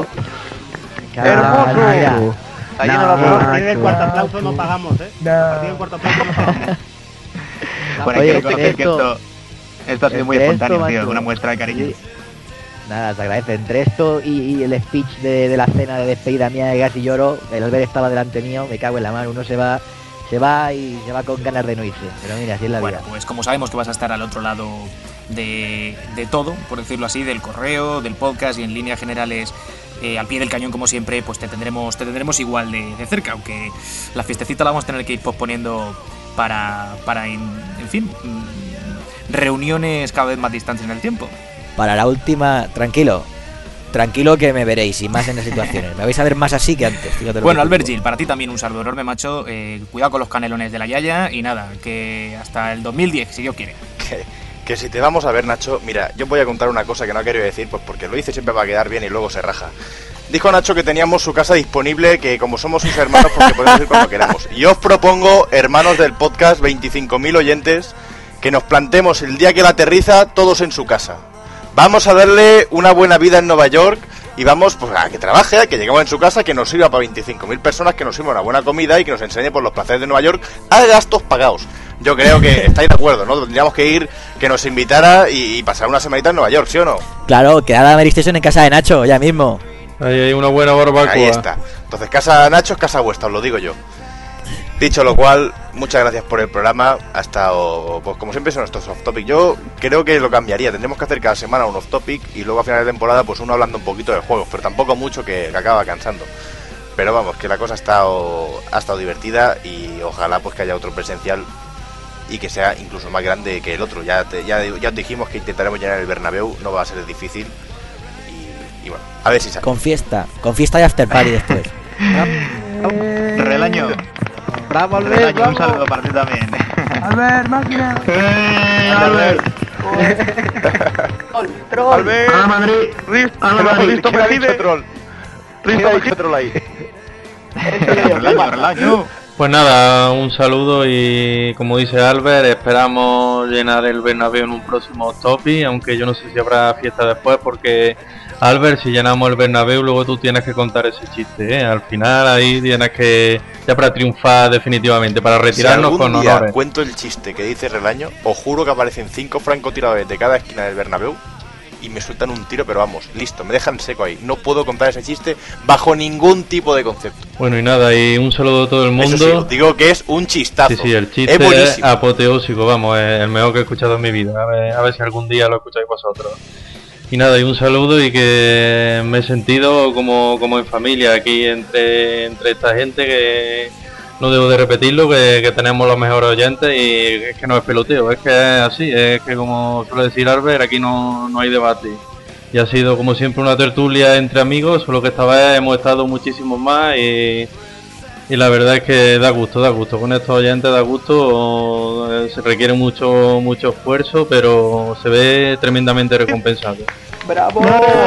¡Hermoso! Ahí no lo puedo. A partir del cuarto aplauso no pagamos, A partir del cuarto aplauso no pagamos. Bueno, hay que reconocer que esto ha sido muy espontáneo, tío, una muestra de cariño. Nada, se agradece. Entre esto y el speech de la cena de despedida mía de Gas y Lloro, el Albert estaba delante mío, me cago en la mano, uno se va y se va con ganas de no irse. Pero mira, así es la vida. Bueno, pues como sabemos que vas a estar al otro lado de todo, por decirlo así, del correo, del podcast y en líneas generales, al pie del cañón como siempre, pues te tendremos igual de cerca, aunque la fiestecita la vamos a tener que ir posponiendo para en fin, reuniones cada vez más distantes en el tiempo. Para la última, tranquilo que me veréis, y más en las situaciones. Me vais a ver más así que antes. Bueno, Albert Gil, para ti también un saludo enorme, macho. Cuidado con los canelones de la yaya y nada, que hasta el 2010, si Dios quiere. Que si te vamos a ver, Nacho, mira, yo voy a contar una cosa que no he querido decir, pues porque lo dice siempre va a quedar bien y luego se raja. Dijo Nacho que teníamos su casa disponible, que como somos sus hermanos, pues que podemos ir cuando queramos. Y os propongo, hermanos del podcast, 25.000 oyentes, que nos plantemos el día que la aterriza todos en su casa. Vamos a darle una buena vida en Nueva York y vamos pues a que trabaje, a que lleguemos en su casa, que nos sirva para 25.000 personas, que nos sirva una buena comida y que nos enseñe por los placeres de Nueva York a gastos pagados. Yo creo que estáis de acuerdo, ¿no? Tendríamos que ir, que nos invitara y pasar una semanita en Nueva York, ¿sí o no? Claro, quedada Mary Station en casa de Nacho, ya mismo. Ahí hay una buena barbacoa. Ahí está. Entonces, casa de Nacho es casa vuestra, os lo digo yo. Dicho lo cual, muchas gracias por el programa. Ha estado, pues como siempre, son estos off topic. Yo creo que lo cambiaría. Tendremos que hacer cada semana un off topic y luego a final de temporada, pues uno hablando un poquito de juegos, pero tampoco mucho que acaba cansando. Pero vamos, que la cosa ha estado divertida y ojalá pues que haya otro presencial y que sea incluso más grande que el otro. Ya os dijimos que intentaremos llenar el Bernabéu, no va a ser difícil. Y bueno, a ver si sale. Con fiesta y after party después. Relaño. Bravo, Albert, un saludo para ti también. Albert, máquina. Albert. Troll. Albert. ¡A Madrid! Risto ¿Qué ha Mejide. dicho troll? Risto Mejide troll ahí. Pues nada, un saludo y como dice Albert, esperamos llenar el Bernabéu en un próximo topic, aunque yo no sé si habrá fiesta después porque Albert, si llenamos el Bernabéu luego tú tienes que contar ese chiste, ¿eh? Al final ahí tienes que, ya para triunfar definitivamente, para retirarnos si con algún día honores. cuento el chiste que dice Relaño, os juro que aparecen 5 francotiradores de cada esquina del Bernabéu y me sueltan un tiro, pero vamos, listo, me dejan seco ahí. No puedo contar ese chiste bajo ningún tipo de concepto. Bueno y nada, y un saludo a todo el mundo. Eso sí, os digo que es un chistazo. Sí, el chiste es buenísimo. apoteósico, vamos, es el mejor que he escuchado en mi vida. A ver si algún día lo escucháis vosotros. Y nada, y un saludo y que me he sentido como en familia aquí entre esta gente que no debo de repetirlo, que tenemos los mejores oyentes y es que no es peloteo, es que es así, es que como suele decir Albert, aquí no hay debate. Y ha sido como siempre una tertulia entre amigos, solo que esta vez hemos estado muchísimos más y la verdad es que da gusto, con estos oyentes da gusto, se requiere mucho esfuerzo, pero se ve tremendamente recompensado. ¡Bravo!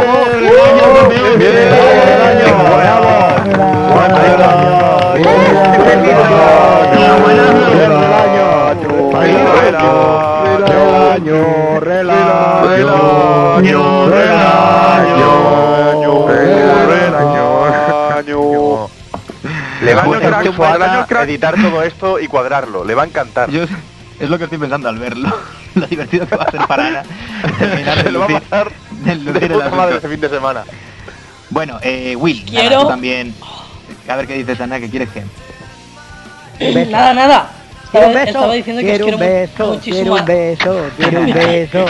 Le va a editar todo esto y cuadrarlo, le va a encantar. Es lo que estoy pensando al verlo. Lo divertido que va a ser para Ana terminar Se lo va a pasar de puta madre este fin de semana. Bueno, Will, Quiero... nada, tú también. A ver qué dices, Ana, ¿qué quieres que? Nada. Quiero un beso, Estaba diciendo que os quiero muchísimo. Quiero un beso.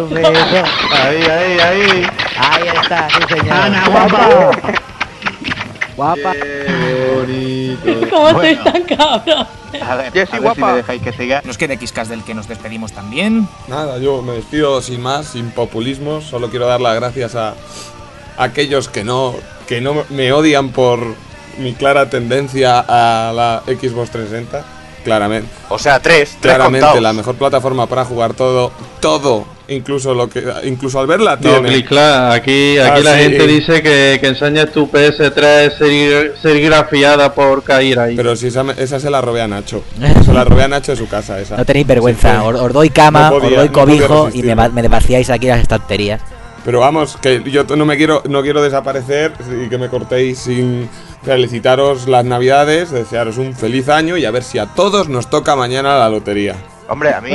Ahí. Ahí está, sí señor. Ana, guapa. Guapa. ¿Cómo estáis tan cabros? A ver, Jessy, a ver guapa. si me dejáis que siga. Nos queda XCast del que nos despedimos también. Nada, yo me despido sin más, sin populismo. Solo quiero dar las gracias a aquellos que no me odian por mi clara tendencia a la Xbox 360. Claramente. O sea, tres Claramente contados. la mejor plataforma para jugar todo, incluso al verla No, tiene. Clicla, aquí la sí. gente dice que enseñas tu PS3 serigrafiada por caer ahí. Pero si esa se la robé a Nacho. Se la robé a Nacho de su casa, esa. No tenéis vergüenza, Sí, os doy cama, no podía- os doy no podía cobijo y resistirme. me vaciáis aquí las estanterías. Pero vamos, que yo no quiero desaparecer y que me cortéis sin felicitaros las navidades, desearos un feliz año y a ver si a todos nos toca mañana la lotería. Hombre, a mí.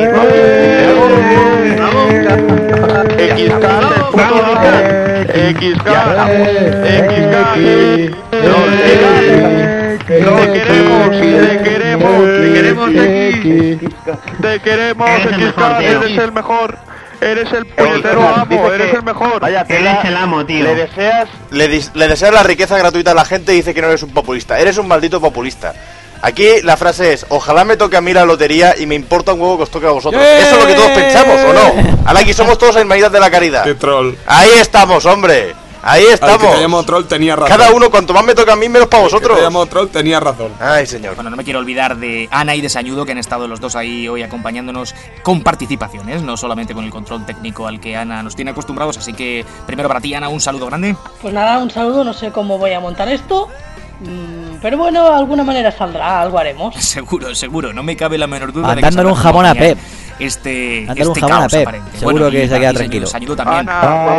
Te queremos, XK, eres el mejor. Eres el puñetero amo, eres el mejor. Vaya Eres el amo, tío. Le deseas la riqueza gratuita a la gente y dice que no eres un populista. Eres un maldito populista. Aquí la frase es: ojalá me toque a mí la lotería y me importa un huevo que os toque a vosotros. Eso es lo que todos pensamos, ¿o no? Ahora aquí somos todos hermanitas de la caridad. ¡Qué troll! Ahí estamos, hombre. Ahí Al que estamos. te llamo troll tenía razón. Cada uno, cuanto más me toca a mí, menos para El que vosotros. te llamo troll tenía razón. Ay, señor. Bueno, no me quiero olvidar de Ana y de Sañudo, que han estado los dos ahí hoy acompañándonos con participaciones, no solamente con el control técnico al que Ana nos tiene acostumbrados. Así que, primero para ti, Ana, un saludo grande. Pues nada, un saludo, no sé cómo voy a montar esto. Pero bueno, de alguna manera saldrá, algo haremos. Seguro, no me cabe la menor duda Mandándole de un que jamón a sabrá Pep. Este un jamón a caos Pep. aparente. Seguro Bueno, que y se queda para ti, tranquilo. Sañudo también.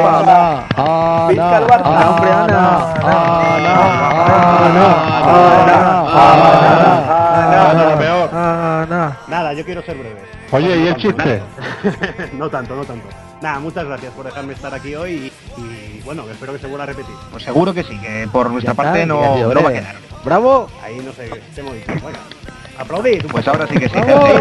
Nada, yo quiero ser breve. Oye, ¿y el chiste? No tanto. Nada, muchas gracias por dejarme estar aquí hoy y bueno, espero que se vuelva a repetir. Pues seguro que sí, que por nuestra parte no va a quedar. ¡Bravo! Ahí no sé qué hemos dicho. Bueno, aplaudid. Pues ahora sí que sí.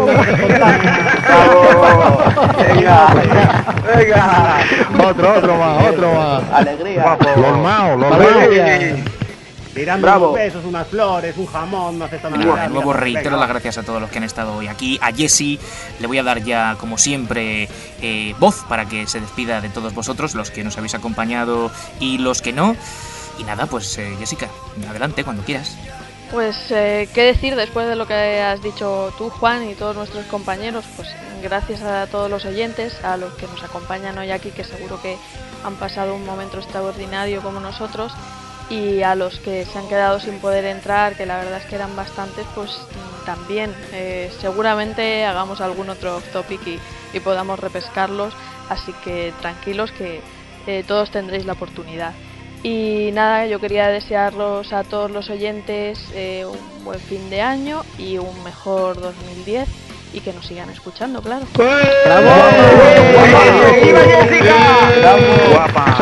Venga. Otro más. Alegría. Los maos. Tirando Bravo. unos besos, unas flores, un jamón, no hace esta Nada, Navidad. de nuevo Venga, reitero va. las gracias a todos los que han estado hoy aquí. A Jessy le voy a dar ya, como siempre, voz para que se despida de todos vosotros, los que nos habéis acompañado y los que no. Y nada, pues Jessica, adelante cuando quieras. Pues, ¿qué decir después de lo que has dicho tú, Juan, y todos nuestros compañeros? Pues gracias a todos los oyentes, a los que nos acompañan hoy aquí, que seguro que han pasado un momento extraordinario como nosotros, y a los que se han quedado sin poder entrar, que la verdad es que eran bastantes, pues también. Seguramente hagamos algún otro off topic y podamos repescarlos, así que tranquilos que todos tendréis la oportunidad. Y nada, yo quería desearlos a todos los oyentes un buen fin de año y un mejor 2010 y que nos sigan escuchando, claro. ¡Bravo! ¡Viva Jessica! ¡Bravo! ¡Guapa!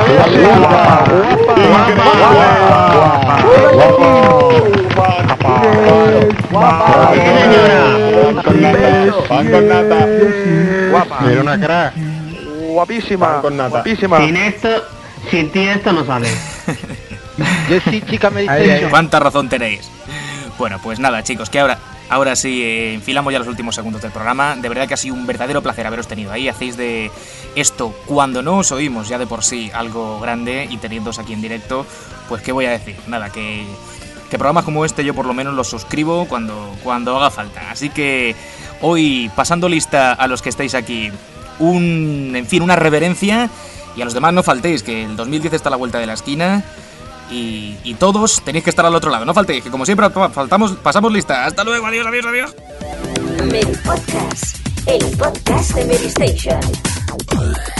¡Guapa! Era una crack. Guapísima, guapísima. Sin ti esto no sale. Yo sí, chica, me dice. ¿Cuánta razón tenéis? Bueno, pues nada, chicos, que ahora sí enfilamos ya los últimos segundos del programa. De verdad que ha sido un verdadero placer haberos tenido ahí. Hacéis de esto, cuando no os oímos ya de por sí, algo grande, y teniéndoos aquí en directo, pues qué voy a decir. Nada, que programas como este yo por lo menos los suscribo cuando haga falta. Así que hoy, pasando lista a los que estáis aquí, una reverencia. Y a los demás no faltéis, que el 2010 está a la vuelta de la esquina y todos tenéis que estar al otro lado. No faltéis, que como siempre pasamos lista. Hasta luego, adiós. Meri Podcast, el podcast de Meri Station.